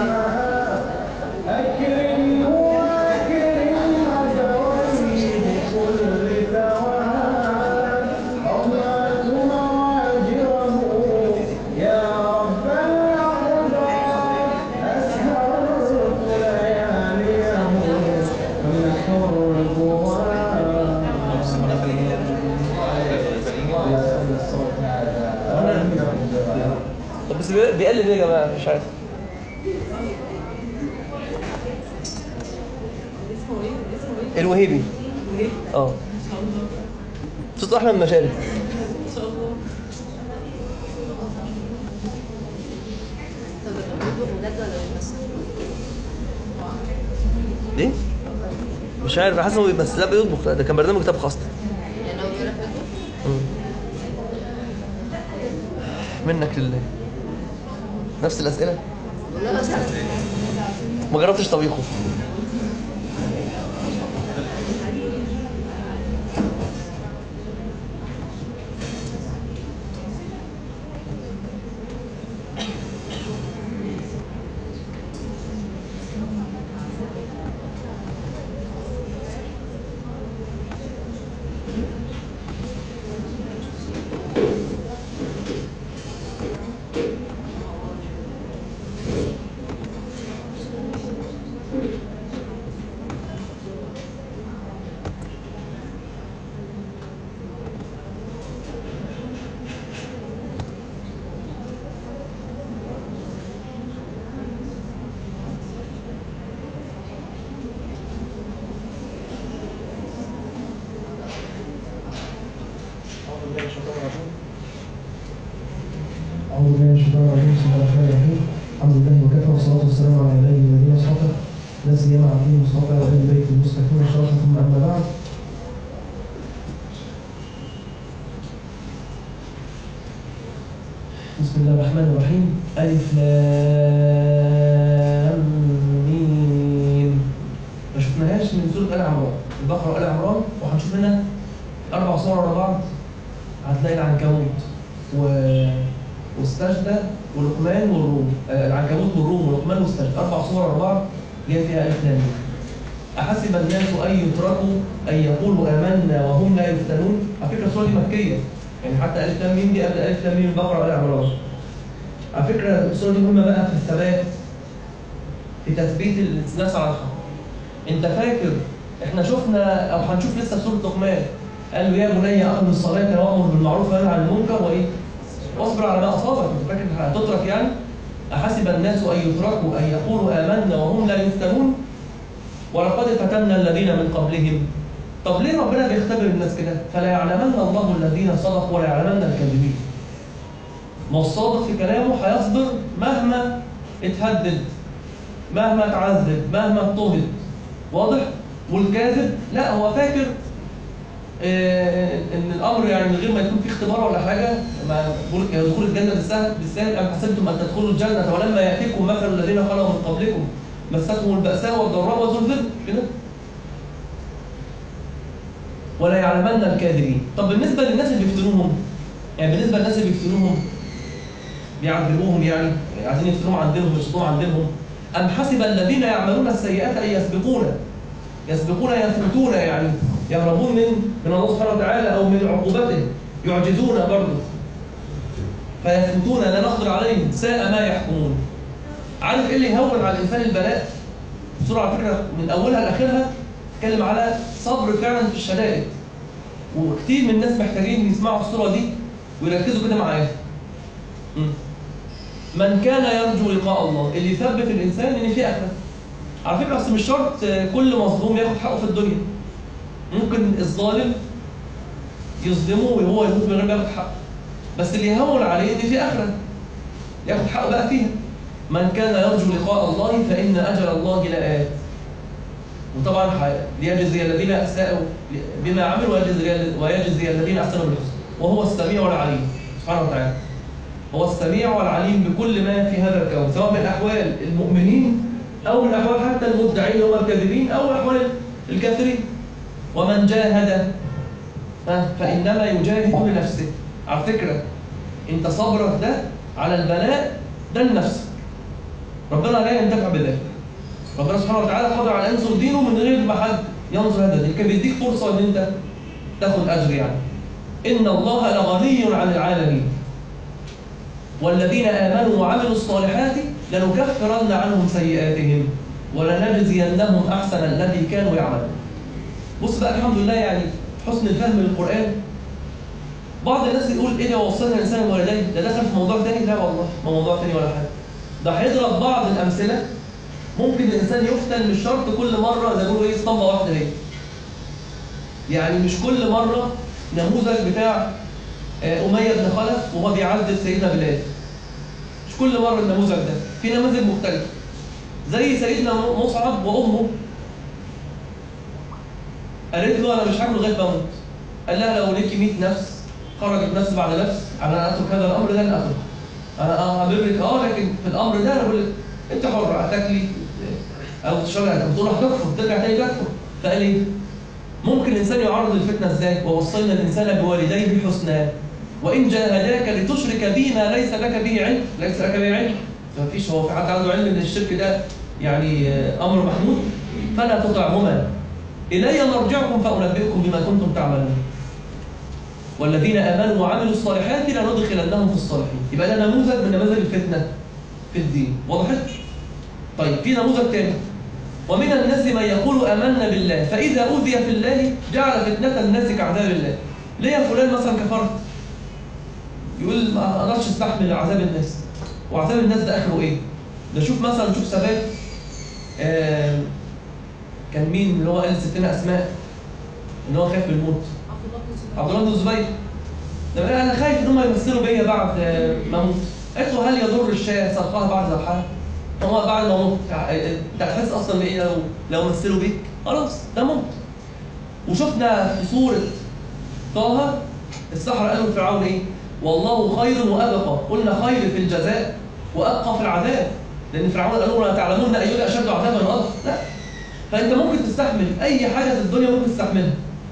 أكرم وأكرم أجرني بكل ثواب أضمت مواجره يا رب الأقدار أسهرت لياليه فمحر القوى طب بس بي- بيقلد ايه يا جماعه؟ مش عارف. اسمه ايه؟ اسمه ايه؟ الوهيبي. ايه؟ اه ان شاء الله. صوت احلى من مشاري. ان شاء الله. طب بيطبخ بجد ولا بيمثل؟ ليه؟ مش عارف، حاسس انه بس لا بيطبخ، لا ده كان برنامج طبخ اصلا. يعني هو بيعرف يطبخ؟ مم. منك لله. نفس الاسئله؟ لا بس ما جربتش طبيخه. أعوذ بالله من الشيطان الرجيم بسم الله الرحمن الرحيم الحمد لله وكفى والصلاة والسلام على عباده الذين اصطفى لا سيما عبده المصطفى وآل بيت المصطفين الشرف ثم أما بعد بسم الله الرحمن الرحيم ألف لام ميم ما شفناهاش من سورة آل عمران البقرة وآل عمران وهنشوف هنا أربع صور ورا بعض هتلاقي العنكبوت و... والسجدة ولقمان والروم آه، العنكبوت والروم ولقمان والسجدة أربع صور ورا بعض جاي فيها ألف لام ميم. أحسب الناس أن يتركوا أن يقولوا آمنا وهم لا يفتنون. على فكرة السورة دي مكية يعني حتى ألف لام ميم دي قبل ألف لام ميم البقرة وآل عمران. على فكرة السورة دي مهمة بقى في الثبات في تثبيت الناس على الحق. أنت فاكر إحنا شفنا أو هنشوف لسه في سورة لقمان قال له يا بني أقم الصلاة وأمر بالمعروف وانهى عن المنكر وإيه؟ واصبر على ما أصابك. أنت فاكر هتترك يعني؟ أحسب الناس أن يتركوا أن يقولوا آمنا وهم لا يفتنون ولقد فتنا الذين من قبلهم. طب ليه ربنا بيختبر الناس كده؟ فلا يعلمن الله الذين صدقوا ولا يعلمن الكاذبين. ما الصادق في كلامه هيصبر مهما اتهدد، مهما اتعذب، مهما اضطهد. واضح؟ والكاذب لا هو فاكر ان الامر يعني من غير ما يكون في اختبار ولا حاجه، ما بقول دخول الجنه بالسهل بالسهل ام حسبتم ان تدخلوا الجنه ولما ياتيكم مثل الذين خلوا من قبلكم مستهم الباساء والضراء وزلزلوا كده. ولا يعلمن الكاذبين. طب بالنسبه للناس اللي بيفتنوهم، يعني بالنسبه للناس اللي بيفتنوهم بيعذبوهم يعني عايزين يفتنوهم عن دينهم يصدوهم عن دينهم، ام حسب الذين يعملون السيئات ان يسبقونا يسبقون يفوتون يعني يهربون من من الله سبحانه وتعالى أو من عقوبته، يعجزون برضه فيفوتون لا نقدر عليهم، ساء ما يحكمون. عارف ايه اللي يهون على الانسان البلاء؟ السورة على فكرة من اولها لاخرها تتكلم على صبر فعلا في الشدائد، وكتير من الناس محتاجين يسمعوا السورة دي ويركزوا كده معايا. من كان يرجو لقاء الله، اللي يثبت الانسان ان في اخره. على فكرة اصل مش شرط كل مظلوم ياخد حقه في الدنيا، ممكن الظالم يظلمه وهو يموت من غير ما ياخد حقه، بس اللي يهون عليه ان في اخره ياخد حقه بقى فيها. من كان يرجو لقاء الله فان اجل الله لآت. وطبعا ليجزي الذين اساءوا بما عملوا ويجزي ويجزي الذين احسنوا بالحسنى، وهو السميع العليم سبحانه وتعالى. هو السميع والعليم بكل ما في هذا الكون، سواء من احوال المؤمنين او من احوال حتى المدعين هم الكاذبين او احوال الكافرين. ومن جاهد فانما يجاهد لنفسه. على فكره انت صبرك ده على البلاء ده لنفسك، ربنا لا ينتفع بذلك. ربنا سبحانه وتعالى قادر على ان ينصر دينه من غير ما حد ينصر هذا الدين، كان بيديك فرصه ان انت تاخد اجر يعني. ان الله لغني عن العالمين والذين امنوا وعملوا الصالحات لنكفرن عنهم سيئاتهم ولنجزينهم احسن الذي كانوا يعملون. بص بقى الحمد لله يعني حسن الفهم للقران. بعض الناس يقول ايه ده وصلنا الانسان لوالديه، ده دخل في موضوع ثاني. لا والله ما موضوع ثاني ولا حاجه، ده هيضرب بعض الامثله. ممكن الانسان يفتن مش شرط كل مره زي ما بيقولوا ايه اسطمبه واحده هي، يعني مش كل مره نموذج بتاع اميه بن خلف وهو بيعذب سيدنا بلال، مش كل مره النموذج ده، في نماذج مختلفه. زي سيدنا مصعب وامه قالت له انا مش هاكل لغايه ما اموت، قال لها لو ليكي مئة نفس خرجت نفس بعد نفس على ان اترك هذا الامر ده، لن اترك. انا اه هبرك اه لكن في الامر ده انا بقول لك انت حر، هتاكلي او تشربي، هتقول هتكفر ترجع تاني تكفر. فقال ايه؟ ممكن الانسان يعرض للفتنه ازاي؟ ووصينا الانسان بوالديه حسنا وان جاهداك لتشرك بي ما ليس لك به علم، ليس لك به علم، ما فيش هو في حد عنده علم ان الشرك ده يعني امر محمود، فلا تطعهما الي مرجعكم فانبئكم بما كنتم تعملون والذين امنوا وعملوا الصالحات لندخلنهم في الصالحين. يبقى ده نموذج من نماذج الفتنه في الدين، وضحت؟ طيب في نموذج تاني، ومن الناس من يقول آمنا بالله فإذا أوذي في الله جعل فتنة الناس كعذاب الله. ليه يا فلان مثلا كفرت؟ يقول ما أقدرش استحمل عذاب الناس. وعذاب الناس ده آخره إيه؟ ده شوف مثلا شوف ثبات آه كان مين اللي هو قال ستنا أسماء إن هو خايف من الموت؟ عبد الله بن الزبير. ده أنا خايف إن هم يمثلوا بيا بعد ما أموت. قالت له هل يضر الشاة سرقها بعد ذبحها؟ هو بعد ما موت انت هتحس اصلا بايه لو لو مثلوا بيك؟ خلاص ده موت. وشفنا في سوره طه السحرة قالوا لفرعون ايه؟ والله خير وابقى، قلنا خير في الجزاء وابقى في العذاب، لان فرعون قالوا لا تعلمون ايها اشد عذابا وابقى. لا، فانت ممكن تستحمل اي حاجه في الدنيا، ممكن تستحملها،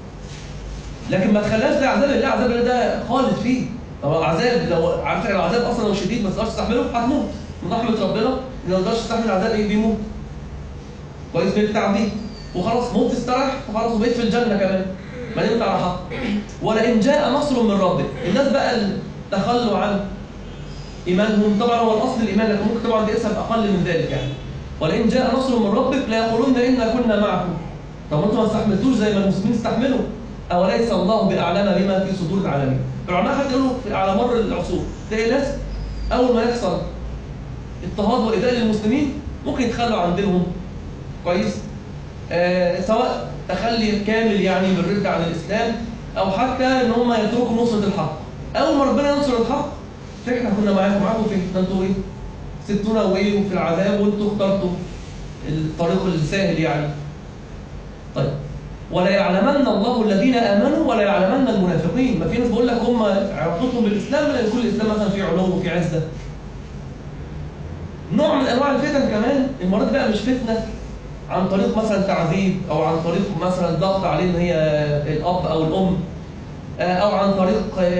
لكن ما تخليهاش زي عذاب الله. عذاب الله ده خالد فيه. طب العذاب لو عارف العذاب اصلا لو شديد ما تقدرش تستحمله هتموت. من رحمه ربنا اللي ما يقدرش يستحمل العذاب ايه؟ بيموت. كويس بيبتاع دي وخلاص موت استريح وخلاص وبقيت في الجنه كمان ما دام انت على حق. ولئن جاء نصر من ربك، الناس بقى اللي تخلوا عن ايمانهم، طبعا هو الاصل الايمان لكن ممكن طبعا بيقسم اقل من ذلك يعني. ولئن جاء نصر من ربك ليقولن انا كنا معكم. طب انتم ما استحملتوش زي ما المسلمين استحملوا؟ اوليس الله باعلم بما في صدور العالمين. العلماء حتى يقولوا على مر العصور تلاقي ناس اول ما يحصل اضطهاد وايذاء للمسلمين ممكن يتخلوا عن دينهم. كويس؟ آه سواء تخلي كامل يعني بالرد عن الاسلام او حتى ان هم يتركوا نصره الحق. اول ما ربنا ينصر الحق احنا كنا معاكم معاكم فين؟ ده انتوا ايه؟ سبتونا وايه وفي العذاب وانتوا اخترتوا الطريق السهل يعني. طيب ولا يعلمن الله الذين امنوا ولا يعلمن المنافقين. ما في ناس بيقول لك هم علاقتهم بالاسلام لان كل الاسلام مثلا فيه علو وفيه عزه. نوع من انواع الفتن كمان المرات بقى مش فتنه عن طريق مثلا تعذيب او عن طريق مثلا ضغط عليه ان هي الاب او الام او عن طريق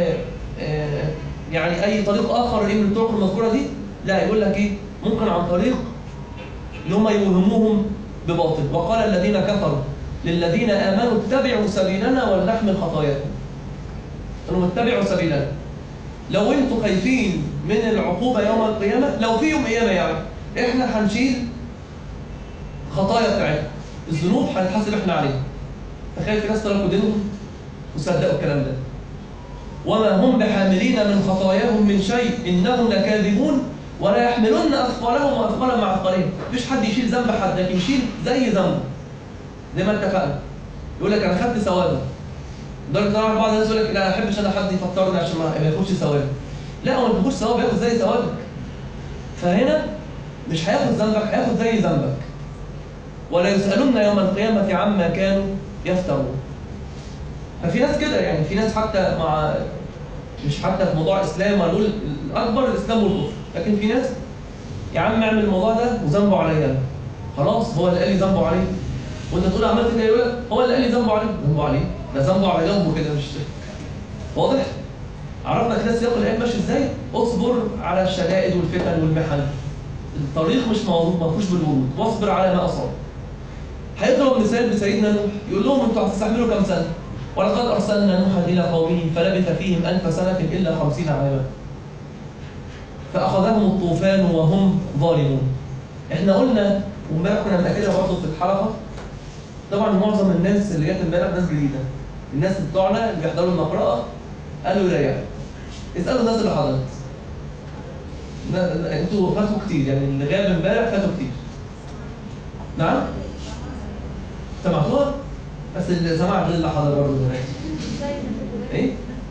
يعني اي طريق اخر من الطرق المذكوره دي. لا يقول لك ايه؟ ممكن عن طريق اللي هم يوهموهم بباطل. وقال الذين كفروا للذين آمنوا اتبعوا سبيلنا ولنحمل خطاياكم. قالوا اتبعوا سبيلنا. لو انتوا خايفين من العقوبة يوم القيامة، لو في يوم قيامة يعني، احنا هنشيل خطايا بتاعتنا، الذنوب هنتحاسب احنا عليها. تخيل في ناس تركوا دينهم وصدقوا الكلام ده. وما هم بحاملين من خطاياهم من شيء إنهم لكاذبون ولا يحملن أثقالهم وأثقالا مع أثقالهم. مفيش حد يشيل ذنب حد، لكن يشيل زي ذنبه. زي ما اتفقنا. يقول لك أنا خدت ثوابه. لدرجة إن بعض الناس يقول لك لا ما أحبش أنا حد يفطرني عشان ما ياخدش ثوابه. لا هو ما بياخدش ثواب، ياخد زي ثوابك. فهنا مش هياخد ذنبك، هياخد زي ذنبك. ولا يسألون يوم القيامة عما كانوا يفترون. ففي ناس كده يعني، في ناس حتى مع مش حتى في موضوع الإسلام هنقول الأكبر الإسلام والكفر، لكن في ناس يا عم اعمل الموضوع ده وذنبه عليا. خلاص هو اللي قال لي ذنبه عليه. وأنت تقول عملت كده يقول لك هو اللي قال لي ذنبه عليه، ذنبه عليه. ده ذنبه على جنبه كده مش واضح؟ عرفنا كده سياق الآيات ماشي ازاي؟ اصبر على الشدائد والفتن والمحن. الطريق مش موجود ما فيهوش بالورود، واصبر على ما أصاب. هيضرب مثال بسيدنا نوح، يقول لهم انتوا هتستحملوا كام سنة؟ ولقد أرسلنا نوحا إلى قومه فلبث فيهم ألف سنة إلا خمسين عاما. فأخذهم الطوفان وهم ظالمون. احنا قلنا وامبارح كنا بنأكدها برضه في الحلقة، طبعا معظم الناس اللي جت امبارح ناس جديدة. الناس بتوعنا اللي بيحضروا المقرأة قالوا لا يعني. اسألوا الناس اللي حضرت. انتوا فاتوا كتير يعني، اللي غاب امبارح فاتوا كتير. نعم؟ سمعتوها؟ بس اللي سمع غير اللي حضر برضه هناك. ايه؟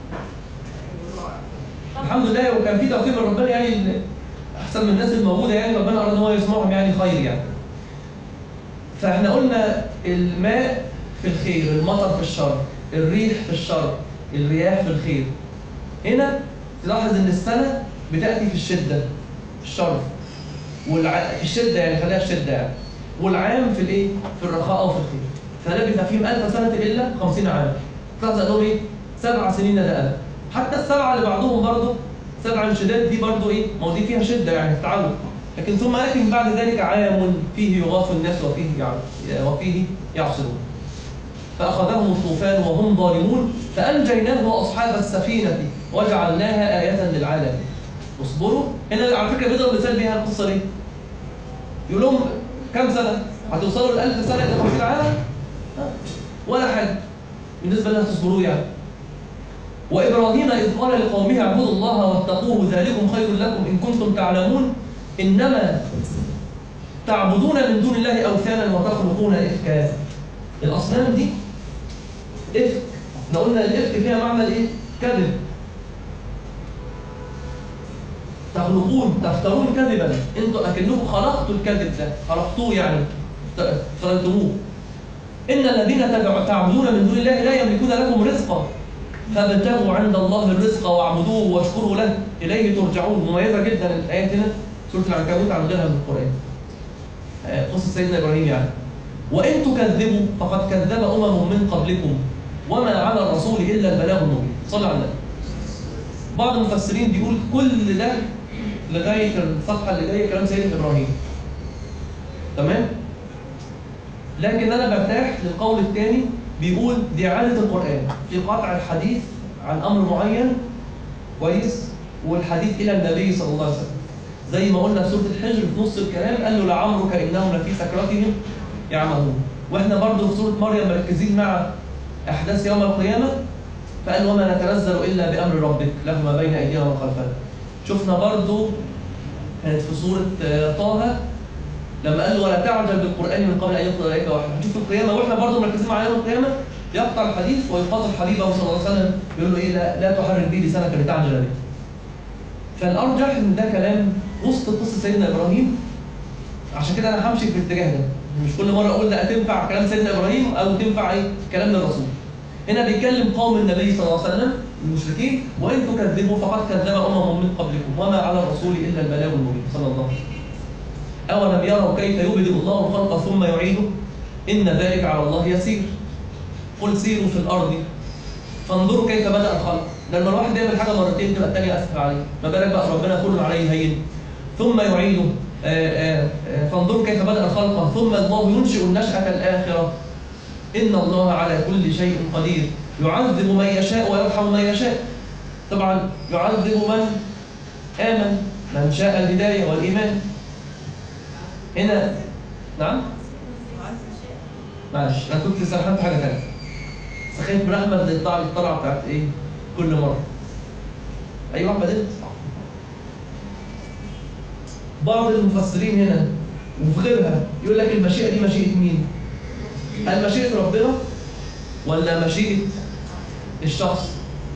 الحمد لله، وكان في توفيق من ربنا يعني احسن من الناس الموجوده يعني، ربنا اراد ان هو يسمعهم يعني خير يعني. فاحنا قلنا الماء في الخير، المطر في الشر، الريح في الشر، الرياح في الخير. هنا تلاحظ ان السنه بتاتي في الشده، في الشر. والع... في الشده يعني خليها الشده يعني. والعام في الايه؟ في الرخاء وفي الخير. فلبث فيهم ألف سنة إلا خمسين عاما. تلاحظ أنهم إيه؟ سبع سنين دأبا. حتى السبعة اللي بعضهم برضه سبع الشداد دي برضه إيه؟ ما هو دي فيها شدة يعني التعود. لكن ثم يأتي من بعد ذلك عام فيه يغاث الناس وفيه يعني وفيه يعصرون. فأخذهم الطوفان وهم ظالمون فأنجيناه وأصحاب السفينة وجعلناها آية للعالمين. اصبروا. هنا على فكرة بيضرب مثال بيها القصة دي. يقول لهم كم سنة؟ هتوصلوا لألف سنة إلى خمسين عاما؟ ولا حاجة بالنسبة لها تصبروا يعني. وإبراهيم إذ قال لقومه اعبدوا الله واتقوه ذلكم خير لكم إن كنتم تعلمون إنما تعبدون من دون الله أوثانا وتخلقون إفكا. الأصنام دي إفك. احنا قلنا الإفك فيها معنى الإيه؟ كذب. تخلقون تفترون كذبا، انتوا أكنكم خلقتوا الكذب ده، خلقتوه يعني افترضتموه. إن الذين تعبدون من دون الله لا يملكون لكم رزقا فابتغوا عند الله الرزق واعبدوه واشكروا له إليه ترجعون. مميزة جدا الآيات هنا سورة العنكبوت عن غيرها من القرآن. قصة سيدنا إبراهيم يعني. وإن تكذبوا فقد كذب أمم من قبلكم وما على الرسول إلا البلاغ المبين. صلى على النبي. بعض المفسرين بيقول كل ده لغاية الصفحة اللي جاية كلام سيدنا إبراهيم. تمام؟ لكن أنا برتاح للقول الثاني بيقول دي عادة القرآن في قطع الحديث عن أمر معين كويس والحديث إلى النبي صلى الله عليه وسلم. زي ما قلنا في سورة الحجر في نص الكلام قال له لعمرك إنهم لفي سكرتهم يعمهون. وإحنا برضه في سورة مريم مركزين مع أحداث يوم القيامة فقال وما نتنزل إلا بأمر ربك له ما بين أيدينا وما خلفنا. شفنا برضه كانت في سورة طه لما قال له ولا تعجل بالقرآن من قبل أن يقضى إليك وحيه. هنشوف القيامة واحنا برضه مركزين مع يوم القيامة يقطع الحديث ويخاطب حبيبه صلى الله عليه وسلم يقول له إيه لا, لا تحرك به لسانك لتعجل به. فالأرجح إن ده كلام وسط قصة سيدنا إبراهيم. عشان كده أنا همشي في الاتجاه ده. مش كل مرة أقول ده تنفع كلام سيدنا إبراهيم أو تنفع إيه كلام للرسول. هنا بيتكلم قوم النبي صلى الله عليه وسلم المشركين وإن تكذبوا فقد كذب أمم من قبلكم وما على الرسول إلا البلاغ المبين صلى الله عليه وسلم. أولم يروا كيف يبدئ الله الخلق ثم يعيده إن ذلك على الله يسير. قل سيروا في الأرض فانظروا كيف بدأ الخلق. لما الواحد يعمل حاجة مرتين تبقى الثانية أسهل عليه، ما بالك بقى ربنا كل عليه هين. ثم يعيده فانظروا كيف بدأ الخلق ثم الله ينشئ النشأة الآخرة إن الله على كل شيء قدير يعذب من يشاء ويرحم من يشاء. طبعا يعذب من آمن، من شاء الهداية والإيمان. هنا نعم معلش أنا كنت سرحان في حاجة تانية، سخيت من أحمد يطلع لي الطلعة بتاعت إيه كل مرة. أيوة أحمد أنت. بعض المفسرين هنا وفي غيرها يقول لك المشيئة دي مشيئة مين؟ هل مشيئة ربنا ولا مشيئة الشخص؟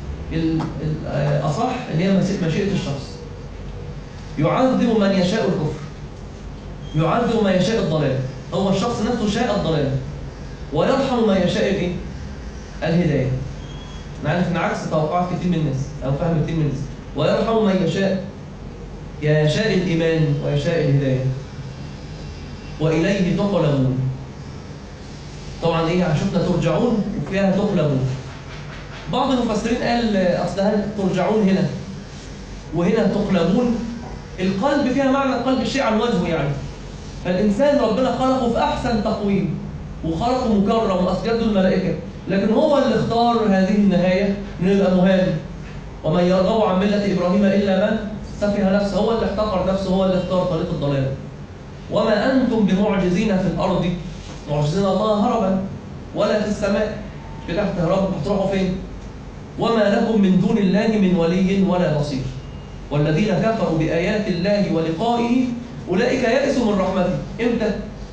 الأصح إن هي مشيئة الشخص. يعذب من يشاء الكفر، يعذب من يشاء الضلال، هو الشخص نفسه شاء الضلال، ويرحم من يشاء الايه؟ الهداية. نعرف ان عكس توقعات كتير من الناس او فهم كتير من الناس. ويرحم من يشاء يشاء الإيمان ويشاء الهداية. وإليه تقلبون. طبعا ايه شفنا ترجعون وفيها تقلبون. بعض المفسرين قال اصل هل ترجعون هنا وهنا تقلبون، القلب فيها معنى قلب الشيء عن وجهه يعني. فالإنسان ربنا خلقه في أحسن تقويم وخلقه مكرم وأسجده الملائكة، لكن هو اللي اختار هذه النهاية إنه يبقى مهان. ومن يرغب عن ملة إبراهيم إلا من سفه نفسه، هو اللي احتقر نفسه، هو اللي اختار طريق الضلال. وما أنتم بمعجزين في الأرض، معجزين الله هربا ولا في السماء، كده هتهربوا هتروحوا فين؟ وما لكم من دون الله من ولي ولا نصير. والذين كفروا بآيات الله ولقائه أولئك يئسوا من رحمته. إمتى؟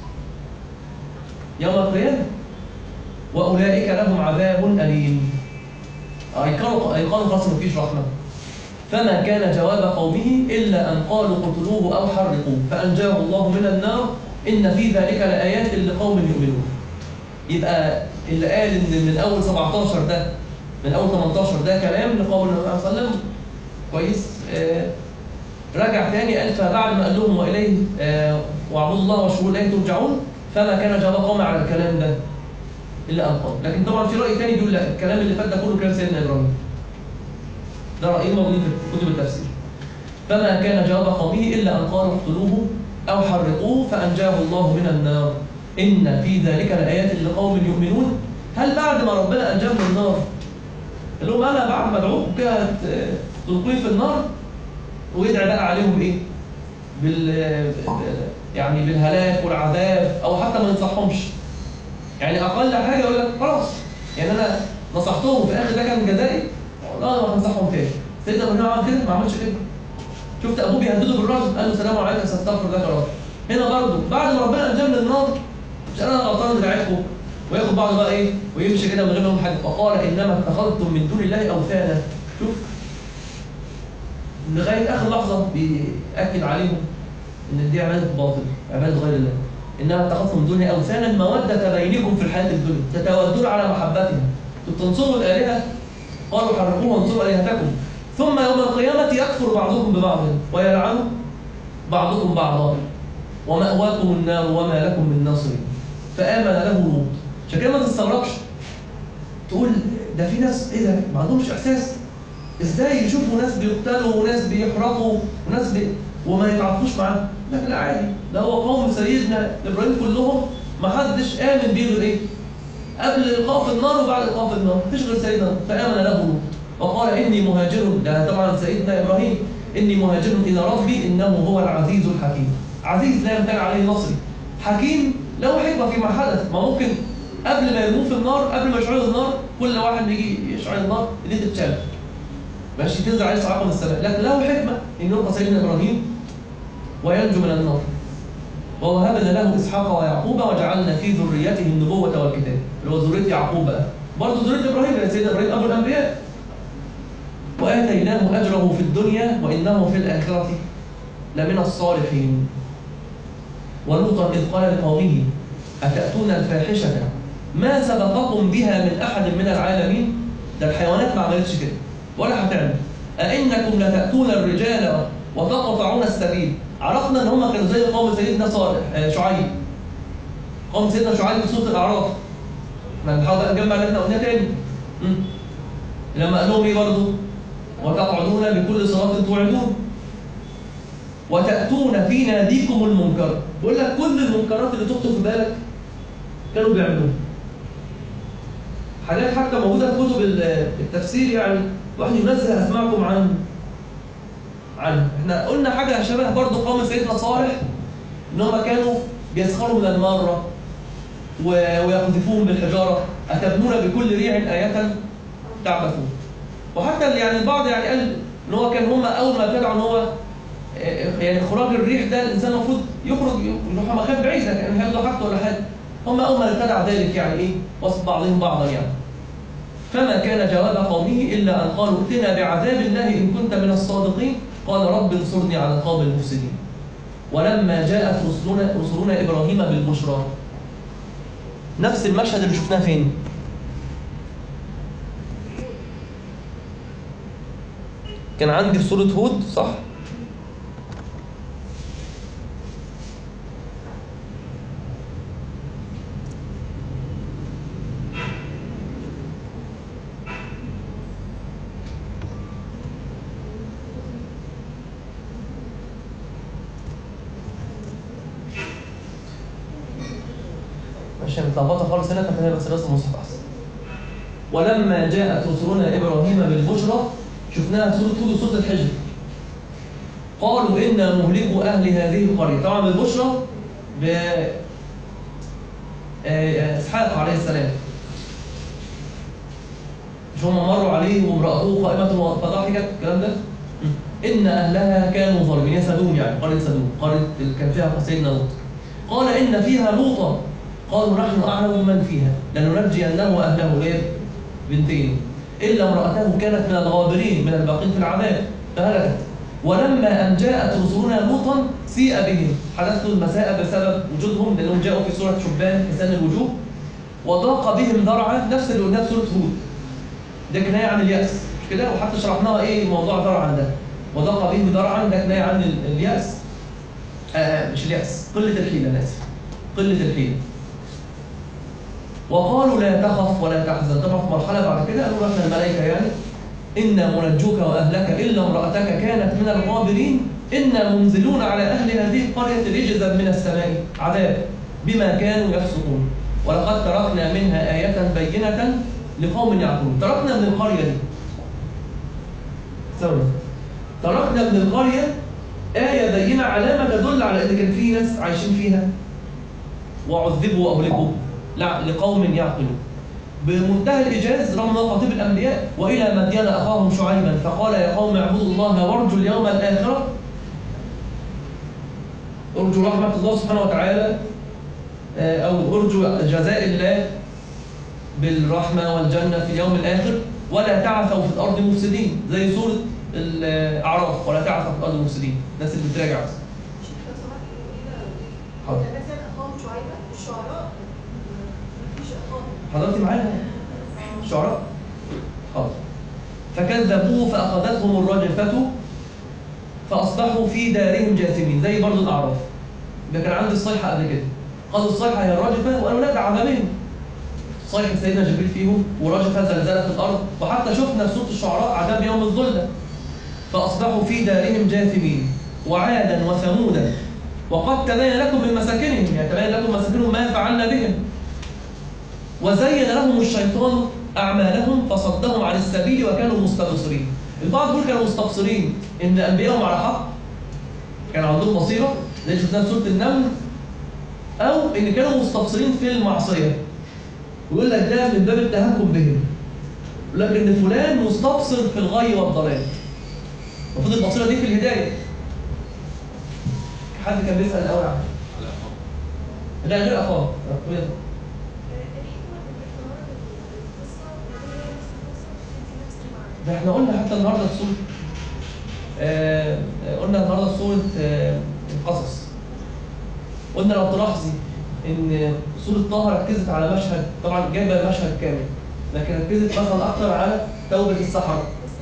يوم القيامة. وأولئك لهم عذاب أليم. أيقنوا أيقنوا خلاص مفيش رحمة. فما كان جواب قومه إلا أن قالوا قتلوه أو حرقوه فأنجاه الله من النار إن في ذلك لآيات لقوم يؤمنون. يبقى اللي قال إن من أول سبعتاشر ده من أول تمنتاشر ده كلام لقول النبي صلى الله عليه وسلم كويس. آه رجع تاني قال فبعد ما قال لهم وإليه آه واعبدوا الله واشكروا إليه ترجعون فما كان جواب قوم على الكلام ده إلا أن قال. لكن طبعا في رأي تاني بيقول لا الكلام اللي فات ده كله كلام سيدنا إبراهيم. ده رأيين موجودين في كتب التفسير. فما كان جواب قومه إلا أن قالوا اقتلوه أو حرقوه فأنجاه الله من النار إن في ذلك لآيات لقوم يؤمنون. هل بعد ما ربنا أنجاه من النار قال لهم أنا بعد ما أدعوكم كده تلقوني في النار ويدعي بقى عليهم إيه؟ بال يعني بالهلاك والعذاب أو حتى ما ينصحهمش. يعني أقل حاجة يقول لك خلاص يعني أنا نصحتهم وفي الآخر ده كان جزائي والله ما هنصحهم تاني. سيدنا إبراهيم عمل كده ما عملش كده. شفت أبوه بيهدده بالرجل قال له سلام عليكم أستغفر لك يا رب. هنا برضه بعد ما ربنا أنجاه من النار مش أنا غلطان بتاعتكم وياخد بعضه بقى إيه ويمشي كده من غير ما حاجة. فقال إنما اتخذتم من دون الله أوثانا. شوف لغاية آخر لحظة بيأكد عليهم إن دي عبادة باطل عبادة غير الله. إنما اتخذتم من دونه أوثانا مودة بينكم في الحياة الدنيا تتودون على محبتها. تنصروا الآلهة قالوا حرقوها وانصروا آلهتكم ثم يوم القيامة يكفر بعضكم ببعض ويلعن بعضكم بعضا ومأواكم النار وما لكم من ناصر. فآمن له لوط. عشان كده ما تستغربش تقول ده في ناس ايه ده ما عندهمش احساس ازاي يشوفوا ناس بيقتلوا وناس بيحرقوا وناس بي... وما يتعاطفوش معاه. لكن لا عادي ده هو قوم سيدنا ابراهيم كلهم ما حدش آمن بيه غير ايه قبل القاء في النار وبعد القاء في النار مفيش غير سيدنا. فآمن له لوط وقال إني مهاجر. ده طبعا سيدنا إبراهيم إني مهاجر إلى ربي إنه هو العزيز الحكيم. عزيز لا يمتنع عليه نصري، حكيم له حكمة فيما حدث. ما ممكن قبل ما يرموه في النار قبل ما يشعلوا النار كل واحد يجي يشعل النار اللي تتشال ماشي تنزل عليه صاعقة من السماء. لكن له حكمة إن يلقى سيدنا إبراهيم وينجو من النار. ووهبنا له إسحاق ويعقوب وجعلنا في ذريته النبوة والكتاب اللي هو ذرية يعقوب بقى برضه ذرية إبراهيم لأن سيدنا إبراهيم أبو الأنبياء. وآتيناه أجره في الدنيا وإنه في الآخرة لمن الصالحين. ولوطا إذ قال لقومه أتأتون الفاحشة ما سبقكم بها من أحد من العالمين. ده الحيوانات ما عملتش كده ولا هتعمل. أئنكم لتأتون الرجال وتقطعون السبيل. عرفنا ان هم كانوا زي قوم سيدنا صالح شعيب. قوم سيدنا شعيب في سوره الاعراف. ما نحاول نجمع اللي احنا قلناه تاني. لما قال لهم ايه برضه؟ وتقعدون بكل صراط توعدون وتأتون في ناديكم المنكر. بقول لك كل المنكرات اللي تخطر في بالك كانوا بيعملوها. حاجات حتى موجوده في كتب التفسير، يعني واحد ينزه اسمعكم عن عنه. احنا قلنا حاجه شبه برضه قوم سيدنا صالح، ان هم كانوا بيسخروا من الماره ويقذفوهم بالحجاره، اتبنون بكل ريع ايه تعبثون. وحتى يعني البعض يعني قال ان هو كان هم اول ما ابتدعوا ان هو يعني اخراج الريح ده الانسان المفروض يخرج يروح مكان بعيد لكن هياخدوا حاجته ولا حاجه. هم اول ما ابتدع ذلك يعني ايه وصف بعضهم بعضا يعني. فما كان جواب قومه الا ان قالوا ائتنا بعذاب الله ان كنت من الصادقين قال رب انصرني على القوم المفسدين. ولما جاءت رسلنا رسلنا ابراهيم بالبشرى، نفس المشهد اللي شفناه فين؟ كان عندي في سورة هود صح؟ عشان متلخبطه خالص هنا فخلينا بس نرسم المصحف احسن. ولما جاءت رسلنا ابراهيم بالبشرى شفناها في سوره هود وسوره الحجر. قالوا انا مهلكوا اهل هذه القريه، طبعا بالبشرى ب اسحاق عليه السلام. مش هم مروا عليه وامراته قائمه فضحكت الكلام ده؟ ان اهلها كانوا ظالمين، يا سدوم يعني قريه سدوم، قريه اللي كان فيها سيدنا لوط. قال ان فيها لوطا قالوا نحن اعلم من فيها لننجينه واهله غير بنتين الا امراته كانت من الغابرين من الباقين في العذاب فهلكت. ولما ان جاءت رسلنا لوطا سيء بهم، حدثوا المساء بسبب وجودهم لانهم جاءوا في سوره شبان حسان الوجوه، وضاق بهم ذرعا، نفس اللي قلناه في سوره هود. ده كنايه عن الياس مش كده؟ وحتى شرحناها ايه موضوع ذرعا ده. وضاق بهم ذرعا ده كنايه عن الياس، آه مش الياس، قله الحيله، انا اسف، قله الحيله. وقالوا لا تخف ولا تحزن، طبعا في مرحله بعد كده قالوا احنا الملائكه يعني انا منجوك واهلك الا امراتك كانت من الغابرين انا منزلون على اهل هذه القريه رجزا من السماء عذاب بما كانوا يفسقون ولقد تركنا منها ايه بينه لقوم يعقلون. تركنا من القريه دي ثواني تركنا من القريه ايه بينه، علامه تدل على ان كان في ناس عايشين فيها وعذبوا واهلكوا لا لقوم يعقلون. بمنتهى الإيجاز رغم خطيب الأنبياء وإلى مدين أخاهم شعيبا فقال يا قوم اعبدوا الله وارجوا اليوم الآخرة، ارجوا رحمة الله سبحانه وتعالى أو ارجوا جزاء الله بالرحمة والجنة في اليوم الآخر ولا تعثوا في الأرض مفسدين، زي سورة الأعراف ولا تعثوا في الأرض مفسدين. الناس اللي بتراجع بس حاضر حضرتي معانا الشعراء حاضر. فكذبوه فأخذتهم الرجفة فأصبحوا في دارهم جاثمين، زي برضو الأعراف. ده كان عندي الصيحة قبل كده، قالوا الصيحة هي الرجفة وقالوا لا ده عذابين. صيحة سيدنا جبريل فيهم ورجفة زلزلة الأرض، وحتى شفنا في سورة الشعراء عذاب يوم الظلة. فأصبحوا في دارهم جاثمين. وعادا وثمودا وقد تبين لكم من مساكنهم، يعني تبين لكم مساكنهم ما فعلنا بهم. وزين لهم الشيطان أعمالهم فصدهم عن السبيل وكانوا مستبصرين. البعض يقول كانوا مستبصرين إن أنبيائهم على حق، كان عندهم بصيرة زي شفناها في سورة النمل، أو إن كانوا مستبصرين في المعصية ويقول لك ده من باب التهكم بهم. يقول لك إن فلان مستبصر في الغي والضلال، المفروض البصيرة دي في الهداية. حد كان بيسأل الأول عنها؟ لا غير أخاه. ده احنا قلنا حتى النهارده في سورة آه قلنا النهارده في سورة آه القصص. قلنا لو تلاحظي ان سورة طه ركزت على مشهد، طبعا جايبه مشهد كامل، لكن ركزت مثلا اكتر على توبة السحرة.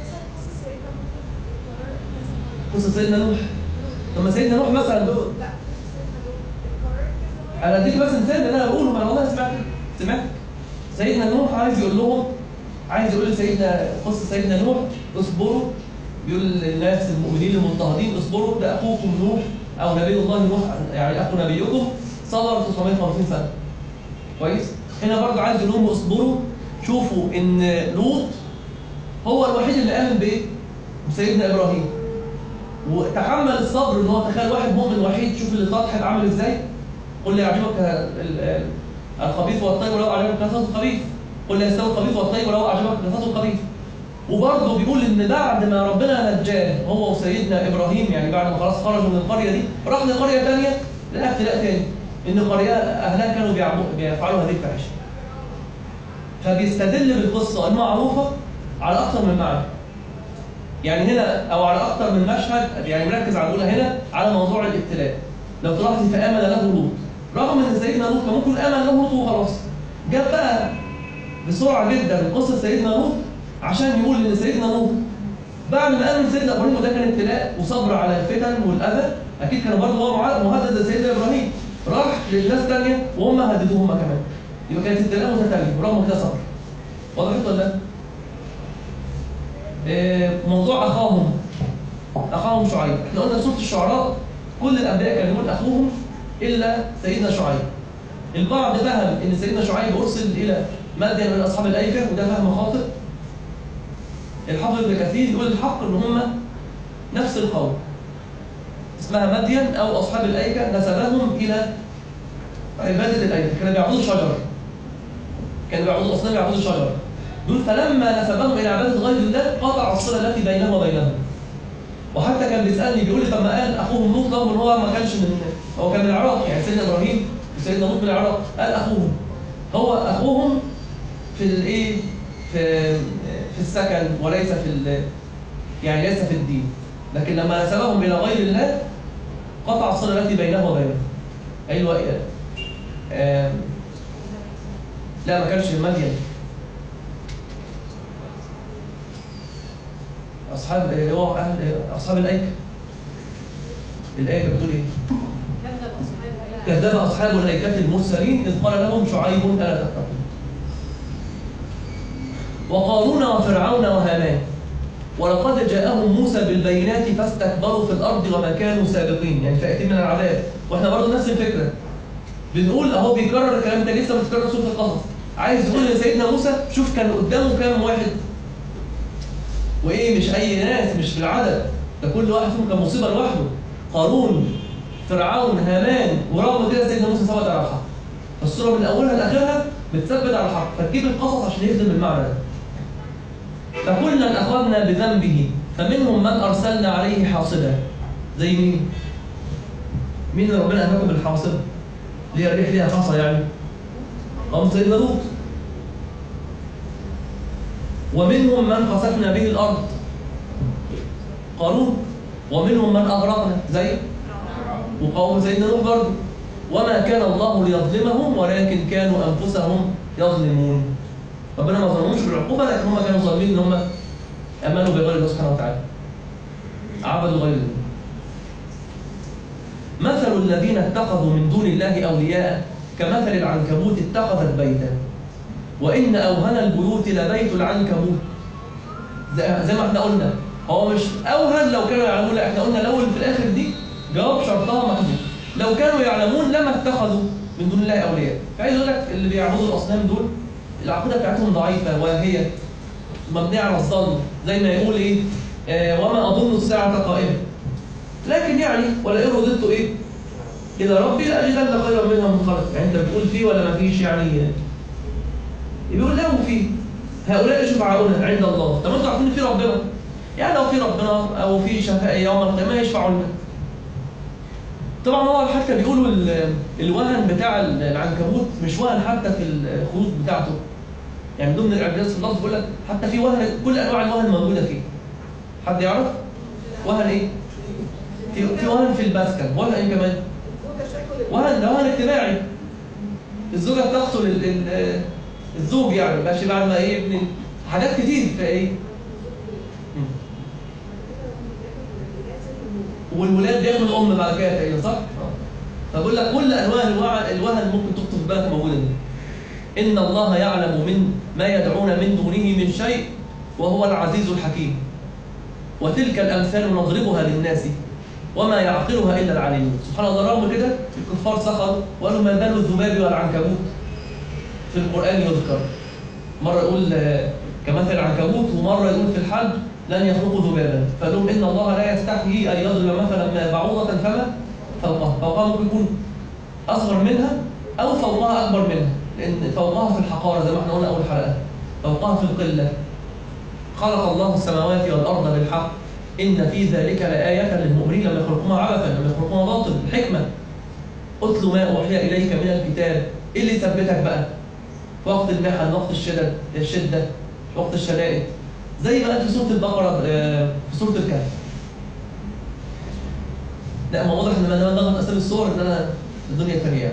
قصة سيدنا نوح. لما سيدنا نوح مثلا انا اديك بس مثال اللي انا بقوله، ما انا والله سمعت سمعت سيدنا نوح عايز يقول لهم، عايز يقول لسيدنا قصة سيدنا نوح اصبروا، بيقول للناس المؤمنين المضطهدين اصبروا ده اخوكم نوح او نبي الله نوح يعني اخو نبيكم صبر تسعمائة وخمسين سنة. كويس؟ هنا برضه عايز يقول لهم اصبروا شوفوا ان لوط هو الوحيد اللي امن بايه؟ بسيدنا ابراهيم، وتحمل الصبر ان هو تخيل واحد مؤمن وحيد، شوف اللي طاط عامل ازاي. قل يعجبك الخبيث والطيب ولو اعجبك كثرة الخبيث، قل لا يستوي الخبيث والطيب ولو اعجبك كثرة الخبيث. وبرضه بيقول ان بعد ما ربنا نجاه هو وسيدنا ابراهيم، يعني بعد ما خلاص خرجوا من القريه دي راح لقريه ثانيه لقى ابتلاء ثاني، ان قريه اهلها كانوا بيفعلوا هذه الفاحشه. فبيستدل بالقصه المعروفه على اكثر من معنى. يعني هنا او على اكثر من مشهد، يعني مركز على الاولى هنا على موضوع الابتلاء. لو تلاحظي فامن له لوط، رغم ان سيدنا لوط كان ممكن امن له لوط وخلاص، جاب بقى بسرعه جدا قصه سيدنا لوط عشان يقول ان سيدنا لوط بعد ما امن سيدنا ابراهيم، وده كان ابتلاء وصبر على الفتن والاذى، اكيد كان برضه هو مهدد زي سيدنا ابراهيم، راح للناس ثانيه وهم هددوه هم كمان، يبقى كانت ابتلاء متتاليه ورغم كده صبر. وضحت ولا لا؟ موضوع اخاهم اخاهم شعيب، احنا قلنا في سوره الشعراء كل الانبياء كانوا يقول اخوهم الا سيدنا شعيب. البعض فهم ان سيدنا شعيب ارسل الى مدين من اصحاب الايكه، وده فهم خاطئ. الحافظ ابن كثير يقول الحق ان هم نفس القوم، اسمها مدين او اصحاب الايكه، نسبهم الى عباده الايكه، كانوا بيعبدوا شجر، كانوا بيعبدوا اصنام، بيعبدوا شجر. دول فلما نسبهم الى عباده غير الله قطع الصله التي بينه وبينهم. وحتى كان بيسالني بيقول لي طب ما قال اخوهم لوط رغم ان هو ما كانش من، هو كان من العراق، يعني سيدنا ابراهيم وسيدنا لوط من العراق، قال اخوهم، هو اخوهم في الايه؟ في في السكن وليس في يعني ليس في الدين، لكن لما نسبهم الى غير الله قطع الصله التي بينه وبينه. ايوه آه لا ما كانش في مدين، اصحاب اللي هو اهل اصحاب الايكه. الايه بتقول ايه؟ كذب اصحاب الايكه المرسلين اذ قال لهم شعيب الا تتقون. وقارون وفرعون وهامان ولقد جاءهم موسى بالبينات فاستكبروا في الارض وما كانوا سابقين، يعني فئتين من العذاب. واحنا برضه نفس الفكره بنقول اهو بيكرر الكلام ده، لسه بتكرر سوره القصص. عايز يقول لسيدنا موسى شوف كان قدامه كام واحد، وايه مش اي ناس، مش بالعدد، ده كل واحد فيهم كان مصيبه لوحده. قارون، فرعون، هامان، ورغم كده سيدنا موسى ثبت على الحق. فالسوره من اولها لاخرها بتثبت على الحق، فتجيب القصص عشان يخدم المعنى ده. فكلنا اخذنا بذنبه فمنهم من ارسلنا عليه حاصبا. زي مين؟ مين اللي ربنا اهلكم بالحاصب؟ اللي هي الريح ليها حصى يعني. قوم سيدنا لوط. ومنهم من خسفنا به الارض قارون، ومنهم من اغرقنا زي وقوم سيدنا نوح برضه. وما كان الله ليظلمهم ولكن كانوا انفسهم يظلمون. ربنا ما ظلموش بالعقوبه، لكن هم كانوا ظالمين ان هم امنوا بغير الله سبحانه وتعالى، عبدوا غير الله. مثل الذين اتخذوا من دون الله اولياء كمثل العنكبوت اتخذت بيتا وان اوهن البيوت لبيت العنكبوت. زي ما احنا قلنا هو مش اوهن لو كانوا يعلمون، لا احنا قلنا الاول في الاخر دي جواب شرطها محذوف، لو كانوا يعلمون لما اتخذوا من دون الله اولياء. فعايز اقول لك اللي بيعبدوا الاصنام دول العقيده بتاعتهم ضعيفه وهي مبنيه على الظن، زي ما يقول ايه آه وما اظن الساعه قائمه، لكن يعني ولئن رددت ايه الى ربي لاجدن خيرا منها منقلبا. يعني انت بتقول فيه ولا ما فيش؟ يعني بيقول له فيه هؤلاء شفعاؤنا عند الله. طب انتوا عارفين في ربنا، يعني لو في ربنا او في شفاعه يوم القيامه يشفعوا لنا. طبعا هو حتى بيقولوا الوهن بتاع العنكبوت مش وهن حتى في الخروج بتاعته، يعني من ضمن الاعجاز في اللفظ بيقول لك حتى في وهن، كل انواع الوهن موجوده فيه. حد يعرف وهن ايه؟ في في وهن في المسكن، وهن ايه كمان؟ وهن ده وهن اجتماعي. الزوجه بتقتل الزوج يعني ماشي بعد ما ايه ابن حاجات كتير في ايه؟ والولاد بياكلوا الام بعد كده تقريبا صح؟ فبقول لك كل انواع الوهن الوهن ممكن تخطر في بالك موجوده دي. ان الله يعلم من ما يدعون من دونه من شيء وهو العزيز الحكيم. وتلك الامثال نضربها للناس وما يعقلها الا العالمون. سبحان الله، رغم كده الكفار سخروا وقالوا ما بال الذباب والعنكبوت في القران يذكر. مرة يقول آه، كمثل العنكبوت، ومرة يقول في الحج لن يخلقوا ذبابا، فقال لهم إن الله لا يستحيي أن يضرب مثلا ما بعوضة فما فوقها، فوقها ممكن يكون أصغر منها أو فوقها أكبر منها، لأن فوقها في الحقارة زي ما احنا قلنا أول حلقة، فوقها في القلة. خلق الله السماوات والأرض بالحق إن في ذلك لآية للمؤمنين، لم يخلقوها عبثا، لم يخلقوها باطل، الحكمة. أتل ما أوحي إليك من الكتاب. إيه اللي يثبتك بقى؟ وقت المحن، وقت الشدة الشدة وقت الشدائد، زي ما قال في سورة البقرة في سورة الكهف. لا ما واضح ان انا ضغط اسامي الصور ان انا الدنيا ثانيه.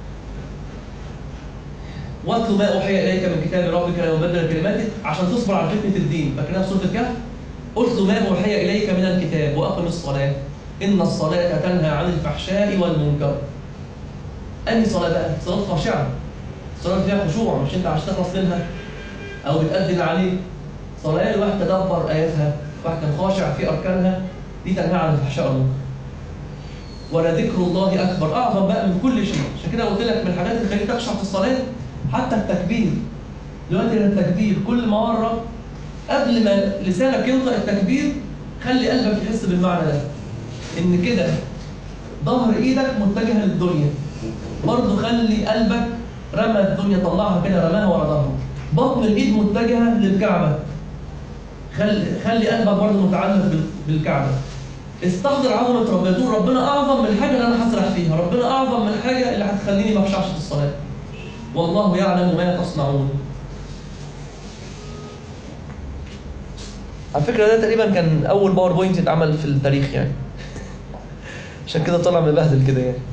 واتل ما اوحي اليك من كتاب ربك لا يبدل كلماته، عشان تصبر على فتنه الدين. فاكرينها في سوره الكهف؟ اتل ما اوحي اليك من الكتاب واقم الصلاه ان الصلاه تنهى عن الفحشاء والمنكر. انهي صلاه بقى؟ صلاه خاشعه، صلاه فيها خشوع، مش انت عشان تخلص منها او بتأذن عليه. صلاه الواحد تدبر اياتها، واحد كان خاشع في اركانها، دي تنهى عن الفحشاء والمنكر. ولذكر الله أكبر، أعظم بقى من كل شيء. عشان كده قلت لك من الحاجات اللي تخليك تخشع في الصلاة حتى التكبير. دلوقتي التكبير كل مرة قبل ما لسانك ينطق التكبير خلي قلبك يحس بالمعنى ده، إن كده ظهر إيدك متجه للدنيا، برضه خلي قلبك رمى الدنيا، طلعها كده رماها ورا ظهره. بطن الإيد متجهة للكعبة، خلي خلي قلبك برضه متعلق بالكعبة. استقدر عظمة ربنا، تقول ربنا أعظم من الحاجة اللي أنا هسرح فيها، ربنا أعظم من الحاجة اللي هتخليني ما أخشعش في الصلاة. والله يعلم ما تصنعون. على فكرة ده تقريبا كان أول باوربوينت اتعمل في التاريخ يعني. عشان كده طلع مبهدل كده يعني.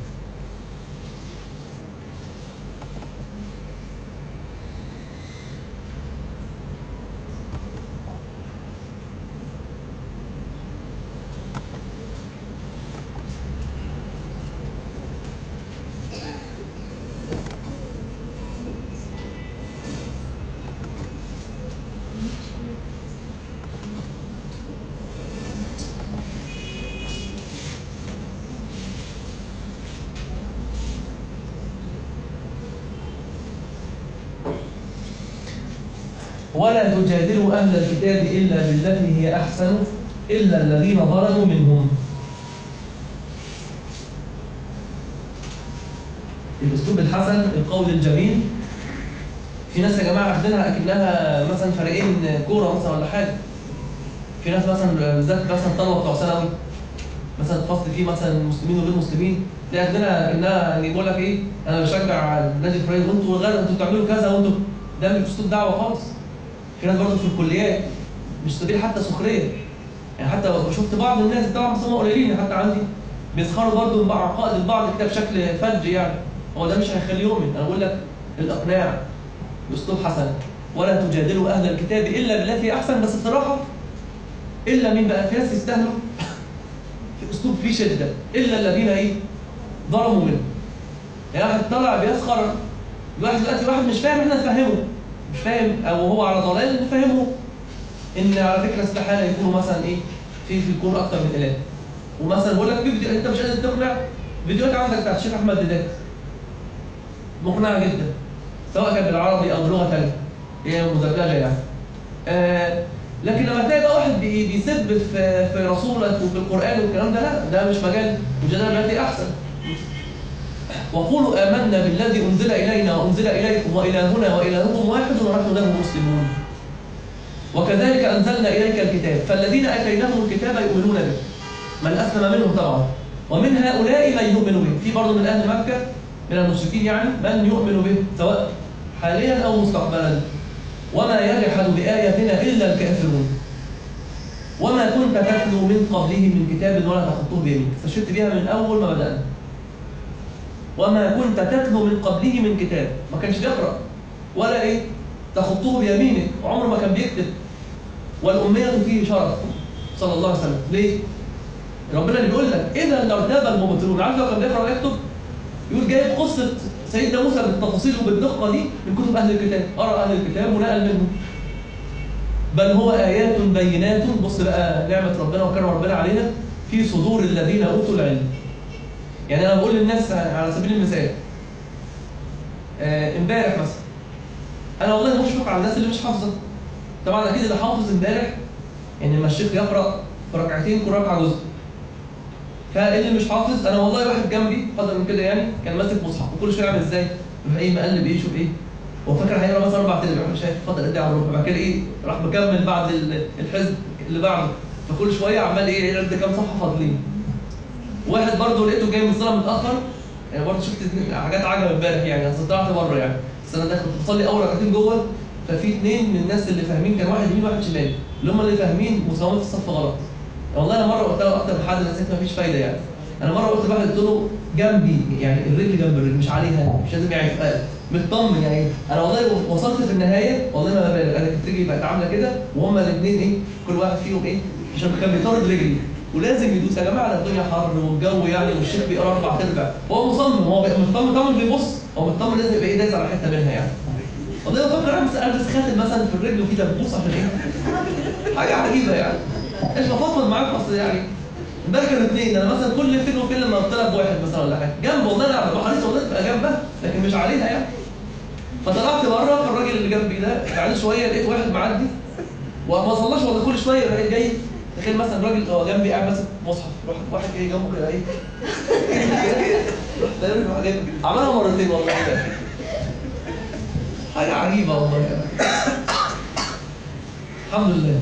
ولا تجادلوا أهل الكتاب إلا بالتي هي أحسن إلا الذين ظلموا منهم. الأسلوب الحسن، القول الجميل. في ناس يا جماعة أخدينها أكنها مثلا فريقين كورة مثلا ولا حاجة. في ناس مثلا بالذات مثلا طلبة بتوع ثانوي مثلا الفصل فيه مثلا مسلمين وغير مسلمين، تلاقي أخدينها أكنها يعني بيقول لك إيه، أنا بشجع النادي الفلاني وأنتوا غير أنتوا بتعملوا كذا وأنتوا، ده مش أسلوب دعوة خالص. في ناس برضه في الكليات مش سبيل حتى سخريه، يعني حتى شفت بعض الناس طبعا بس هم قليلين حتى عندي بيسخروا برضه من عقائد البعض كده بشكل فج يعني. هو ده مش هيخليه يؤمن. انا بقول لك الاقناع باسلوب حسن. ولا تجادلوا اهل الكتاب الا بالتي احسن، بس بصراحه الا مين بقى؟ في ناس يستاهلوا في اسلوب فيه شده، الا الذين ايه؟ ظلموا منه. يعني واحد طلع بيسخر واحد دلوقتي، واحد مش فاهم احنا نفهمه، مش فاهم او هو على ضلال نفهمه ان على فكره استحاله يكونوا مثلا ايه في في الكون اكتر من اله. ومثلا بقول لك في فيديو انت مش قادر تقنع، فيديوهات عندك بتاعت الشيخ احمد ديدات مقنعه جدا، سواء كان بالعربي او بلغه ثانيه هي مدبلجه يعني. آه لكن لما تلاقي بقى واحد بي بيسب في في رسولك وفي القران والكلام ده، لا ده مش مجال مجادله التي احسن. وقولوا آمنا بالذي أنزل إلينا وأنزل إليكم وإلهنا وإلهكم واحد ونحن له مسلمون. وكذلك أنزلنا إليك الكتاب فالذين آتيناهم الكتاب يؤمنون به، من أسلم منهم طبعا، ومن هؤلاء من يؤمن به. في برضه من أهل مكة من المشركين يعني من يؤمن به سواء حاليا أو مستقبلا. وما يجحد بآياتنا إلا الكافرون. وما كنت تتلو من قبله من كتاب ولا تخطه بيمينك. استشهدت بها من أول ما بدأنا. وما كنت تتلو من قبله من كتاب، ما كانش بيقرأ ولا ايه تخطوه بيمينك، وعمره ما كان بيكتب. والأمية فيه شرف صلى الله عليه وسلم. ليه؟ ربنا اللي بيقول لك إذا لارتاب المبطلون. عارف لو كان بيقرأ ويكتب يقول جايب قصة سيدنا موسى بالتفاصيل وبالدقة دي من كتب أهل الكتاب، قرأ أهل الكتاب ونقل منهم. بل هو آيات بينات، بص بقى نعمة ربنا وكرم ربنا علينا، في صدور الذين أوتوا العلم. يعني أنا بقول للناس على سبيل المثال امبارح آه مثلا انا والله مشفق على الناس اللي مش حافظه. طبعا اكيد اللي حافظ امبارح يعني لما الشيخ يقرا في ركعتين كل ركعه جزء. فاللي مش حافظ انا والله واحد جنبي قدر من كده يعني كان ماسك مصحف وكل شويه يعمل ازاي؟ يروح ايه مقلب ايه يشوف ايه؟ هو فاكر هيقرا مثلا اربع تربع مش شايف فاضل قد ايه على الربع بعد كده ايه؟ راح مكمل بعد الحزب اللي بعده فكل شويه عمال ايه يعد كام صفحه فاضلين. واحد برضه لقيته جاي من الصلاه متاخر يعني برضه شفت حاجات عجب امبارح يعني انا طلعت بره يعني بس انا داخل بصلي اول ركعتين جوه ففي اثنين من الناس اللي فاهمين كان واحد يمين وواحد شمال اللي هم اللي فاهمين مساومه الصف غلط. والله انا مره قلت له اكتر من حد نسيت مفيش فايده يعني. انا مره قلت لواحد قلت له جنبي يعني الرجل جنب الرجل مش عليها مش لازم يعني مطمن يعني انا والله وصلت في النهايه والله ما ببالغ انا كنت رجلي بقت عامله كده وهما الاثنين ايه كل واحد فيهم ايه عشان كان بيطرد رجلي ولازم يدوس يا جماعه الدنيا حر والجو يعني والشيخ بيقرا اربع ارباع هو مصمم هو مطمن طبعا بيبص هو مطمن لازم يبقى ايه دايس على حته منها يعني. والله بفكر البس البس خاتم مثلا في الرجل وفي دبوس عشان ايه؟ حاجه عجيبه يعني. ايش بفضفض معاك اصل يعني امبارح كانوا اثنين انا مثلا كل فين وفين لما اطلب واحد مثلا ولا حاجه جنبه والله انا ببقى حريص والله تبقى جنبها لكن مش عليها يعني. فطلعت بره فالراجل اللي جنبي ده بعد شويه لقيت واحد معدي وما صلاش والله كل شويه يروح جاي تخيل مثلا راجل هو جنبي قاعد ماسك مصحف يروح واحد جاي جنبه كده ايه راح جاي عملها مرتين والله كده حاجه عجيبه والله يعني. الحمد لله.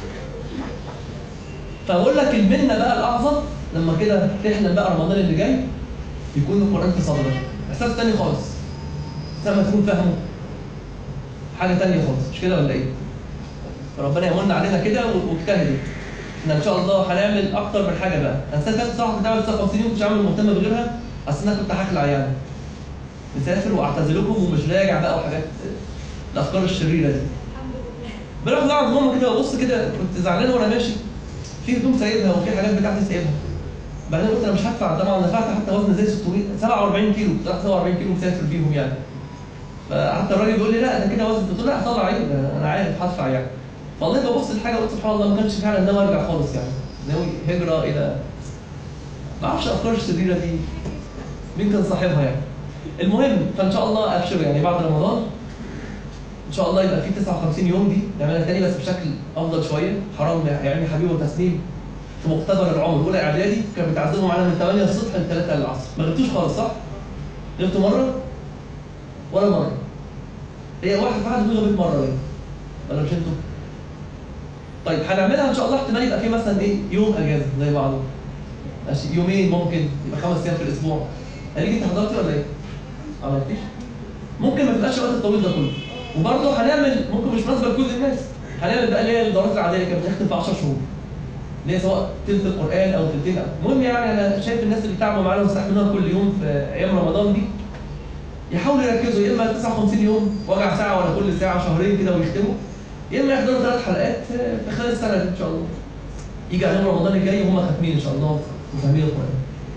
فاقول لك المنه بقى الاعظم لما كده تحلم بقى رمضان اللي جاي يكون القران في صدرك احساس تاني خالص لما تكون فاهمه حاجه تانيه خالص مش كده ولا ايه؟ ربنا يمن علينا كده واجتهدوا احنا ان شاء الله هنعمل اكتر من حاجه بقى. انا السنه صراحه كنت عامل تسعة وخمسين يوم مش عامل مهتم بغيرها اصل انا كنت هخلع يعني مسافر واعتزلكم ومش راجع بقى وحاجات الافكار الشريره دي. بروح قاعد ماما كده وابص كده كنت زعلان وانا ماشي في هدوم سايبها وفي حاجات بتاعتي سايبها. بعدين قلت انا مش هدفع طبعا انا دفعت حتى وزن زي ستمية سبعة واربعين كيلو طلعت سبعة واربعين كيلو مسافر بيهم يعني. فحتى الراجل بيقول لي لا ده كده وزن قلت له لا هطلع عيب انا عارف هدفع يعني. والله ببص لحاجه قلت سبحان الله ما كانش فعلا ناوي ارجع خالص يعني ناوي هجره الى ما اعرفش افكار الشريره دي مين كان صاحبها يعني. المهم فان شاء الله ابشر يعني بعد رمضان ان شاء الله يبقى في تسعة وخمسين يوم دي نعملها تاني بس بشكل افضل شويه. حرام يعني حبيبه وتسنيم في مقتبل العمر اولى اعدادي كانوا بيتعذبوا معانا من ثمانية الصبح ل ثلاثة العصر ما غبتوش خالص صح؟ غبتوا مره ولا مره؟ هي واحد في واحد غبت مره ليه؟ ولا مش انتوا؟ طيب هنعملها ان شاء الله احتمال يبقى في مثلا ايه يوم اجازه زي بعضه ماشي يومين ممكن يبقى خمس ايام في الاسبوع. هل انت حضرتي ولا ايه؟ ما عملتيش؟ ممكن ما تبقاش الوقت الطويل ده كله وبرضه هنعمل ممكن مش مناسبه لكل الناس هنعمل بقى اللي هي الدورات العاديه اللي كانت بتختم في عشر شهور اللي هي سواء تلت القران او تلتين المهم يعني انا شايف الناس اللي بتعبوا معانا ويستحملوها كل يوم في ايام رمضان دي يحاولوا يركزوا يا اما تسعة وخمسين يوم وجع ساعه ولا كل ساعه شهرين كده ويختموا يا اما يحضروا ثلاث حلقات في خلال السنه دي ان شاء الله. يجي عليهم رمضان الجاي وهم ختمين ان شاء الله وفاهمين القران.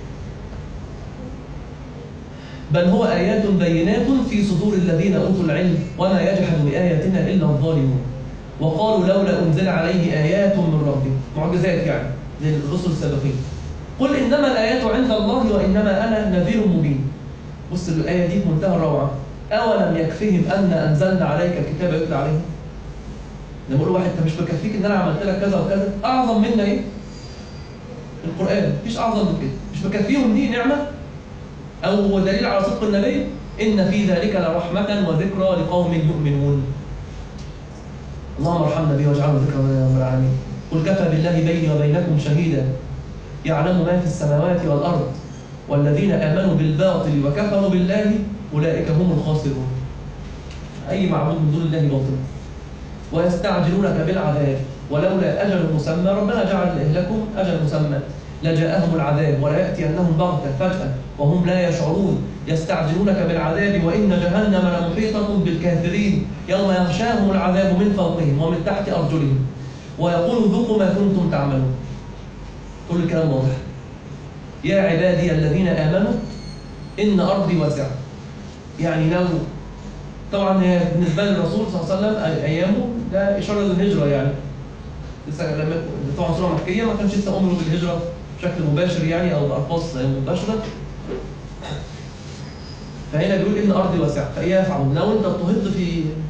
بل هو آيات بينات في صدور الذين أوتوا العلم وما يجحد بآياتنا إلا الظالمون وقالوا لولا أنزل عليه آيات من ربه معجزات يعني للرسل السابقين. قل إنما الآيات عند الله وإنما أنا نذير مبين. بص الآية دي بمنتهى الروعة. أولم يكفهم أن أنزلنا عليك الكتاب يتلى عليه. لما أقول واحد أنت مش مكفيك إن أنا عملت لك كذا وكذا أعظم منا إيه؟ القرآن مفيش أعظم من كده مش مكفيهم دي نعمة أو دليل على صدق النبي إن في ذلك لرحمة وذكرى لقوم يؤمنون. اللهم ارحمنا به واجعله ذكرى لنا يا رب العالمين. قل كفى بالله بيني وبينكم شهيدا يعلم ما في السماوات والأرض والذين آمنوا بالباطل وكفروا بالله أولئك هم الخاسرون. أي معبود من دون الله باطل. ويستعجلونك بالعذاب ولولا أجل مسمى ربنا جعل لإهلكم أجل مسمى لجاءهم العذاب ولا يأتينهم بغتة فجأة وهم لا يشعرون يستعجلونك بالعذاب وإن جهنم لمحيطة بالكافرين يوم يغشاهم العذاب من فوقهم ومن تحت أرجلهم ويقول ذوقوا ما كنتم تعملون. كل الكلام واضح. يا عبادي الذين آمنوا إن أرضي واسعة. يعني لو طبعا هي بالنسبة للرسول صلى الله عليه وسلم أيامه ده إشارة للهجرة يعني لسه لما طبعا سورة مكية ما كانش لسه أمره بالهجرة بشكل مباشر يعني أو بألفاظ مباشرة. فهنا بيقول إن أرضي واسعة فإيه يفعلون؟ لو أنت اضطهدت في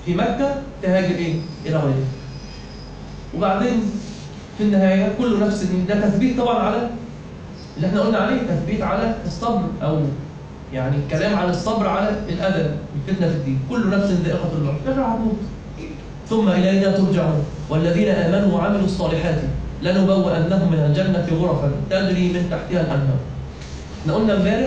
في مكة تهاجر إيه؟ إلى غيره. وبعدين في النهاية كل نفس ده تثبيت طبعا على اللي احنا قلنا عليه، تثبيت على الصبر، أو يعني الكلام عن الصبر على الأذى الفتنة في الدين. كل نفس ذائقة الموت، لكن هتموت. ثم إلينا ترجعون والذين آمنوا وعملوا الصالحات لنبوئنهم من الجنة غرفا تجري من تحتها الأنهار. احنا قلنا امبارح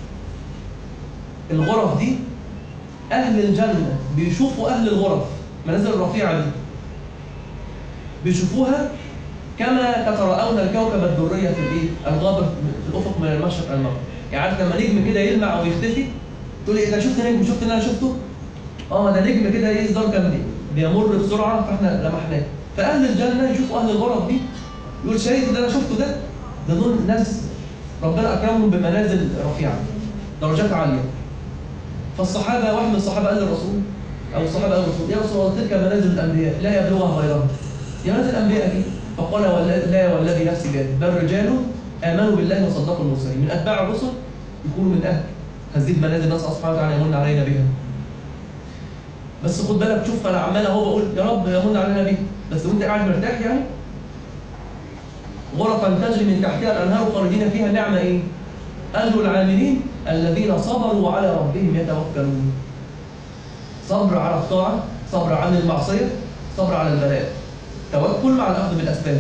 الغرف دي أهل الجنة بيشوفوا أهل الغرف، منازل الرفيعة دي بيشوفوها كما تتراءون الكوكب الدرية في الايه؟ الغابر في الأفق من المشرق المغرب. يعني عارف لما نجم كده يلمع أو يختفي تقول إيه ده شفت نجم، شفت اللي أنا شفته؟ آه ده نجم كده يصدر كان بيمر بسرعة فإحنا لمحناه. فأهل الجنة يشوفوا أهل الغرف دي يقول شايف اللي أنا شفته ده؟ ده دول ناس ربنا أكرمهم بمنازل رفيعة، درجات عالية. فالصحابة واحد من الصحابة قال للرسول أو الصحابة قال للرسول يا رسول الله تلك منازل الأنبياء لا يبلغها غيرها. يا منازل الأنبياء دي، فقال لا والذي نفسي بيده بل رجال آمنوا بالله وصدقوا المرسلين. من أتباع الرسل يكونوا من أهل هذه المنازل، نسأل سبحانه وتعالى يمن علينا بها. بس خد بالك، شوف أنا عمال أهو بقول يا رب يمن علينا بها، بس وأنت قاعد مرتاح يعني. غرفا تجري من تحتها الأنهار خالدين فيها، نعمة إيه؟ أجر العاملين الذين صبروا وعلى ربهم يتوكلون. صبر على الطاعة، صبر عن المعصية، صبر على البلاء، توكل مع الأخذ بالأسباب.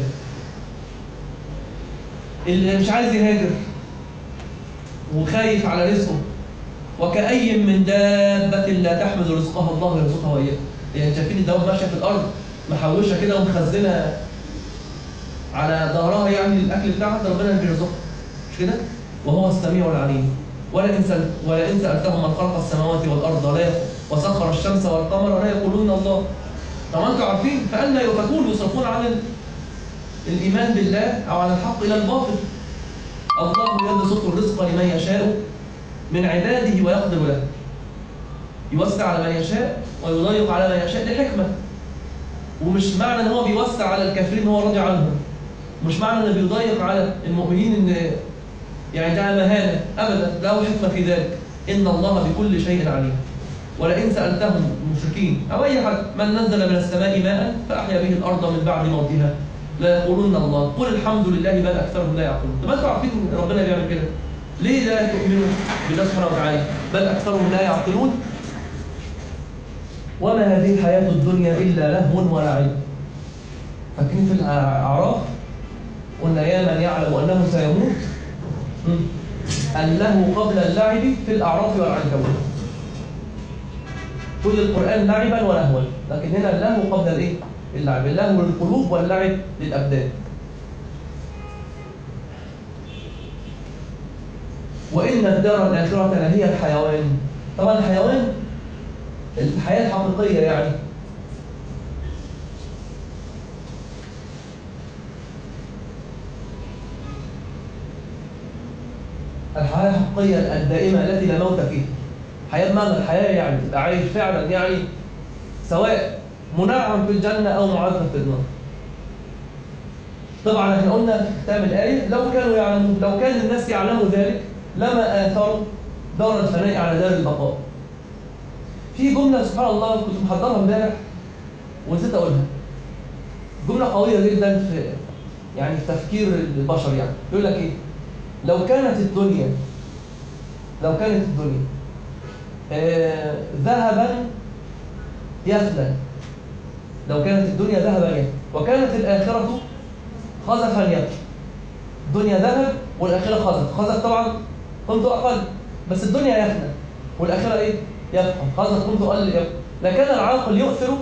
اللي مش عايز يهاجر وخايف على رزقه، وكأي من دابة لا تحمل رزقها الله يرزقها وإياكم. يعني شايفين الدواب ماشية في الأرض محوشة كده ومخزنة على ظهرها يعني الأكل بتاعها، ربنا اللي بيرزقها، مش كده؟ وهو السميع العليم. ولئن سألت ولئن سألتهم من خلق السماوات والأرض لا وسخر الشمس والقمر لا يقولون الله. طبعا انتوا عارفين فأنا يؤفكون، يصرفون عن الإيمان بالله أو عن الحق إلى الباطل. الله يبسط الرزق لمن يشاء من عباده ويقدر له، يوسع على من يشاء ويضيق على من يشاء لحكمة. ومش معنى ان هو بيوسع على الكافرين ان هو راضي عنهم، مش معنى ان بيضيق على المؤمنين ان يعني ده مهانة، ابدا، له حكمة في ذلك. ان الله بكل شيء عليم. ولئن سألتهم المشركين او اي حد من نزل من السماء ماء فاحيا به الارض من بعد موتها لا يقولون الله قل الحمد لله بل اكثرهم لا يعقلون. طب انتوا عارفين ان ربنا بيعمل كده ليه؟ لا تؤمنوا بالله سبحانه وتعالى بل اكثرهم لا يعقلون. وما هذه الحياة الدنيا إلا لهو ولعب. فاكرين في الأعراف قلنا يا من يعلم أنه سيموت اللهو قبل اللعب في الأعراف والعنكبوت. كل القرآن لعبا ولهوا، لكن هنا اللهو قبل الايه؟ اللعب. اللهو للقلوب واللعب للأبدان. وإن الدار الآخرة لهي الحيوان. طبعا الحيوان الحياة الحقيقية يعني. الحياة الحقيقية الدائمة التي لا موت فيها. حياة معنى الحياة يعني تبقى عايش فعلا، يعني سواء منعم في الجنة أو معذب في النار. طبعا احنا قلنا في ختام الآية لو كانوا يعلمون، لو كان الناس يعلموا ذلك لما آثروا دار الفناء على دار البقاء. في جملة سبحان الله كنت محضرها امبارح ونسيت أقولها. جملة قوية جدا في يعني في تفكير البشر. يعني يقول لك إيه؟ لو كانت الدنيا لو كانت الدنيا آه ذهبا يفنى، لو كانت الدنيا ذهبا يفنى وكانت الآخرة خزفا يفنى. الدنيا ذهب والآخرة خزف. خزف طبعا قيمته أقل، بس الدنيا يفنى والآخرة إيه؟ يبقى. خزف قيمته أقل يبقى. لكن العاقل يؤثر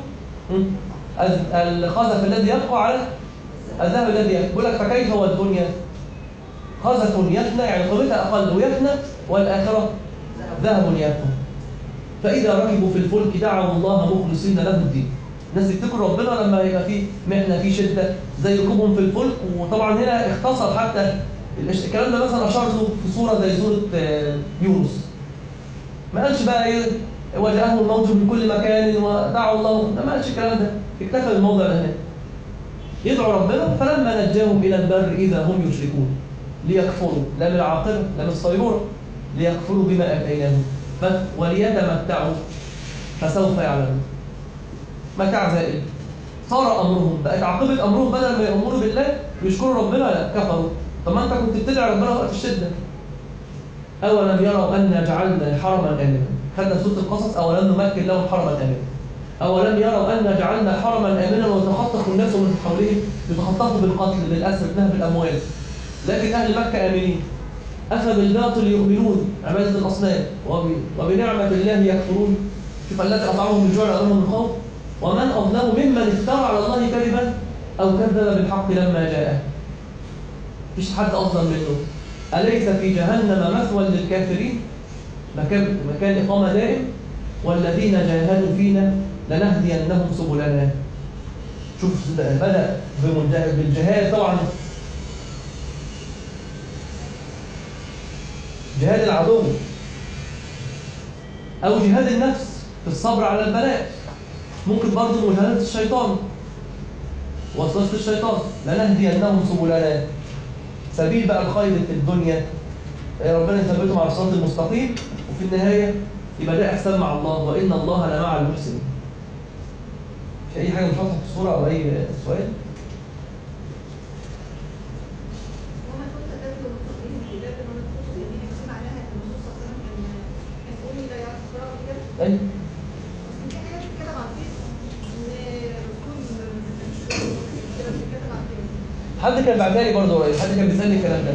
الخزف الذي يبقى على الذهب الذي يفنى. يقول لك فكيف هو الدنيا خزف يفنى يعني قيمتها أقل ويفنى، والآخرة ذهب يفنى. فإذا ركبوا في الفلك دعوا الله مخلصين له الدين. الناس يفتكروا ربنا لما يبقى في محنة في شدة زي ركوبهم في الفلك. وطبعا هنا اختصر حتى الكلام ده، مثلا أشار له في صورة زي صورة يونس. ما قالش بقى ايه وجاءهم الموج من كل مكان ودعوا الله، ما قالش الكلام ده، اكتفى بالموضع ده هناك. يدعو ربنا فلما نجاهم إلى البر إذا هم يشركون ليكفروا، لا من العاقبة لا من الصيرورة، ليكفروا بما آتيناهم وليتمتعوا فسوف يعلمون. متاع زائل. صار امرهم، بقت عاقبه امرهم بدل ما يامروا بالله ويشكروا ربنا لا كفروا. طب ما انت كنت بتدعي ربنا وقت الشده. اولم يروا انا جعلنا حرما امنا، خدنا سوره القصص اولم نمكن لهم حرما امنا. اولم يروا انا جعلنا حرما امنا ويتخطف الناس من حولهم، يتخطفوا بالقتل بالاسر بنهب الاموال، لكن اهل مكه امنين. افبالباطل يؤمنون عباده الاصنام وبنعمه الله يكفرون. شوف الذي اطعمهم من جوع وامنهم من خوف. ومن اظلم ممن افترى على الله كذبا او كذب بالحق لما جاءه. مفيش حد اظلم منه. اليس في جهنم مثوى للكافرين، مكان مكان اقامه دائم. والذين جاهدوا فينا لنهدينهم سبلنا. شوف بدا بالجهاد طبعا، جهاد العدو او جهاد النفس في الصبر على البلاء. ممكن برضه مجاهده الشيطان وسوسه الشيطان. لنهدينهم سبلنا، سبيل بقى الخير في الدنيا ربنا يثبتهم على الصراط المستقيم، وفي النهايه يبقى ده احسان مع الله، وان الله لمع المحسنين. في اي حاجه مش واضحه في الصوره او اي سؤال؟ ايوه حد كان بعتها لي برضه قريب، حد كان بيسالني الكلام ده.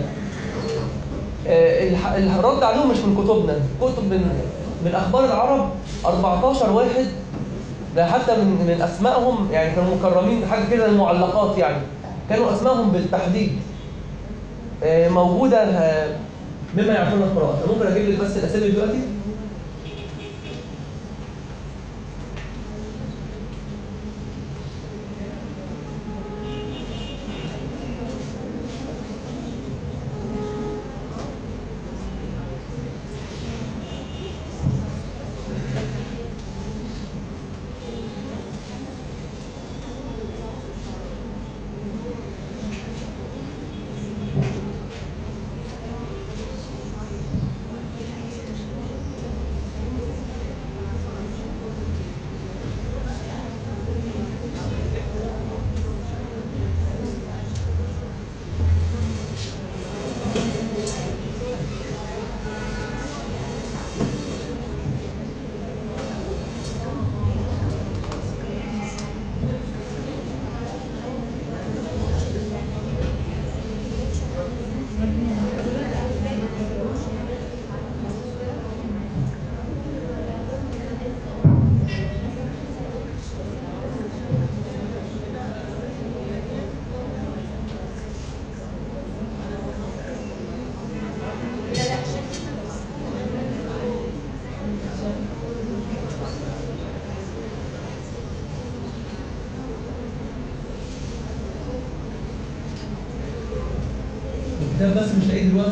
آه الرد عليهم مش من كتبنا، كتب من من اخبار العرب. أربعتاشر واحد ده حتى من من اسمائهم يعني كانوا مكرمين حاجه كده المعلقات، يعني كانوا اسمائهم بالتحديد آه موجوده آه مما يعرفون القراءه. ممكن اجيب لك بس الاسامي دلوقتي. ده بس مش لاقيه دلوقتي.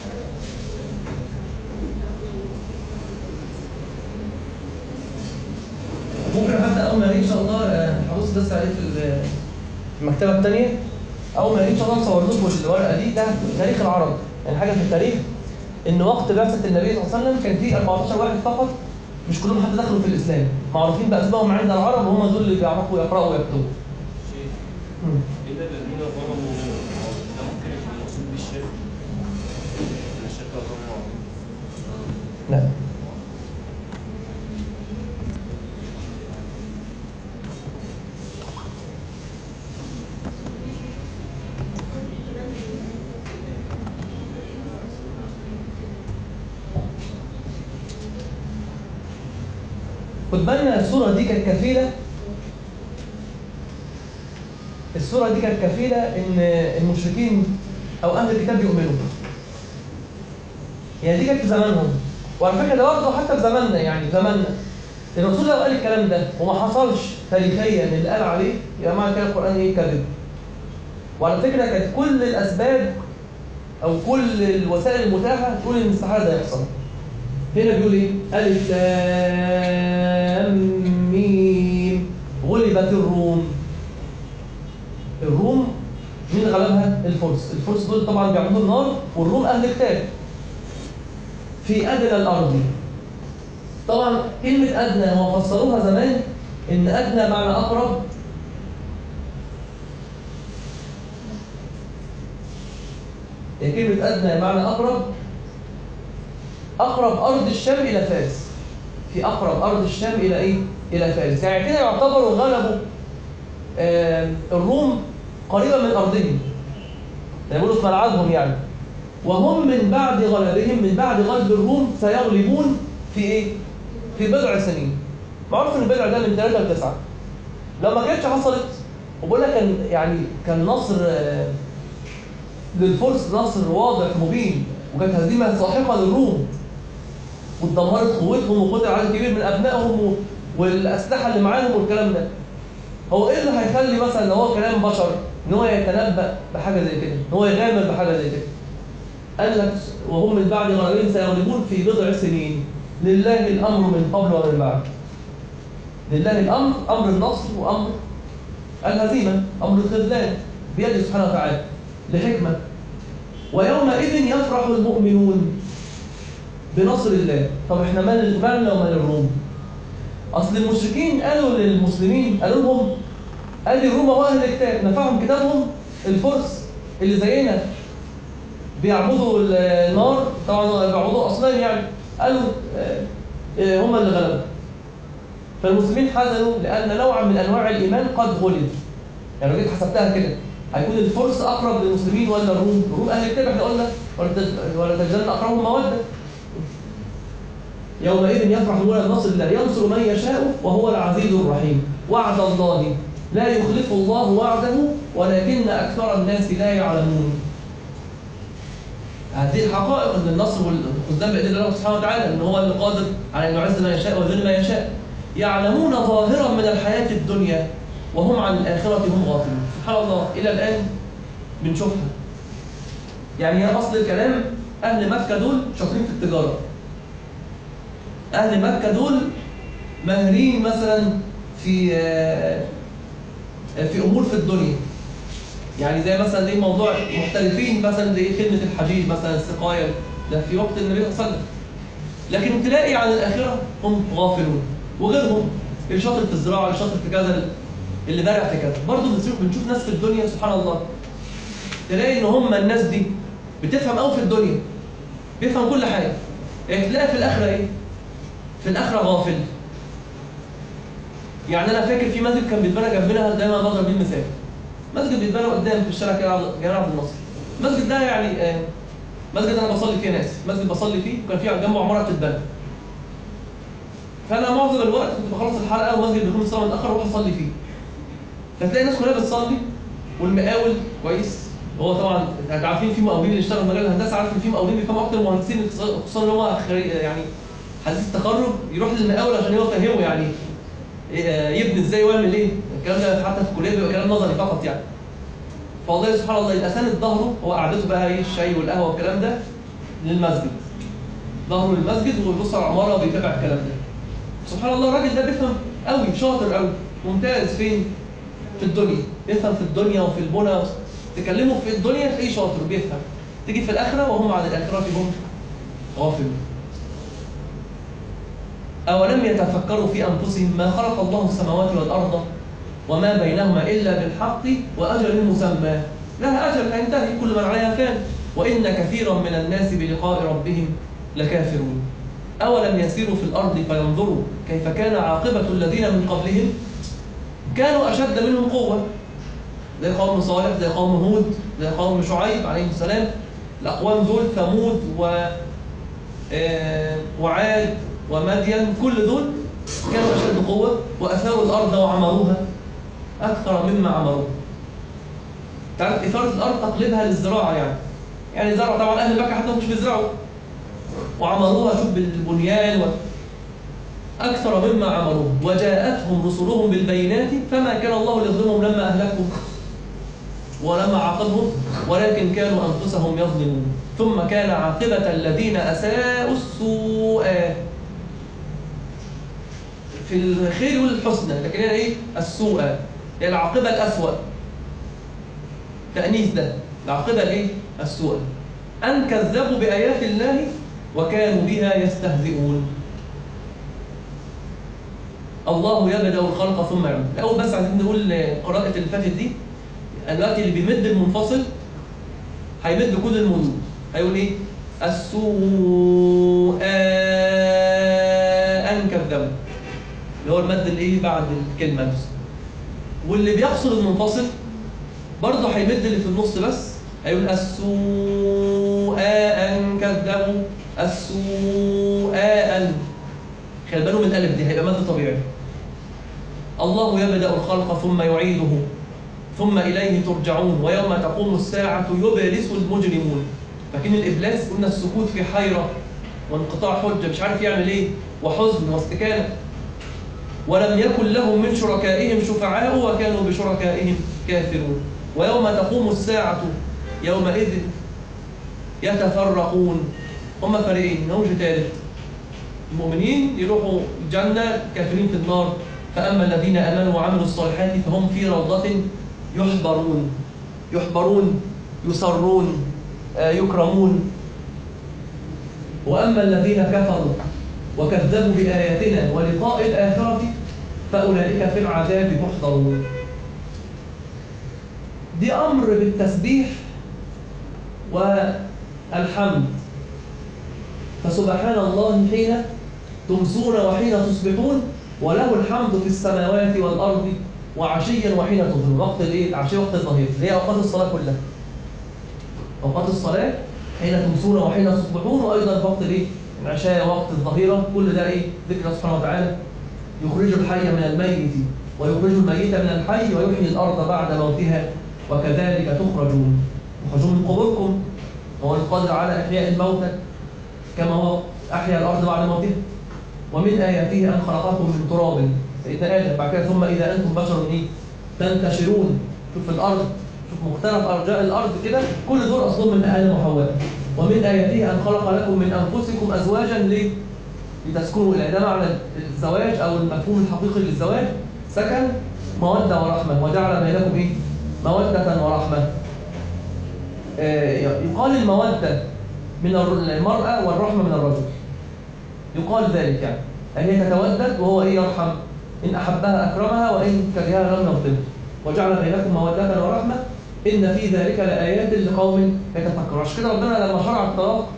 ممكن حتى اول ما الاقيه ان شاء الله هبص بس عليه في المكتبه الثانيه. اول ما الاقيه ان شاء الله نصور لكم الورقه دي. ده تاريخ العرب، يعني حاجه في التاريخ ان وقت بعثه النبي صلى الله عليه وسلم كان في أربعتاشر واحد فقط، مش كلهم حتى دخلوا في الاسلام، معروفين باسمائهم عند العرب وهم دول اللي بيعرفوا يقراوا ويكتبوا. إن الذين ظلموا ده ممكن يكون المقصود بالشرك؟ الشرك ظلموا؟ لا. خد بالنا الصورة دي كانت كفيلة الصورة دي كانت كفيلة إن المشركين أو أهل الكتاب يؤمنوا. يعني دي كانت في زمانهم، وعلى فكرة ده برضه حتى في زماننا، يعني في زماننا الرسول لو قال الكلام ده وما حصلش تاريخيا اللي قال عليه يبقى معنى كده القرآن إيه؟ كذب. وعلى فكرة كانت كل الأسباب أو كل الوسائل المتاحة تقول إن استحالة ده يحصل. هنا بيقول إيه؟ ألف لام ميم غلبت الروم. الروم مين غلبها؟ الفرس. الفرس دول طبعا بيعبدوا النار، والروم أهل كتاب. في أدنى الأرض. طبعا كلمة أدنى هو فسروها زمان إن أدنى معنى أقرب، هي كلمة أدنى معنى أقرب، أقرب أرض الشام إلى فارس، في أقرب أرض الشام إلى إيه؟ إلى فارس، يعني كده يعتبروا غلبوا آه الروم قريبة من أرضهم، يقولوا في ملعبهم يعني. وهم من بعد غلبهم، من بعد غلب الروم سيغلبون في إيه؟ في بضع سنين. معروف إن البضع ده من ثلاثة لتسعة. لو ما كانتش حصلت، وبقول لك كان يعني كان نصر آه للفرس، نصر واضح مبين، وكانت هزيمة ساحقة للروم، واتدمرت قوتهم وقتل عدد كبير من أبنائهم والأسلحة اللي معاهم والكلام ده. هو إيه اللي هيخلي مثلا لو هو كلام بشر إن هو يتنبأ بحاجة زي كده، إن هو يغامر بحاجة زي كده؟ قال لك وهم من بعد غلبهم سيغلبون في بضع سنين، لله الأمر من قبل ومن بعد. لله الأمر، أمر النصر وأمر الهزيمة، أمر الخذلان بيده سبحانه وتعالى لحكمة. ويومئذ يفرح المؤمنون بنصر الله. طب احنا مالنا ومال الروم؟ اصل المشركين قالوا للمسلمين، قالوا لهم قال لي الروم واهل الكتاب، نفعهم كتابهم. الفرس اللي زينا بيعبدوا النار، طبعا بيعبدوا اصنام يعني، قالوا هم اللي غلبوا. فالمسلمين حزنوا لان نوعا من انواع الايمان قد غلب. يعني لو جيت حسبتها كده هيكون الفرس اقرب للمسلمين ولا الروم؟ الروم اهل الكتاب احنا قلنا، ولا تجدن اقربهم موده. يومئذ يفرح المؤمنون بنصر الله ينصر من يشاء وهو العزيز الرحيم. وعد الله لا يخلف الله وعده ولكن أكثر الناس لا يعلمون. هذه الحقائق أن النصر والخذلان بإذن الله سبحانه وتعالى، أن هو اللي قادر على أن يعز من يشاء ويذل من يشاء. يعلمون ظاهرا من الحياة الدنيا وهم عن الآخرة هم غافلون. سبحان الله، إلى الآن بنشوفها. يعني هي أصل الكلام أهل مكة دول شاطرين في التجارة. أهل مكة دول ماهرين مثلا في في أمور في الدنيا، يعني زي مثلا ليه موضوع محترفين مثلا زي خدمة الحجيج مثلا، السقاية، ده في وقت النبي صلى الله عليه وسلم. لكن تلاقي عن الآخرة هم غافلون، وغيرهم اللي شاطر في الزراعة، اللي شاطر في كذا، اللي بارع في كذا. برضه بنشوف ناس في الدنيا سبحان الله تلاقي إن هم الناس دي بتفهم قوي في الدنيا، بيفهم كل حاجة، يعني تلاقي في الآخرة إيه؟ في الآخرة غافل. يعني أنا فاكر في مسجد كان بيتبنى جنبنا، دايما بضرب بيه المثال. مسجد بيتبنى قدام في الشارع كده جمال عبد الناصر. المسجد ده يعني آه مسجد أنا بصلي فيه، ناس مسجد بصلي فيه، وكان فيه جنبه عمارة بتتبنى. فأنا معظم الوقت كنت بخلص الحلقة والمسجد بيكون الصلاة متأخر وأروح أصلي فيه. فتلاقي الناس كلها بتصلي، والمقاول كويس. هو طبعا انتوا عارفين في مقاولين اللي اشتغلوا في مجال الهندسة، عارف ان في مقاولين بيفهموا أكتر من المهندسين، خصوصا اللي هو يعني حديث التخرج يروح للمقاول عشان هو فاهمه يعني يبني ازاي ويعمل ايه. الكلام ده حتى في الكليه بيبقى كلام نظري فقط يعني. فوالله سبحان الله يبقى ساند ظهره، هو قعدته بقى ايه الشاي والقهوه والكلام ده للمسجد، ظهره للمسجد ويبص على العماره وبيتابع الكلام ده. سبحان الله الراجل ده بيفهم قوي، شاطر قوي، ممتاز. فين؟ في الدنيا، بيفهم في الدنيا وفي البنى. تكلمه في الدنيا تلاقيه شاطر بيفهم، تيجي في الاخره وهم عن الاخره هم غافلون. أولم يتفكروا في أنفسهم ما خلق الله السماوات والأرض وما بينهما إلا بالحق وأجل مسمى، لها أجل هينتهي، كل من عليها فان، وإن كثيرا من الناس بلقاء ربهم لكافرون. أولم يسيروا في الأرض فينظروا كيف كان عاقبة الذين من قبلهم كانوا أشد منهم قوة، زي قوم صالح، زي قوم هود، زي قوم شعيب عليه السلام. الأقوام دول ثمود و وعاد ومدين، كل دول كانوا أشد قوة وأثاروا الأرض وعمروها أكثر مما عمروها. تعرف إثارة الأرض تقلبها للزراعة يعني، يعني زرع طبعا أهل مكة حتى مش بيزرعوا، وعمروها شوف بالبنيان و... أكثر مما عمروه. وجاءتهم رسلهم بالبينات فما كان الله ليظلمهم لما أهلكهم ولما عاقبهم ولكن كانوا أنفسهم يظلمون. ثم كان عاقبة الذين أساءوا السوء في الخير والحسنى، لكن هنا إيه؟ السوء، يعني العاقبة الأسوأ، تأنيث ده، العاقبة الإيه؟ السوء، أن كذبوا بآيات الله وكانوا بها يستهزئون. الله يبدأ الخلق ثم يعيد. الأول بس عايزين نقول قراءة اللي فاتت دي، دلوقتي اللي بيمد المنفصل هيمد كل المدود، هيقول ايه؟ السوء أن كذبوا، اللي هو المد الايه بعد الكلمة نفسها. واللي بيقصد المنفصل برضه هيمد اللي في النص بس، هيقول السوء أن كذبوا، السوء أن. خلي بالهم من الألف دي، هيبقى مد طبيعي. الله يبدأ الخلق ثم يعيده ثم إليه ترجعون ويوم تقوم الساعة يبلس المجرمون. فاكرين الإبلاس؟ قلنا السكوت في حيرة وانقطاع حجة، مش عارف يعمل إيه، وحزن واستكانة. ولم يكن لهم من شركائهم شفعاء وكانوا بشركائهم كافرون. ويوم تقوم الساعة يومئذ يتفرقون. هم فريقين، نوج ثالث. المؤمنين يروحوا الجنة، كافرين في النار. فأما الذين آمنوا وعملوا الصالحات فهم في روضة يحبرون. يحبرون، يسرون، آه يكرمون. وأما الذين كفروا وكذبوا بآياتنا ولقاء الآخرة فأولئك في العذاب محضرون. دي أمر بالتسبيح والحمد. فسبحان الله حين تمسون وحين تصبحون وله الحمد في السماوات والأرض وعشيا وحين تظهرون. وقت الايه؟ العشية وقت الظهير، اللي هي أوقات الصلاة كلها. أوقات الصلاة حين تمسون وحين تصبحون، وأيضا وقت الايه؟ العشاء وقت الظهيرة. كل ده ايه؟ ذكر الله سبحانه وتعالى. يخرج الحي من الميت ويخرج الميت من الحي ويحيي الأرض بعد موتها وكذلك تخرجون. تخرجون من قبوركم. هو القادر على إحياء الموتى كما هو أحيا الأرض بعد موتها. ومن آياته أن خلقكم من تراب، سيدنا آدم، بعد كده ثم إذا أنتم بشر إيه؟ تنتشرون. شوف الأرض، شوف مختلف أرجاء الأرض كده، كل دول أصلهم من آدم وحواء. ومن آياته أن خلق لكم من أنفسكم أزواجا ليه؟ لتسكنوا إليه. ده معنى الزواج أو المفهوم الحقيقي للزواج، سكن، مودة ورحمة. وجعل بينكم إيه؟ مودة ورحمة. آه يقال المودة من المرأة والرحمة من الرجل. يقال ذلك يعني أن هي تتودد وهو إيه؟ يرحم. إن أحبها أكرمها وإن كرهها لم يغضبها. وجعل بينكم مودة ورحمة إن في ذلك لآيات لقوم يتفكرون. عشان كده ربنا لما شرع الطلاق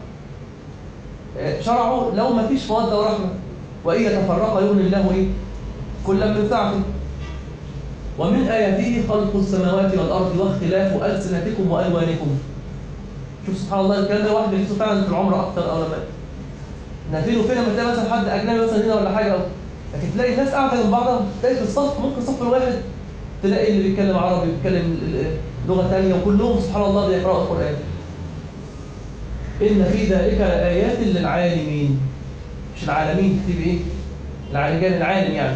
شرعه لو ما فيش مودة ورحمة. وإن يتفرقا يغني الله إيه؟ كلا من سعته. ومن آياته خلق السماوات والأرض واختلاف ألسنتكم وألوانكم. شوف سبحان الله، الكلام ده واحد بيحسه فعلا في العمر أكتر أو لما نافينه فين، لما تلاقي مثلا حد أجنبي مثلا هنا ولا حاجة، لكن تلاقي الناس قاعدة من بعضها، تلاقي في الصف ممكن صف الواحد تلاقي اللي بيتكلم عربي بيتكلم لغة ثانية وكلهم سبحان الله بيقرأوا القرآن. إن في ذلك لآيات للعالمين. مش العالمين، تكتب إيه؟ العالم العالم يعني.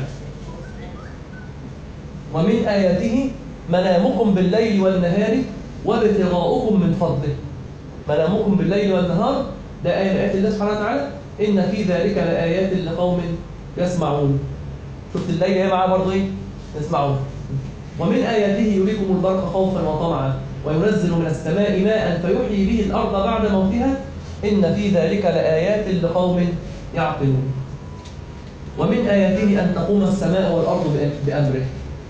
ومن آياته منامكم بالليل والنهار وابتغاؤكم من فضله. منامكم بالليل والنهار ده آية من آيات الله سبحانه وتعالى. إن في ذلك لآيات لقوم يسمعون. شفت الليل هي معاه برضه إيه؟ يسمعون. ومن آياته يريكم البرق خوفا وطمعا وينزل من السماء ماء فيحيي به الأرض بعد موتها إن في ذلك لآيات لقوم يعقلون. ومن آياته أن تقوم السماء والأرض بأمره.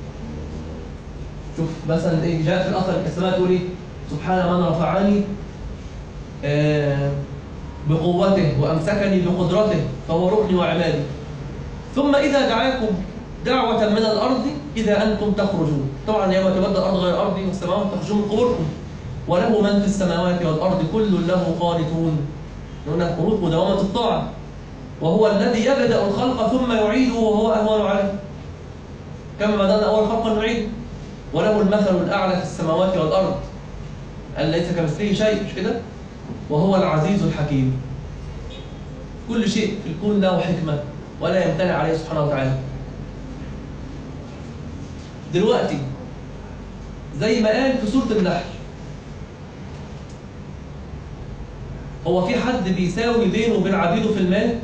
شوف مثلا إيه جاء في الأثر السماء تقول إيه؟ سبحان من رفعني آه بقوته وأمسكني بقدرته فهو ركني وعمادي. ثم إذا دعاكم دعوة من الأرض إذا أنتم تخرجون. طبعا يوم تبدأ الأرض غير الأرض والسماوات تخرجون من قبوركم. وله من في السماوات والأرض كل له قانتون. لأن القنوت مداومة الطاعة. وهو الذي يبدأ الخلق ثم يعيده وهو أهون عليه. كما بدأنا أول خلقا نعيد. وله المثل الأعلى في السماوات والأرض أن ليس كمثله شيء، مش كده؟ وهو العزيز الحكيم. كل شيء في الكون له حكمة ولا يمتنع عليه سبحانه وتعالى. دلوقتي زي ما قال في سورة النحل، هو في حد بيساوي بينه وبين عبيده في المال؟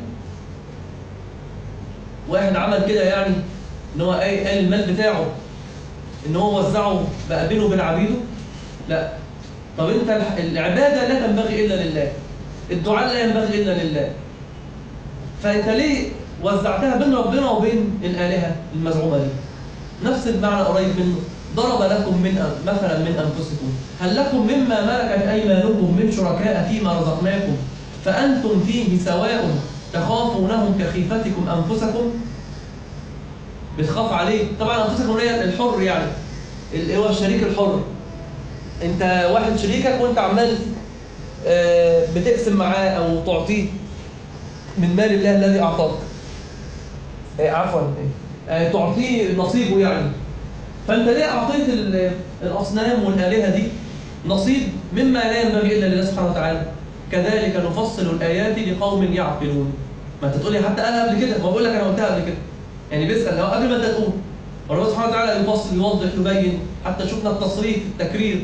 واحد عمل كده يعني ان هو قال المال بتاعه ان هو وزعه بقى بينه وبين عبيده؟ لا. طب انت العبادة لا تنبغي الا لله، الدعاء لا ينبغي الا لله، فانت ليه وزعتها بين ربنا وبين الآلهة المزعومة دي. نفس المعنى قريب منه. ضرب لكم من مثلا من أنفسكم هل لكم مما ملكت أيمانكم من شركاء فيما رزقناكم فأنتم فيه سواء تخافونهم كخيفتكم أنفسكم. بتخاف عليه طبعا أنفسكم هي الحر، يعني اللي هو الشريك الحر. أنت واحد شريكك وأنت عمال بتقسم معاه أو تعطيه من مال الله الذي أعطاك، عفوا تعطيه نصيبه يعني. فأنت ليه أعطيت الأصنام والآلهة دي نصيب مما لا ينبغي إلا لله سبحانه وتعالى؟ كذلك نفصل الآيات لقوم يعقلون. ما أنت تقول لي حتى أنا قبل كده، ما بقول لك أنا قلتها قبل كده. يعني بيسأل لو قبل ما أنت تقول، وربنا سبحانه وتعالى يفصل يوضح يبين، حتى شفنا التصريف التكرير.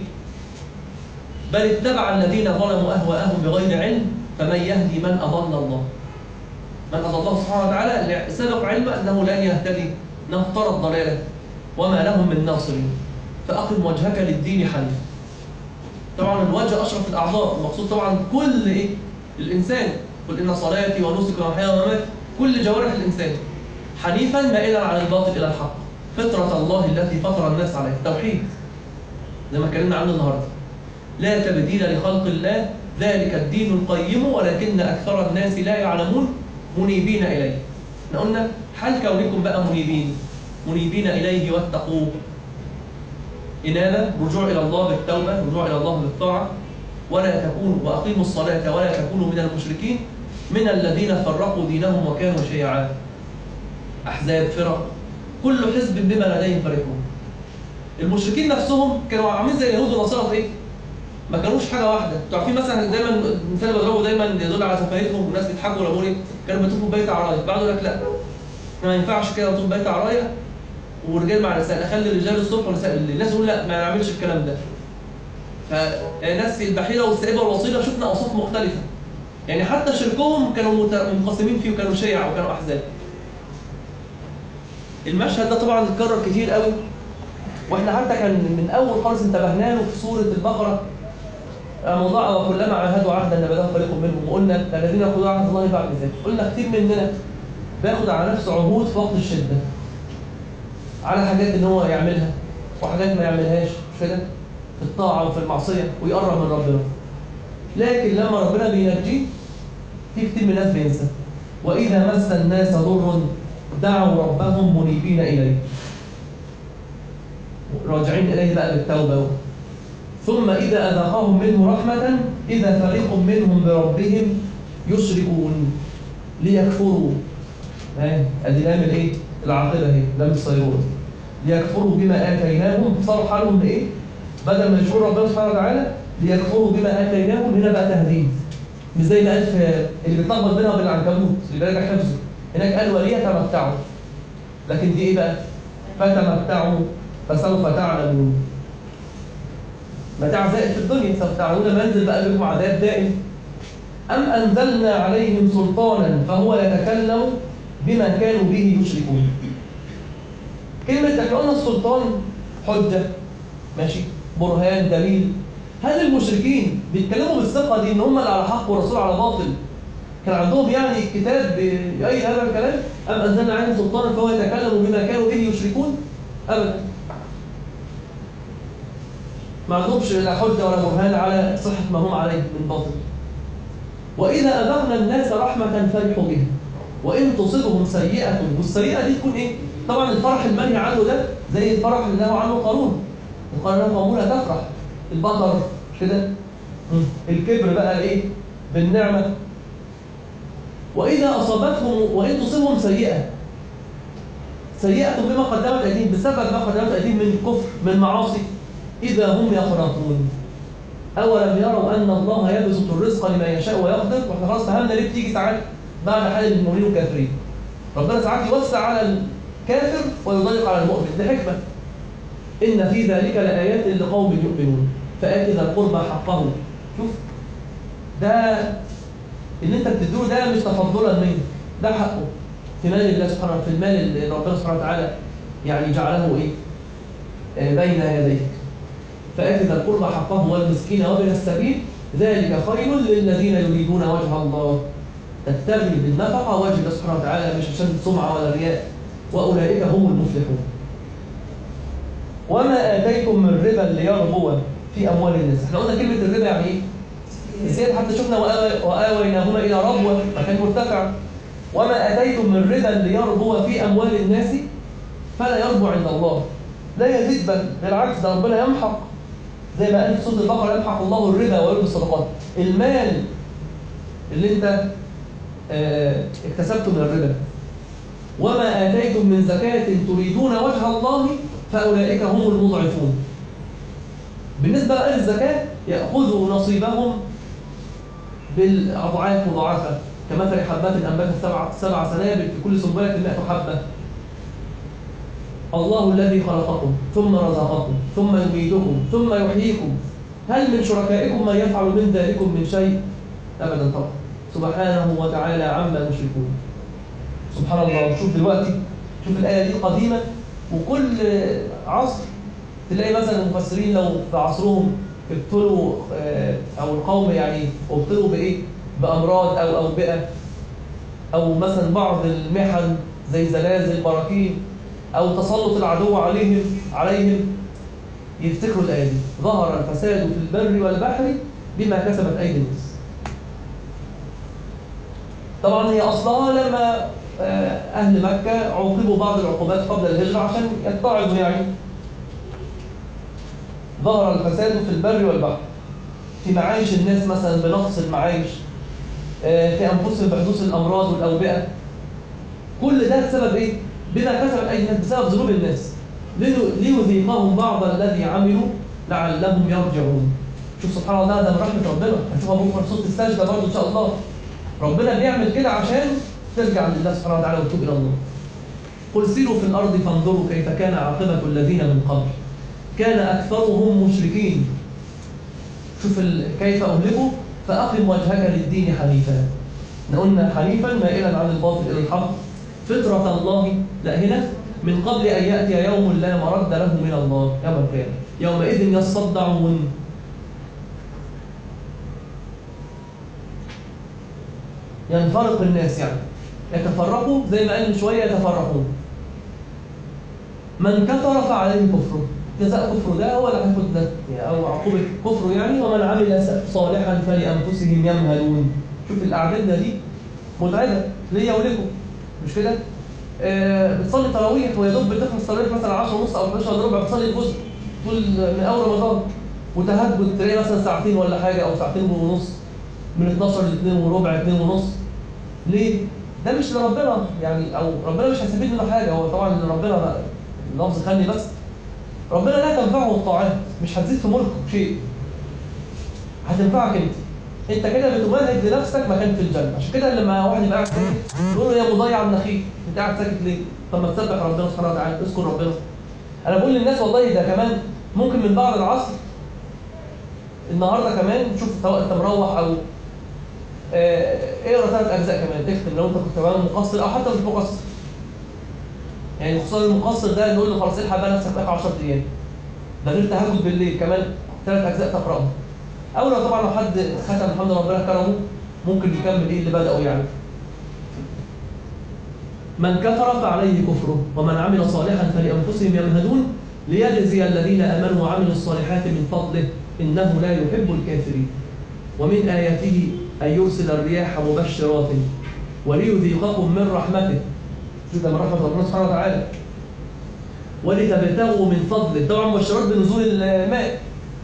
بل اتبع الذين ظلموا أهواءهم بغير علم فمن يهدي من أضل الله. من أضل الله سبحانه وتعالى سبق علمه أنه لن يهتدي، أنه افترض ضلاله وما لهم من ناصرين. فأقم وجهك للدين حنيفا. طبعا الوجه أشرف الأعضاء، المقصود طبعا كل إيه؟ الإنسان. قل إن صلاتي ونسكي ومحياي ومماتي كل جوارح الإنسان حنيفا مائلا عن الباطل إلى الحق، فطرة الله التي فطر الناس عليها، توحيد زي ما اتكلمنا عنه النهارده. لا تبديل لخلق الله ذلك الدين القيم ولكن أكثر الناس لا يعلمون منيبين إليه. احنا قلنا حال كونكم بقى منيبين منيبين إليه واتقوه. إنابة رجوع إلى الله بالتوبة، رجوع إلى الله بالطاعة. ولا تكونوا وأقيموا الصلاة ولا تكونوا من المشركين من الذين فرقوا دينهم وكانوا شيعا. أحزاب، فرق، كل حزب بما لديهم فرحون. المشركين نفسهم كانوا عاملين زي اليهود والنصارى في إيه؟ ما كانوش حاجة واحدة. انتوا عارفين مثلا دايما المثال اللي بضربه دايما يدل على سفاهتهم والناس بيضحكوا ولا بيقولوا ايه؟ كانوا بيطوفوا ببيت عرايا، بعض يقول لك لا ما ينفعش كده نطوف ببيت عرايا ورجال مع نساء، نخلي الرجال الصبح ونساء الليل. الناس يقول لا ما نعملش الكلام ده. فالناس البحيرة والسائبة والوصيلة شفنا أوصاف مختلفة. يعني حتى شركهم كانوا منقسمين فيه وكانوا شيع وكانوا أحزاب. المشهد ده طبعا اتكرر كتير قوي، واحنا حتى كان من أول خالص انتبهنا له في سورة البقرة. موضوع وكلما عاهدوا عهدا نبذه فريق منهم، وقلنا الذين يأخذون عهد الله بعد ذلك. قلنا كتير مننا بياخد على نفسه عهود في وقت الشدة على حاجات ان هو يعملها وحاجات ما يعملهاش، مش كده؟ في الطاعة وفي المعصية ويقرب من ربنا. لكن لما ربنا بينجيه في كتير من الناس بينسى. وإذا مس الناس ضر دعوا ربهم منيبين إليه، راجعين إليه بقى بالتوبة. ثم إذا أذاقهم منه رحمة إذا فريق منهم بربهم يشركون ليكفروا. أدي لام الإيه؟ العاقبة اهي، لام الصيرورة. ليكفروا بما آتيناهم، صار حالهم إيه؟ بدل ما يشكروا ربنا سبحانه وتعالى ليكفروا بما آتيناهم. هنا بقى تهديد، مش زي ما قال في اللي بيتلخبط بينها وبين العنكبوت اللي بيراجع حفظه. هناك قال وليتمتعوا، لكن دي إيه بقى؟ فتمتعوا فسوف تعلمون. متاع زائد في الدنيا، سوف تعلمون ما ينزل بقى بكم عذاب دائم. أم أنزلنا عليهم سلطانا فهو يتكلم بما كانوا به يشركون. كلمة احنا قلنا السلطان حجة، ماشي، برهان، دليل. هل المشركين بيتكلموا بالثقة دي ان هم اللي على حق والرسول على باطل؟ كان عندهم يعني كتاب بأي هذا الكلام؟ أم أنزلنا عليهم سلطانا فهو يتكلم بما كانوا به يشركون؟ أبدا. ما عندهمش لا حجة ولا برهان على صحة ما هم عليه من باطل. وإذا أذقنا الناس رحمة فرحوا بها وإن تصبهم سيئة، والسيئة دي تكون إيه؟ طبعا الفرح المنهي عنه ده زي الفرح اللي نهوا عنه قارون. قال له قوم لا تفرح، البطر كده، الكبر بقى إيه؟ بالنعمة. وإذا أصابتهم وإن تصبهم سيئة، سيئة بما قدمت أيديهم، بسبب ما قدمت أيديهم من كفر من معاصي، إذا هم يقنطون. أولم يروا أن الله يبسط الرزق لمن يشاء ويقدر؟ وإحنا خلاص فهمنا ليه بتيجي ساعات بعد حال المؤمنين والكافرين. ربنا ساعات يوسع على الكافر ويضيق على المؤمن، دي حكمة. إن في ذلك لآيات لقوم يؤمنون. فآت ذا القربى حقه. شوف ده اللي أنت بتديه ده مش تفضلا منه، ده حقه في مال الله سبحانه وتعالى، في المال اللي ربنا سبحانه وتعالى يعني جعله إيه؟ بين يديك. فآت ذا القربى حقه والمسكين وابن السبيل ذلك خير للذين يريدون وجه الله تبتغي بالنفقة وجه الله سبحانه وتعالى مش عشان سمعة ولا رياء، وأولئك هم المفلحون. وما آتيتم من ربا ليربو في أموال الناس. احنا قلنا كلمة الربا يعني إيه؟ الزيادة حتى شفنا وآويناهما إلى ربوة مكان مرتفع. وما آتيتم من ربا ليربو في أموال الناس فلا يربو عند الله، لا يزيد بل بالعكس ده ربنا يمحق، زي ما قال في سورة البقرة يمحق الله الربا ويربي الصدقات. المال اللي انت اه اكتسبته من الربا. وما آتيتم من زكاة تريدون وجه الله فأولئك هم المضعفون. بالنسبة لأهل الزكاة يأخذوا نصيبهم بالأضعاف مضاعفة، كمثل حبات أنبتت سبع سبع سنابل في كل سنبلة مئة حبة. الله الذي خلقكم ثم رزقكم ثم يميتكم ثم يحييكم هل من شركائكم من يفعل من ذلكم من شيء؟ أبدا طبعا، سبحانه وتعالى عما يشركون. سبحان الله. شوف دلوقتي، شوف الآية دي قديمة، وكل عصر تلاقي مثلا المفسرين لو في عصرهم ابتلوا أو القوم يعني ابتلوا بإيه؟ بأمراض أو أوبئة أو مثلا بعض المحن زي زلازل براكين أو تسلط العدو عليهم عليهم يفتكروا الآية دي، ظهر الفساد في البر والبحر بما كسبت أيدي الناس. طبعا هي أصلها لما أهل مكة عوقبوا بعض العقوبات قبل الهجرة عشان يتعظوا يعني. ظهر الفساد في البر والبحر في معايش الناس مثلا بنقص المعايش، في أنفسهم بحدوث الأمراض والأوبئة. كل ده بسبب إيه؟ بما كسبت أيدي الناس، بسبب ذنوب الناس. ليذيقهم بعض الذي عملوا لعلهم يرجعون. شوف سبحان الله، ده من رحمة ربنا. هنشوفها بكرة في صوت السجدة برضه إن شاء الله. ربنا بيعمل كده عشان ترجع لله سبحانه وتعالى وتتوب إلى الله. قل سيروا في الأرض فانظروا كيف كان عاقبة الذين من قبل كان أكثرهم مشركين. شوف كيف أهلكوا فأقم وجهك للدين حنيفا. قلنا حنيفا مائلا عن الباطل إلى الحق فطرة الله. لا هنا من قبل أن يأتي يوم لا مرد له من الله يوم القيامة يومئذ يصدعون. ينفرق الناس يعني يتفرقوا زي ما قال من شوية يتفرقون. من كفر فعليه كفره، جزاء كفره ده هو اللي هياخد ده أو عقوبة كفره يعني. ومن عمل صالحا فلأنفسهم يمهدون. شوف الأعداد دي متعبة ليا ولكم مش كده؟ آه بتصلي تراويح ويا دوب بتخلص التراويح مثلا عشرة ونص أو اثنا عشر الا ربع، بتصلي الجزء طول من أول رمضان، وتهجد تلاقي مثلا ساعتين ولا حاجة أو ساعتين ونص من اتناشر ل اتنين وربع اتنين ونص. ليه؟ ده مش لربنا يعني، أو ربنا مش هيستفيد منه حاجة. هو طبعا ربنا اللفظ خلني بس ربنا لا تنفعه الطاعات، مش هتزيد في ملكه شيء، هتنفعك انت. انت كده بتمهد لنفسك مكان في الجنه. عشان كده لما واحد يبقى قاعد ساكت يقول له يا مضيع النخيل انت قاعد ساكت ليه؟ طب ما تسبح ربنا سبحانه وتعالى، اذكر ربنا. انا بقول للناس والله ده كمان ممكن من بعد العصر النهارده كمان شوف سواء انت مروح او اقرا ثلاث اجزاء كمان تختم لو انت كنت كمان مقصر او حتى مش مقصر. يعني خصوصا المقصر ده نقول له خلاص الحق بقى نفسك بقى عشرة ايام. ده غير تهجد بالليل كمان ثلاث اجزاء تقراهم. او لو طبعا لو حد ختم الحمد لله ربنا كرمه ممكن يكمل ايه اللي بدأوا يعني. من كفر فعليه كفره ومن عمل صالحا فلأنفسهم يمهدون ليجزي الذين آمنوا وعملوا الصالحات من فضله إنه لا يحب الكافرين. ومن آياته أن يرسل الرياح مبشرات وليذيقكم من رحمته. شوف ده من رحمة ربنا سبحانه وتعالى. ولتبتغوا من فضله، طبعا مبشرات بنزول الماء.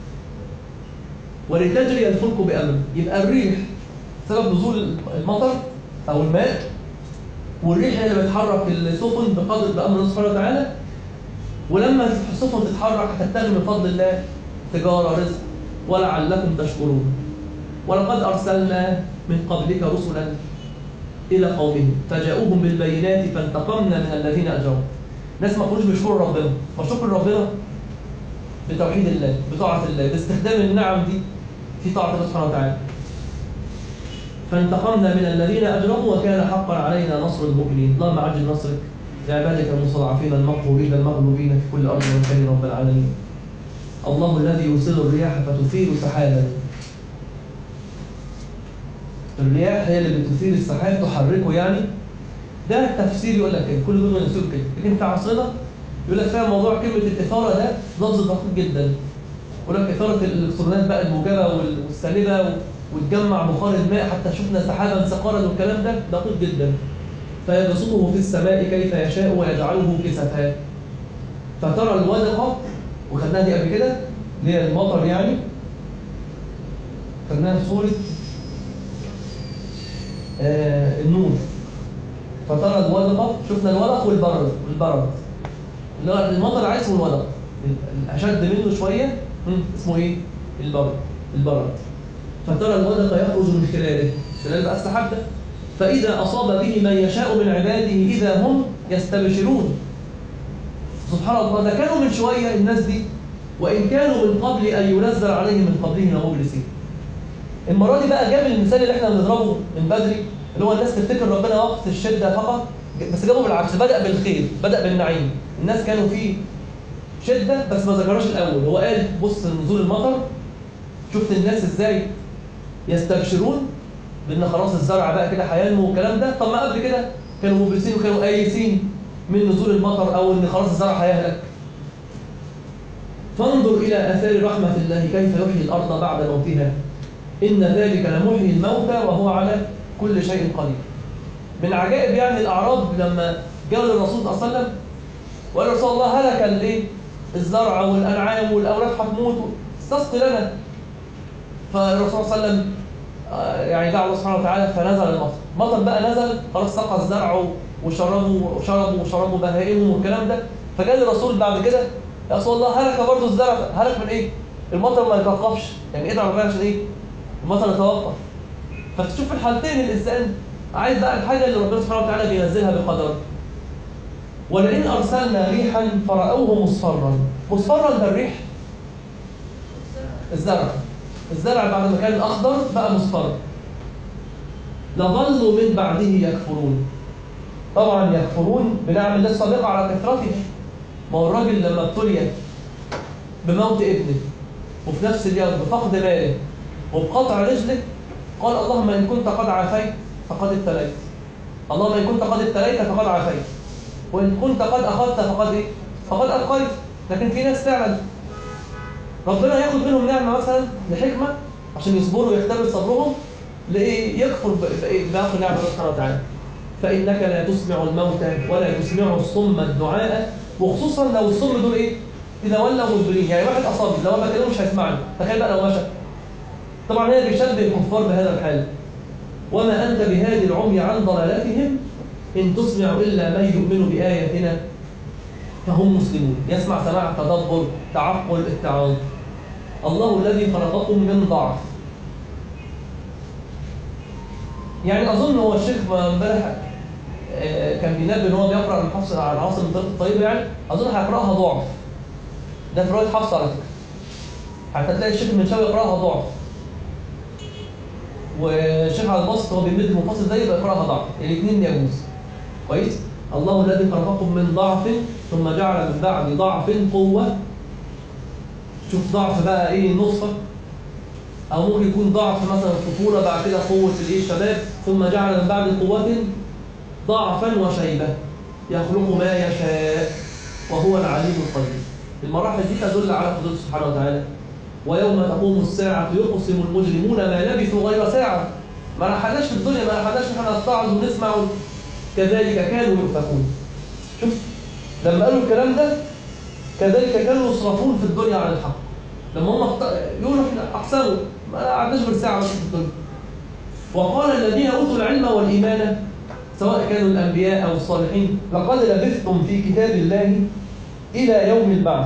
ولتجري الفلك بأمره، يبقى الريح سبب نزول المطر أو الماء، والريح هي اللي بتحرك السفن بقدر بأمر الله سبحانه وتعالى. ولما السفن تتحرك هتبتغي من فضل الله تجارة رزق ولعلكم تشكرون. ولقد أرسلنا من قبلك رسلا إلى قومهم فجاءوهم بالبينات فانتقمنا من الذين أجرموا. ناس ما كانوش بيشكروا ربنا، فشكر ربنا بتوحيد الله بطاعة الله باستخدام النعم دي في طاعة الله سبحانه وتعالى. فانتقمنا من الذين أجرموا وكان حقا علينا نصر المؤمنين. اللهم عجل نصرك لعبادك المستضعفين المقهورين المغلوبين في كل أرض ومكان رب العالمين. الله الذي يرسل الرياح فتثير سحابا الرياح هي اللي بتثير السحاب تحركه يعني. ده تفسير يقول لك كده، كل دول يقول كده. لكن في عصرنا يقول لك فيها موضوع كلمه الاثاره ده لفظ دقيق جدا. يقول لك اثاره الالكترونات بقى الموجبه والسالبه وتجمع بخار الماء حتى شفنا سحابا ثقالا والكلام ده دقيق جدا. فيبسطه في السماء كيف يشاء ويجعله كسفا. فترى الودقه، وخدناها دي قبل كده اللي هي المطر يعني، خدناها في سوره آه النور. فترى الودقه، شفنا الودق والبرد والبرد اللي هو المطر عايز اسمه الودق، الاشد منه شويه اسمه ايه؟ البرد البرد. فترى الودق يخرج من خلاله، خلال بقى السحاب ده، فإذا أصاب به من يشاء من عباده إذا هم يستبشرون. سبحان الله، ده كانوا من شوية الناس دي، وإن كانوا من قبل أن ينزل عليهم من قبلهم لمبلسين. المرة دي بقى جاب المثال اللي احنا بنضربه من بدري، اللي هو الناس تفتكر ربنا وقت الشدة فقط، بس جابه بالعكس، بدأ بالخير، بدأ بالنعيم. الناس كانوا في شدة بس ما ذكرهاش الأول، هو قال بص نزول المطر، شفت الناس ازاي يستبشرون بان خلاص الزرع بقى كده هينمو والكلام ده. طب ما قبل كده كانوا مبلسين وكانوا قايسين من نزول المطر او ان خلاص الزرع هيهلك. فانظر الى اثار رحمه الله كيف يحيي الارض بعد موتها ان ذلك لمحيي الموتى وهو على كل شيء قدير. من عجائب يعني الاعراب لما جاءوا للرسول صلى الله عليه وسلم وقال يا رسول الله هلك الايه؟ الزرع والانعام والاولاد هتموت استسقي لنا. فالرسول صلى الله عليه وسلم يعني دعا الله سبحانه وتعالى فنزل المطر. المطر بقى نزل خلاص سقى الزرع وشربوا وشربوا وشربوا بهائمهم والكلام ده. فجاء الرسول بعد كده يا رسول الله هلك برضه الزرع، هلك من ايه؟ المطر ما يتوقفش، يعني ادعوا ربنا عشان ايه؟ المطر يتوقف. فتشوف في الحالتين الانسان عايز بقى الحاجه اللي ربنا سبحانه وتعالى بينزلها بقدر. ولئن ارسلنا ريحا فرأوه مصفرا. مصفرا ده الريح الزرع. الزرع بعد ما كان اخضر بقى مصفر. لظلوا من بعده يكفرون. طبعا يكفرون بنعم الله السابقه على كثرته. ما هو الراجل لما ابتلي بموت ابنه وفي نفس اليوم بفقد ماله وبقطع رجله قال اللهم ان كنت قد عافيت فقد ابتليت. اللهم ان كنت قد ابتليت فقد عافيت. وان كنت قد اخذت فقد ايه؟ فقد ابقيت. لكن في ناس فعلا ربنا ياخد منهم نعمه مثلا لحكمه عشان يصبروا ويختبر صبرهم، لايه؟ يكفر باخر نعمه الله سبحانه وتعالى. فانك لا تسمع الموتى ولا تسمع الصم الدعاء، وخصوصا لو الصم دول ايه؟ اذا ولوا مدبرين. يعني واحد اصابي لو ما كلمه مش هيسمعني، تخيل بقى لو مشى. طبعا هي بيشبه الكفار بهذا الحال. وما انت بهادي العمي عن ضلالتهم ان تسمع الا من يؤمن باياتنا فهم مسلمون. يسمع سماع تدبر تعقل اتعاظ. الله الذي خلقكم من ضعف. يعني اظن هو الشيخ امبارح كان بينبه ان هو بيقرا الحفص على العاصم من طريق الطيبه، يعني اظن هيقراها ضعف. ده في روايه حفص على فكره. حتى تلاقي الشيخ المنشاوي يقراها ضعف. والشيخ على البسط هو بيمد المنفصل ده يبقى يقراها ضعف. الاثنين يجوز. كويس؟ الله الذي خلقكم من ضعف ثم جعل من بعد ضعف قوه. شوف ضعف بقى ايه؟ نصفه. او ممكن يكون ضعف مثلا الطفوله بعد كده قوه الايه؟ الشباب. ثم جعل من بعد قوه ضعفا وشيبه يخلق ما يشاء وهو العليم القدير. المراحل دي تدل على قدرته سبحانه وتعالى. ويوم تقوم الساعه يقسم المجرمون ما لبثوا غير ساعه. ما لحقناش في الدنيا، ما لحقناش احنا نتعظ ونسمع. كذلك كانوا يؤفكون. شوف لما قالوا الكلام ده كذلك كانوا يصرفون في الدنيا عن الحق. لما هم يقولوا احنا احسنوا ما قعدناش غير ساعه بس في الدنيا. وقال الذين اوتوا العلم والايمان سواء كانوا الانبياء او الصالحين لقد لبثتم في كتاب الله الى يوم البعث.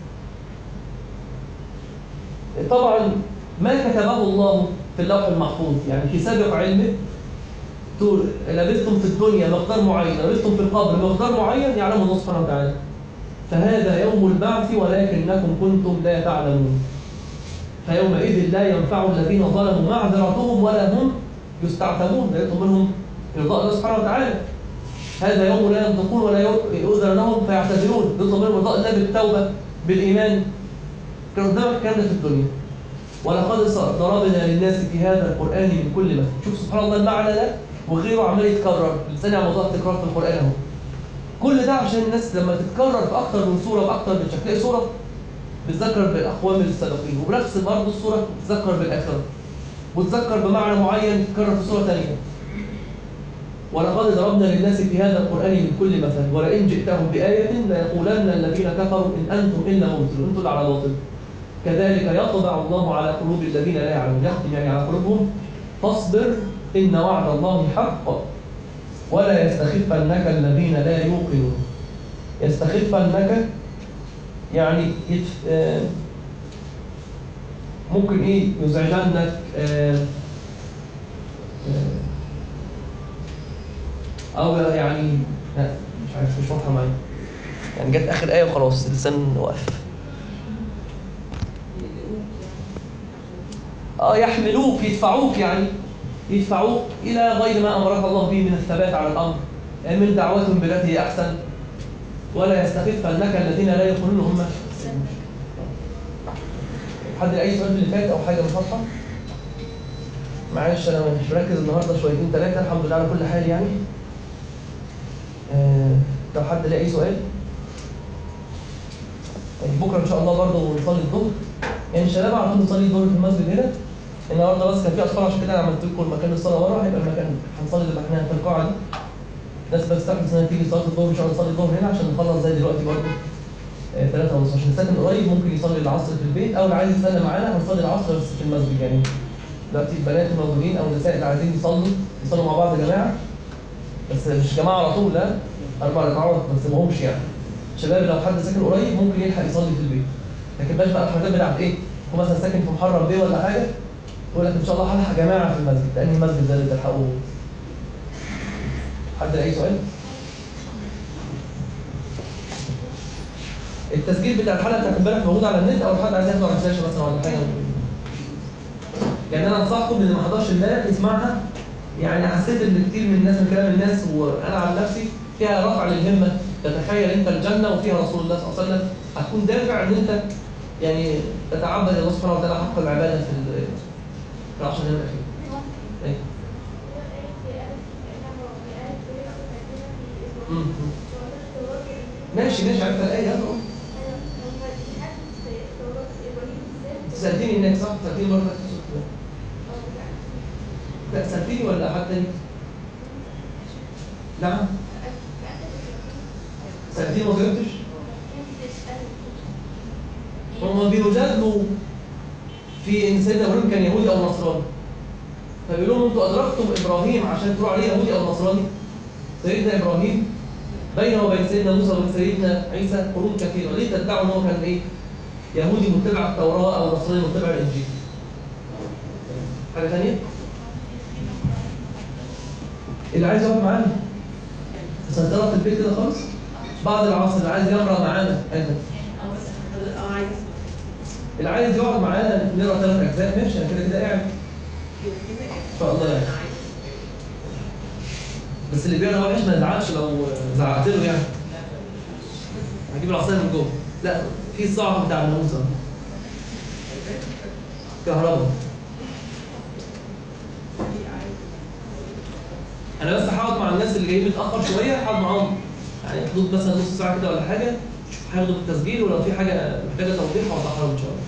طبعا ما كتبه الله في اللوح المحفوظ، يعني في سابق علمه تقول لبثتم في الدنيا مقدار معين، لبثتم في القبر مقدار معين يعلمه الله سبحانه وتعالى. فهذا يوم البعث ولكنكم كنتم لا تعلمون. فيومئذ لا ينفع الذين ظلموا معذرتهم ولا هم يستعتبون. لا يطلب منهم إرضاء الله سبحانه وتعالى. هذا يوم لا ينطقون ولا يؤذن لهم فيعتذرون. يطلب منهم إرضاء الله بالتوبة بالإيمان. كان قدامك الكلام ده في الدنيا. ولقد ضربنا للناس في هذا القرآن من كل مثل. شوف سبحان الله المعنى ده وغيره عمال يتكرر، لساني على موضوع التكرار في القرآن اهو. كل ده عشان الناس لما تتكرر في أكتر من سورة وأكتر من شكل، تلاقي سورة بتذكر بالأقوام السابقين، وبنفس برضه السورة بتذكر بالآخرة، وتذكر بمعنى معين تتكرر في سورة ثانية. ولقد ضربنا للناس في هذا القرآن من كل مثل ولئن جئتهم بآية ليقولن الذين كفروا إن أنتم إلا مبطلون، أنتم اللي على باطل. كذلك يطبع الله على قلوب الذين لا يعلمون، يختم يعني على قلوبهم. فاصبر إن وعد الله حق ولا يستخفنك الذين لا يوقنون. يستخفنك يعني يتف... آه ممكن إيه يزعجنك، آه آه أو يعني لا مش عارف، مش واضحة معايا يعني، جت آخر آية وخلاص اللسان وقف. اه يحملوك، يدفعوك يعني يدفعوك إلى غير ما أمرك الله به من الثبات على الأمر، يعني من دعوتهم بالتي هي أحسن. ولا يستخفنك الذين لا يقولون هم. حد أي سؤال اللي فات أو حاجة مش واضحة؟ معلش أنا مش مركز النهاردة شويتين ثلاثة، الحمد لله على كل حال يعني. آه لو حد لقى أي سؤال يعني بكرة إن شاء الله برضه نصلي الظهر، يعني الشباب على طول نصلي الظهر في المسجد هنا. النهارده بس كان في اطفال عشان كده انا عملت لكم مكان الصلاه ورا، هيبقى المكان هنصلي اللي احنا في القاعه دي. الناس بتستحمل انها تيجي صلاه الظهر، ان شاء الله نصلي الظهر هنا عشان نخلص زي دلوقتي برضه ثلاثة ونص، عشان ساكن قريب ممكن يصلي العصر في البيت، او اللي عايز يستنى معانا هنصلي العصر بس في المسجد يعني. دلوقتي البنات الموجودين او النساء اللي عايزين يصلوا يصلوا مع بعض يا جماعه، بس مش جماعه على طول، لا اربع ركعات ما تسيبهمش يعني. شباب لو حد ساكن قريب ممكن يلحق يصلي في البيت، لكن بلاش بقى الحاجات بتاعت ايه، هو مثلا ساكن في محرم بيه ولا حاجه يقول لك ان شاء الله هلحق جماعه في المسجد، لان المسجد ده اللي تلحقوه. حد اي سؤال؟ التسجيل بتاع الحلقه بتاعت امبارح موجود على النت، او حد عايز ياخده على الفلاشه مثلا ولا حاجه. يعني انا انصحكم اللي ما حضرش امبارح يسمعها، يعني حسيت ان كتير من الناس من كلام الناس وانا عن نفسي فيها رفع للهمه، تتخيل انت الجنه وفيها رسول الله صلى الله عليه وسلم، هتكون دافع ان انت يعني تتعبد الله سبحانه وتعالى حق العباده في في العشر ايام الاخيره. ايوه. ماشي ماشي عرفت الايه يلا. سألتني هناك صح؟ سألتني مرة لا سألتني ولا حد تاني؟ نعم؟ سألتني ما جاوبتش؟ هم بيجادلوا في ان سيدنا ابراهيم كان يهودي او نصراني، فبيقولوا لهم انتوا ادركتم ابراهيم عشان تقولوا عليه يهودي او نصراني؟ سيدنا ابراهيم بينه وبين سيدنا موسى وبين سيدنا عيسى قرون كثيره، ليه تدعوا ان هو كان ايه؟ يهودي متبع التوراه او نصراني متبع الانجيل؟ حاجه ثانيه؟ اللي عايز يقعد معانا سنترى في البيت كده خالص بعد العصر، اللي عايز يقرا معانا ايضا اللي عايز يقعد معانا نقرا ثلاث اجزاء ماشي، انا كده كده قاعد ان شاء الله يعني. بس اللي بيقرا وحش ما يزعلش لو زعقت له يعني، هجيب العصايه من جوه. لا في الصعب بتاع الناموسه كهرباء. انا بس هقعد مع الناس اللي جايين متاخر شويه، هقعد معاهم يعني حدود مثلا نص ساعه كده ولا حاجه، هياخدوا بالتسجيل، ولو في حاجه محتاجه توضيح هوضحها ان شاء الله.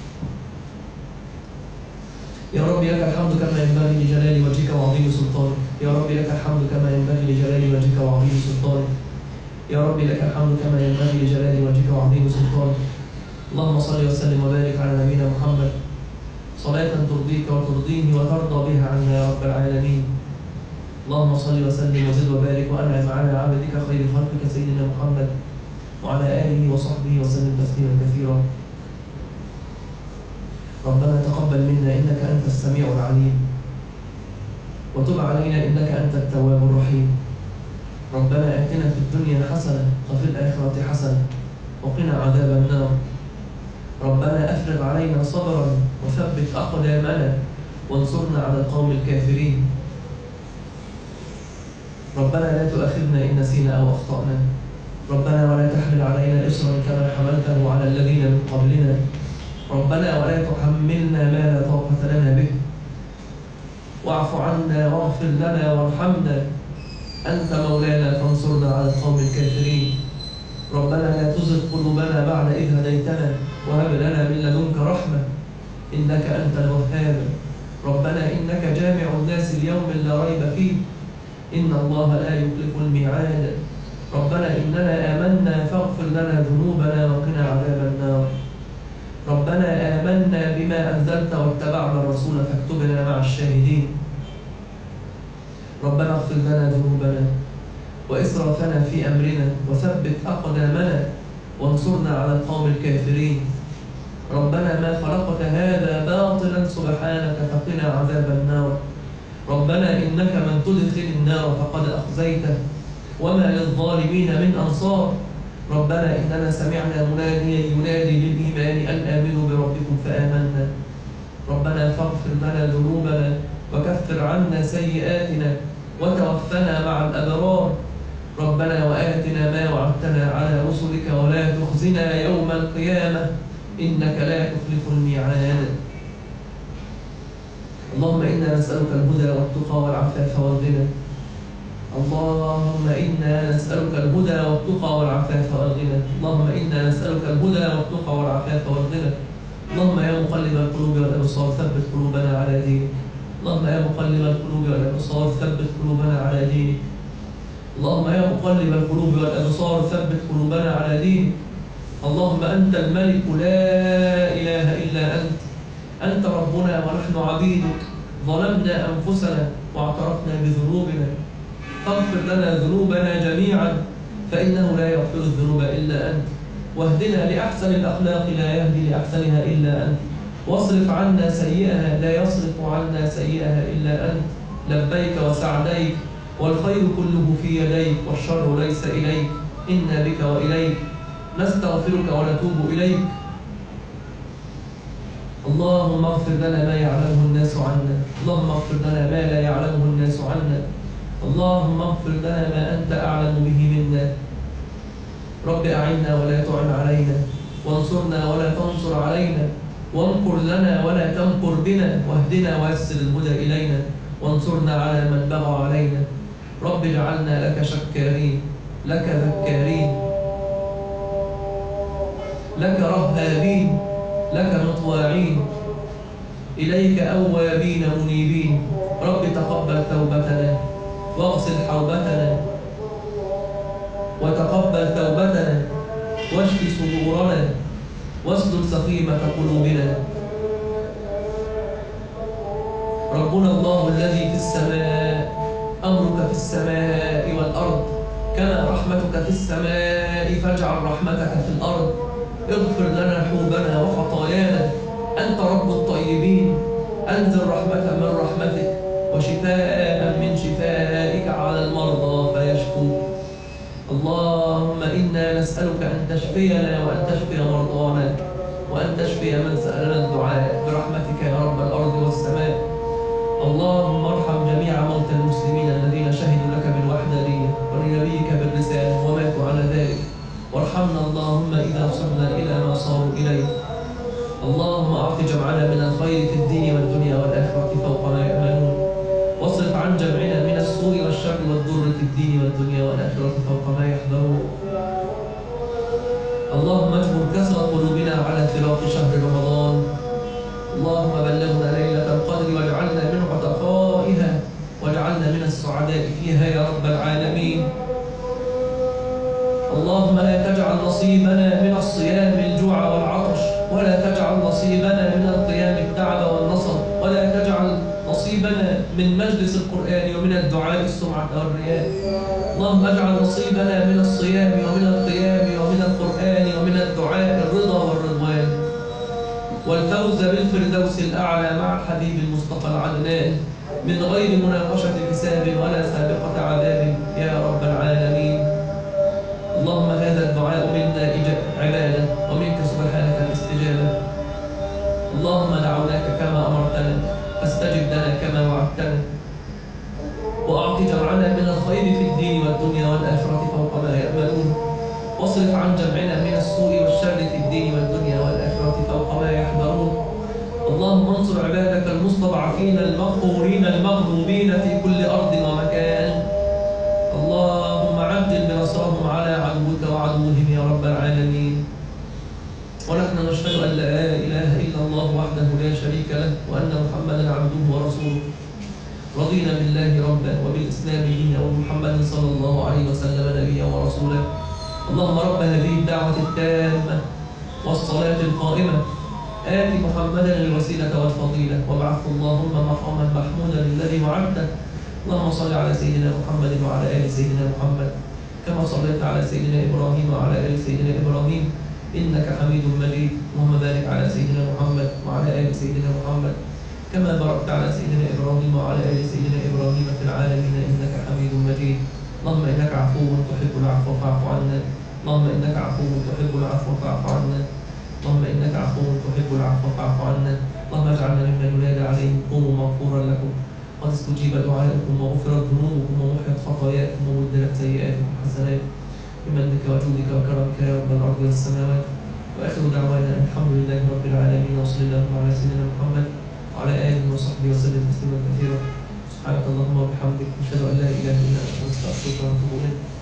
يا رب لك الحمد كما ينبغي لجلال وجهك وعظيم سلطانك، يا رب لك الحمد كما ينبغي لجلال وجهك وعظيم سلطانك، يا رب لك الحمد كما ينبغي لجلال وجهك وعظيم سلطانك. اللهم صل وسلم وبارك على نبينا محمد صلاة ترضيك وترضيه وترضى بها عنا يا رب العالمين. اللهم صل وسلم وزد وبارك وانعم على عبدك خير خلقك سيدنا محمد وعلى اله وصحبه وسلم تسليما كثيرا. ربنا تقبل منا انك انت السميع العليم، وتب علينا انك انت التواب الرحيم. ربنا اتنا في الدنيا حسنه وفي الاخره حسنه وقنا عذاب النار. ربنا افرغ علينا صبرا وثبت اقدامنا وانصرنا على القوم الكافرين. ربنا لا تؤاخذنا إن نسينا أو أخطأنا. ربنا ولا تحمل علينا إصرا كما حملته على الذين من قبلنا. ربنا ولا تحملنا ما لا طاقة لنا به، واعف عنا واغفر لنا وارحمنا، أنت مولانا فانصرنا على القوم الكافرين. ربنا لا تزغ قلوبنا بعد إذ هديتنا وهب لنا من لدنك رحمة إنك أنت الوهاب. ربنا إنك جامع الناس اليوم لا ريب فيه، إن الله لا يخلف الميعاد. ربنا إننا آمنا فاغفر لنا ذنوبنا وقنا عذاب النار. ربنا آمنا بما أنزلت واتبعنا الرسول فاكتبنا مع الشاهدين. ربنا اغفر لنا ذنوبنا وإسرافنا في أمرنا وثبت أقدامنا وانصرنا على القوم الكافرين. ربنا ما خلقت هذا باطلا سبحانك فقنا عذاب النار. ربنا إنك من تدخل النار فقد أخزيته وما للظالمين من أنصار. ربنا إننا سمعنا مناديا ينادي للإيمان أن آمنوا بربكم فآمنا. ربنا فاغفر لنا ذنوبنا وكفر عنا سيئاتنا وتوفنا مع الأبرار. ربنا وآتنا ما وعدتنا على رسلك ولا تخزنا يوم القيامة إنك لا تخلف الميعاد. اللهم إنا نسألك الهدى والتقى والعفاف والغنى. اللهم إنا نسألك الهدى والتقى والعفاف والغنى. اللهم إنا نسألك الهدى والتقى والعفاف والغنى. اللهم يا مقلب القلوب والأبصار ثبت قلوبنا على دينك. اللهم يا مقلب القلوب والأبصار ثبت قلوبنا على دينك. اللهم يا مقلب القلوب والأبصار ثبت قلوبنا على دينك. اللهم أنت الملك لا إله إلا أنت. أنت ربنا ونحن عبيدك. ظلمنا أنفسنا واعترفنا بذنوبنا فاغفر لنا ذنوبنا جميعا فإنه لا يغفر الذنوب إلا أنت. واهدنا لأحسن الأخلاق لا يهدي لأحسنها إلا أنت. واصرف عنا سيئها لا يصرف عنا سيئها إلا أنت. لبيك وسعديك والخير كله في يديك والشر ليس إليك. إنا بك وإليك نستغفرك ونتوب إليك. اللهم اغفر لنا ما يعلمه الناس عنا. اللهم اغفر لنا ما لا يعلمه الناس عنا. اللهم اغفر لنا ما أنت أعلم به منا. رب أعنا ولا تعن علينا وانصرنا ولا تنصر علينا وامكر لنا ولا تمكر بنا واهدنا ويسر الهدى إلينا وانصرنا على من بغى علينا. رب اجعلنا لك شكارين لك ذكارين لك رهابين لك مطواعين إليك أوابين منيبين. رب تقبل توبتنا واغسل حوبتنا وتقبل توبتنا واشف صدورنا واسلل سقيمة قلوبنا. ربنا الله الذي في السماء أمرك في السماء والأرض كما رحمتك في السماء فاجعل رحمتك في الأرض. اغفر لنا حوبنا وخطايانا. أنت رب الطيبين. أنزل رحمة من رحمتك وشفاء من شفائك على المرضى فيشفوا. اللهم إنا نسألك أن تشفينا وأن تشفي مرضانا وأن تشفي من سألنا الدعاء برحمتك يا رب الأرض والسماء. اللهم ارحم جميع موتى المسلمين الذين شهدوا لك بالوحدانية ولنبيك بالرسالة وماتوا على ذلك. وارحمنا اللهم إذا صرنا إلى ما صاروا إليه. اللهم أعط جمعنا من الخير في الدين والدنيا والآخرة فوق ما يأملون. واصرف عن جمعنا من السوء والشر والضر في الدين والدنيا والآخرة فوق ما يحذرون. اللهم اجبر كسر قلوبنا على فراق شهر رمضان. اللهم بلغنا ليلة القدر واجعلنا من عتقائها واجعلنا من السعداء فيها يا رب العالمين. اللهم لا تجعل نصيبنا من الصيام الجوع والعطش ولا تجعل نصيبنا من القيام التعب والنصب ولا تجعل نصيبنا من مجلس القرآن ومن الدعاء السمعة والرياء. اللهم اجعل نصيبنا من الصيام ومن القيام ومن القرآن ومن الدعاء الرضا والرضوان والفوز بالفردوس الأعلى مع الحبيب المصطفى العدنان من غير مناقشة حساب ولا سابقة عذاب يا رب العالمين. اللهم هذا الدعاء منا عبادة ومنك سبحانك الاستجابة. اللهم دعوناك كما أمرتنا فاستجب لنا كما وعدتنا وأعط جمعنا من الخير في الدين والدنيا والآخرة فوق ما يأملون. واصرف عن جمعنا من السوء والشر في الدين والدنيا والآخرة فوق ما يحذرون. اللهم انصر عبادك المستضعفين المقهورين المغلوبين في كل أرض ومكان. اللهم عجل بنصرهم على عدوك وعدوهم يا رب العالمين. ونحن نشهد أن لا إله إلا الله وحده لا شريك له وأن محمدا عبده ورسوله. رضينا بالله ربا وبالإسلام دينا وبمحمد صلى الله عليه وسلم نبيا ورسولا. اللهم رب هذه الدعوة التامة والصلاة القائمة آت محمدا الوسيلة والفضيلة وابعثه اللهم مقاما محمودا الذي وعدته. اللهم صل على سيدنا محمد وعلى آل سيدنا محمد كما صليت على سيدنا إبراهيم وعلى آل سيدنا إبراهيم إنك حميد مجيد. اللهم بارك على سيدنا محمد وعلى آل سيدنا محمد كما باركت على سيدنا إبراهيم وعلى آل سيدنا إبراهيم في العالمين إنك حميد مجيد. اللهم إنك عفو تحب العفو فاعف عنا. اللهم إنك عفو تحب العفو فاعف عنا. اللهم إنك عفو تحب العفو فاعف عنا. اللهم اجعلنا ممن ينادى عليهم قوموا مغفورا لكم قد استجيب دعائكم وغفرت ذنوبكم ومحيت خطاياكم وبدلت سيئاتكم حسنات بمنك وجودك وكرمك يا رب الأرض والسماوات. وآخر دعوانا أن الحمد لله رب العالمين وصلى الله على سيدنا محمد وعلى آله وصحبه وسلم تسليما كثيرا. سبحانك اللهم وبحمدك أشهد أن لا إله إلا أنت أستغفرك وأتوب إليك.